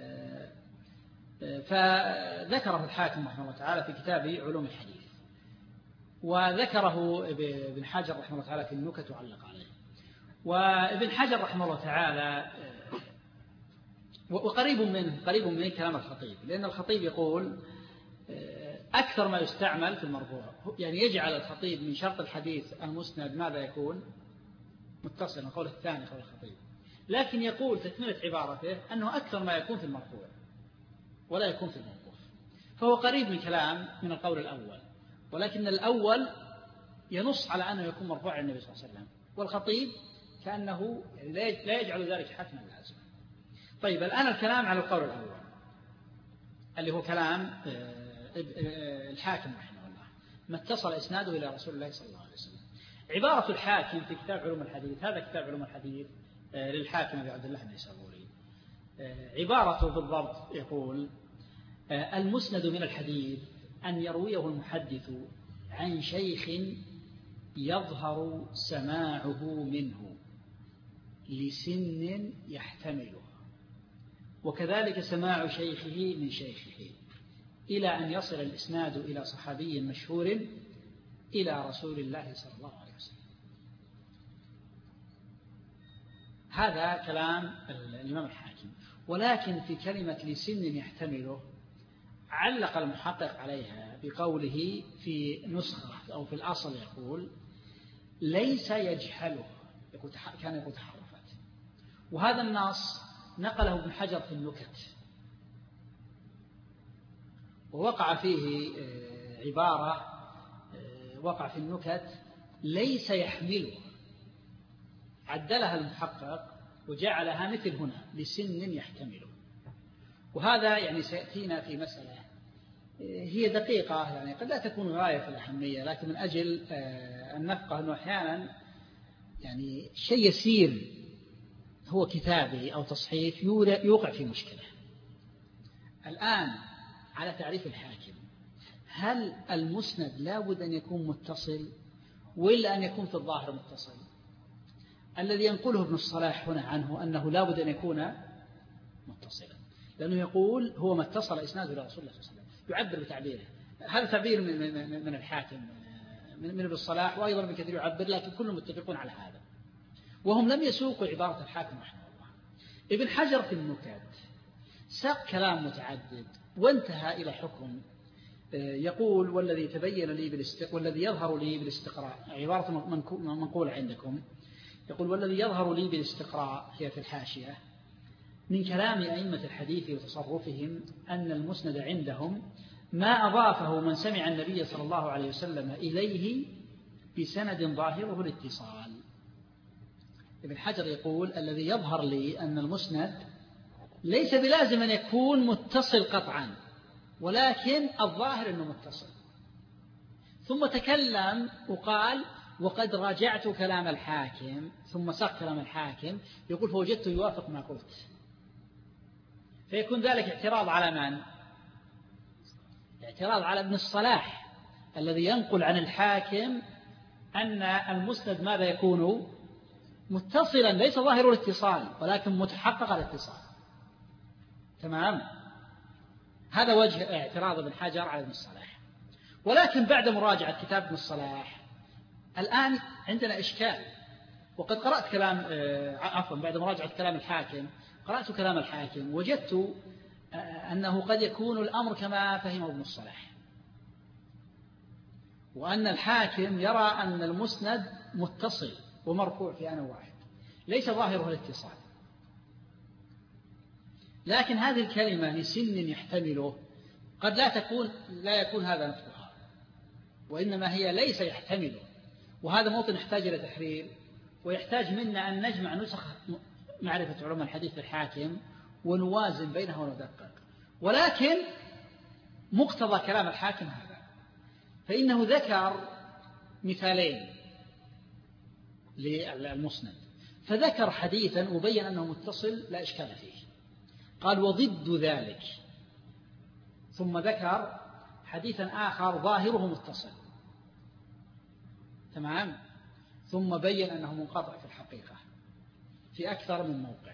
فذكره الحاكم رحمه الله تعالى في كتابه علوم الحديث، وذكره ابن حجر رحمه الله تعالى في النكت وعلق عليه. وابن حجر رحمه الله تعالى وقريب منه قريب من كلام الخطيب، لأن الخطيب يقول أكثر ما يستعمل في المرفوع، يعني يجعل الخطيب من شرط الحديث المسند ماذا يكون؟ متصل. القول الثاني قول الخطيب، لكن يقول تكملة عبارته أنه أكثر ما يكون في المرفوع ولا يكون في الموقوف، فهو قريب من كلام من القول الأول. ولكن الأول ينص على أنه يكون مرفوع عن النبي صلى الله عليه وسلم، والخطيب كأنه لا يجعل ذلك حتما لازما. طيب الآن الكلام على القول الأول اللي هو كلام الحاكم رحمه الله، ما اتصل إسناده إلى رسول الله صلى الله عليه وسلم. عبارة الحاكم في كتاب علوم الحديث، هذا كتاب علوم الحديث للحاكم أبي عبد الله النيسابوري، عبارته بالضبط يقول: المسند من الحديث أن يرويه المحدث عن شيخ يظهر سماعه منه لسن يحتمله، وكذلك سماع شيخه من شيخه، إلى أن يصل الإسناد إلى صحابي مشهور إلى رسول الله صلى الله عليه وسلم. هذا كلام الإمام الحاكم. ولكن في كلمة لسن يحتمله علق المحقق عليها بقوله في نسخة أو في الأصل يقول: ليس يجهله، يقول كان يقول تحرفات. وهذا النص نقله ابن حجر في النكت، ووقع فيه عبارة وقع في النكت ليس يحمله، عدلها المحقق وجعلها مثل هنا لسن يحتمله. وهذا يعني سيأتينا في مسألة هي دقيقة، يعني قد لا تكون غاية في الأهمية، لكن من أجل أن نفقه أنه أحيانا يعني شيء يسير هو كتابي أو تصحيف يوقع في مشكلة. الآن على تعريف الحاكم، هل المسند لا بد أن يكون متصل وإلا أن يكون في الظاهر متصل؟ الذي ينقله ابن الصلاح هنا عنه أنه لا بد أن يكون متصلا، لأنه يقول هو ما اتصل إسناده إلى رسول الله صلى الله عليه وسلم، يعبر بتعبيره. هذا تعبير من من الحاكم من ابن الصلاح، وأيضا ابن كثير يعبر، لكن كلهم متفقون على هذا، وهم لم يسوقوا عبارة الحاكم رحمه الله. ابن حجر في النكت ساق كلام متعدد وانتهى إلى حكم يقول: والذي تبين لي بالاست... والذي يظهر لي بالاستقراء، عبارة منقولة عندكم، يقول: والذي يظهر لي بالاستقراء هي في الحاشية من كلام أئمة الحديث وتصرفهم أن المسند عندهم ما أضافه من سمع النبي صلى الله عليه وسلم إليه بسند ظاهره الاتصال. ابن حجر يقول: الذي يظهر لي أن المسند ليس بلازم أن يكون متصل قطعا، ولكن الظاهر أنه متصل. ثم تكلم وقال: وقد راجعت كلام الحاكم، ثم ساق كلام الحاكم، يقول: فوجدته يوافق ما قلت. فيكون ذلك اعتراض على من؟ اعتراض على ابن الصلاح الذي ينقل عن الحاكم أن المسند ماذا يكون؟ متصلا، ليس ظاهر الاتصال ولكن متحقق الاتصال. تمام؟ هذا وجه اعتراض ابن حجر على ابن الصلاح. ولكن بعد مراجعة كتاب ابن الصلاح الآن عندنا إشكال، وقد قرأت كلام عفوا بعد مراجعة كلام الحاكم قرأت كلام الحاكم، وجدت أنه قد يكون الأمر كما فهمه ابن الصلاح، وأن الحاكم يرى أن المسند متصل ومرفوع في آن واحد، ليس ظاهره الاتصال. لكن هذه الكلمة لسن يحتمله قد لا تكون لا يكون هذا نفسها، وإنما هي ليس يحتمله، وهذا موطن يحتاج إلى تحرير، ويحتاج منا أن نجمع نسخ معرفة علوم الحديث في الحاكم ونوازن بينها وندقق. ولكن مقتضى كلام الحاكم هذا، فإنه ذكر مثالين للمسند، فذكر حديثا وبين أنه متصل لا إشكال فيه، قال: وضد ذلك، ثم ذكر حديثا آخر ظاهره متصل، تمام، ثم بين أنه منقطع في الحقيقة في أكثر من موقع.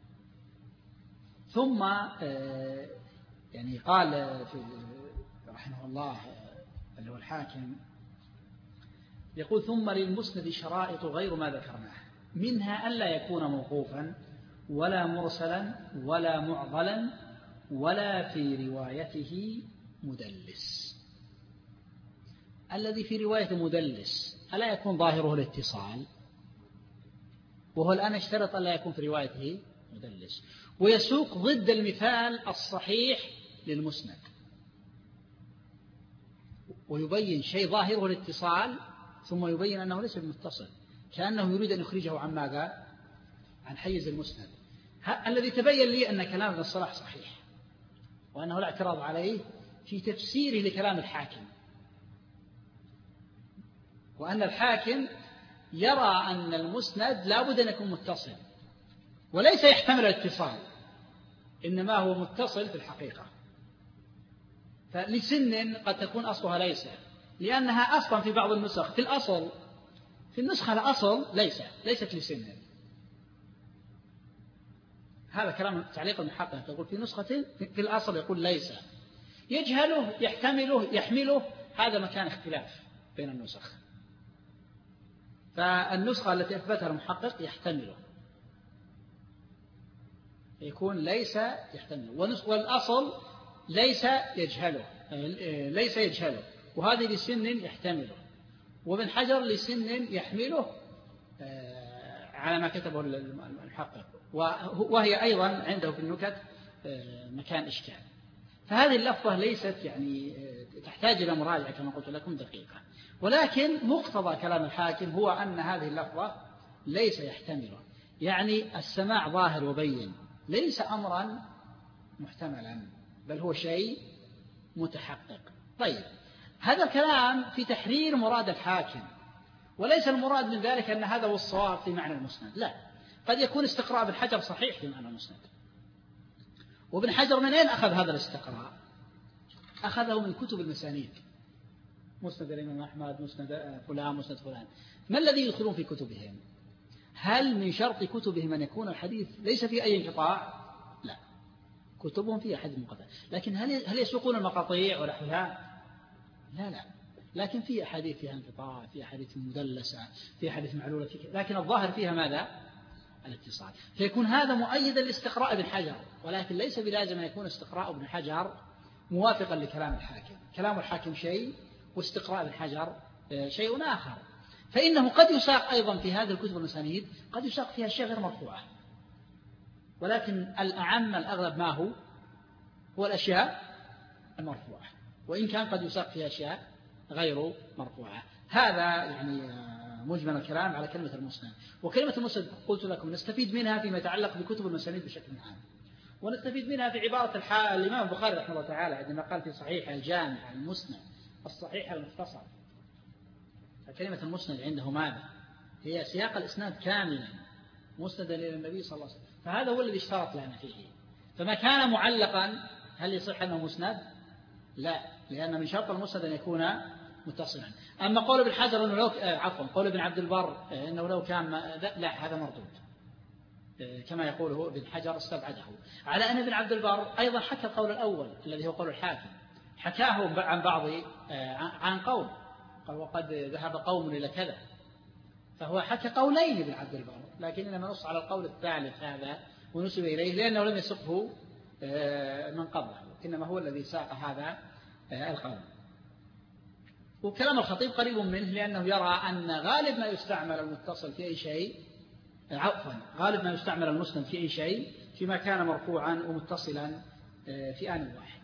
ثم يعني قال في رحمه الله اللي هو الحاكم، يقول: ثم للمسند شرائط غير ما ذكرناه، منها ألا يكون موقوفا ولا مرسلا ولا معضلا ولا في روايته مدلس. الذي في رواية مدلس ألا يكون ظاهره الاتصال؟ وهو الآن اشترط ألا يكون في روايته مدلس، ويسوق ضد المثال الصحيح للمسند. ويبين شيء ظاهره الاتصال ثم يبين أنه ليس بمتصل، كأنه يريد أن يخرجه عن ماذا؟ عن حيز المسند. الذي تبين لي أن كلام ابن الصلاح صحيح، وأنه لا اعتراض عليه في تفسيره لكلام الحاكم، وأن الحاكم يرى أن المسند لا بد أن يكون متصل وليس يحتمل الاتصال، إنما هو متصل في الحقيقة. فلسن قد تكون أصلها ليس، لأنها أصلا في بعض النسخ في الأصل في النسخة الأصل ليس ليست لسن. هذا كلام تعليق المحقق، يقول في نسخة في الأصل يقول ليس، يجهله يحتمله يحمله، هذا مكان اختلاف بين النسخ. فالنسخة التي أثبتها المحقق يحتمله، يكون ليس يحتمله، والأصل ليس يجهله ليس يجهله وهذه لسن يحتمله، وابن حجر لسن يحمله على ما كتبه المحقق، وهي أيضا عنده في النكت مكان إشكال. فهذه اللفظة ليست يعني تحتاج إلى مراجعة كما قلت لكم دقيقة، ولكن مقتضى كلام الحاكم هو أن هذه اللفظة ليس يحتمله، يعني السماع ظاهر وبين، ليس أمرا محتملا بل هو شيء متحقق. طيب، هذا الكلام في تحرير مراد الحاكم، وليس المراد من ذلك أن هذا هو الصواب في معنى المسند، لا، قد يكون استقراء ابن حجر صحيح في معنى المسند. وابن حجر من أين أخذ هذا الاستقراء؟ أخذه من كتب المسانيد، مسند الإمام أحمد، مسند فلان، مسند فلان. ما الذي يدخلون في كتبهم؟ هل من شرط كتبهم أن يكون الحديث ليس في أي انقطاع؟ لا، كتبهم فيها حديث منقطع، لكن هل هل يسوقون المقاطيع ونحوها؟ لا لا، لكن في أحاديث فيها انقطاع، في أحاديث مدلسة، في أحاديث معلولة، في لكن الظاهر فيها ماذا؟ الاتصال. فيكون هذا مؤيدا لاستقراء ابن حجر، ولكن ليس بلازم أن يكون استقراء ابن حجر موافقا لكلام الحاكم. كلام الحاكم شيء واستقراء ابن حجر شيء آخر. فإنه قد يساق أيضا في هذه الكتب المسانيد قد يساق فيها أشياء غير مرفوعة، ولكن الأعم الأغلب ما هو هو الأشياء المرفوعة، وإن كان قد يساق فيها أشياء غير مرفوعة. هذا يعني مجمل الكلام على كلمة المسند. وكلمة المسند قلت لكم نستفيد منها فيما يتعلق بكتب المسانيد بشكل عام، ونستفيد منها في عبارة الإمام البخاري رحمه الله تعالى عندما قال في صحيح الجامع المسند الصحيح المختصر. فكلمة المسند عنده ماذا؟ هي سياق الإسناد كاملا مسندا إلى النبي صلى الله عليه وسلم، فهذا هو الذي اشترط لنا فيه. فما كان معلقا هل يصح أنه مسند؟ لا، لأن من شرط المسند أن يكون متصلا. أما قول ابن حجر إنه لو عفوا قول ابن عبد البر إنه لو كان لا، هذا مردود كما يقوله ابن حجر استبعده، على أن ابن عبد البر أيضا حكى القول الأول الذي هو قول الحاكم، حكاه عن بعض عن قوم قال وقد ذهب قوم إلى كذا، فهو حكى قولين ابن عبد البر، لكن إنما نص على القول الثالث هذا ونسب إليه لأنه لم يسقه من قبله، إنما هو الذي ساق هذا القول. وكلام الخطيب قريب منه، لأنه يرى أن غالب ما يستعمل المتصل في أي شيء عفوا غالب ما يستعمل المسند في أي شيء فيما كان مرفوعا ومتصلا في آن واحد.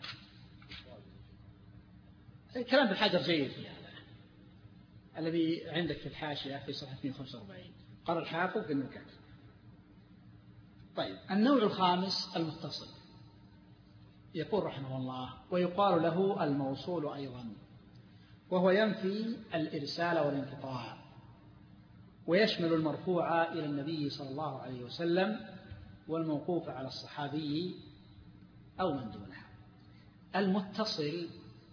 كلام بالحجر جيد في هذا الذي عندك في الحاشية في صفحة مئة وخمسة وأربعين قال الحافظ في النكات. طيب، النوع الخامس المتصل، يقول رحمه الله ويقال له الموصول أيضا، وهو ينفي الإرسال والانقطاع، ويشمل المرفوع إلى النبي صلى الله عليه وسلم والموقوف على الصحابي أو من دونه. المتصل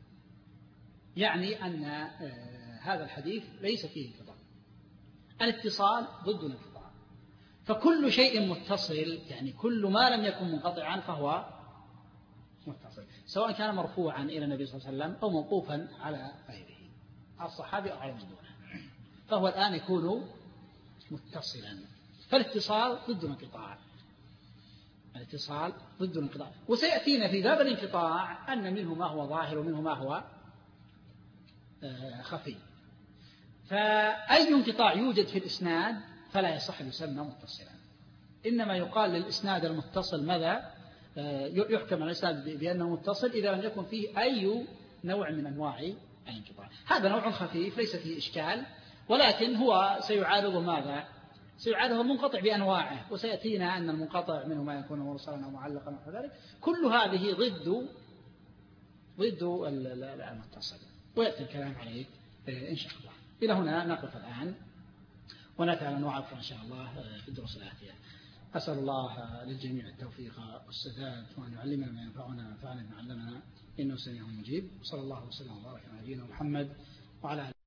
يعني أن هذا الحديث ليس فيه انقطاع، الاتصال ضد الانقطاع، فكل شيء متصل يعني كل ما لم يكن منقطعا فهو متصل، سواء كان مرفوعا إلى النبي صلى الله عليه وسلم أو موقوفا على غيره على الصحابي أو على من دونه، فهو الآن يكون متصلا. فالاتصال ضد الانقطاع، الاتصال ضد الانقطاع. وسيأتينا في باب الانقطاع أن منه ما هو ظاهر ومنه ما هو خفي. فأي انقطاع يوجد في الإسناد فلا يصح يسمى متصلا، إنما يقال للإسناد المتصل ماذا؟ يحكم على الإسناد بأنه متصل إذا لم يكن فيه أي نوع من أنواع الانقطاع. هذا نوع خفيف ليس فيه إشكال، ولكن هو سيعارض ماذا؟ سيعارض المنقطع بأنواعه، وسيأتينا أن المنقطع منه ما يكون مرسلا أو معلقا ونحو ذلك، كل هذه ضد ضد المتصل، ويأتي الكلام عليه إن شاء الله. إلى هنا نقف الآن، ونأتي على أنواع أخرى إن شاء الله في الدروس الآتية. أسأل الله للجميع التوفيق والسداد، وأن يعلمنا ما ينفعنا وينفعنا بما علمنا، إنه سميع مجيب. وصلى الله وسلم وبارك على نبينا محمد وعلى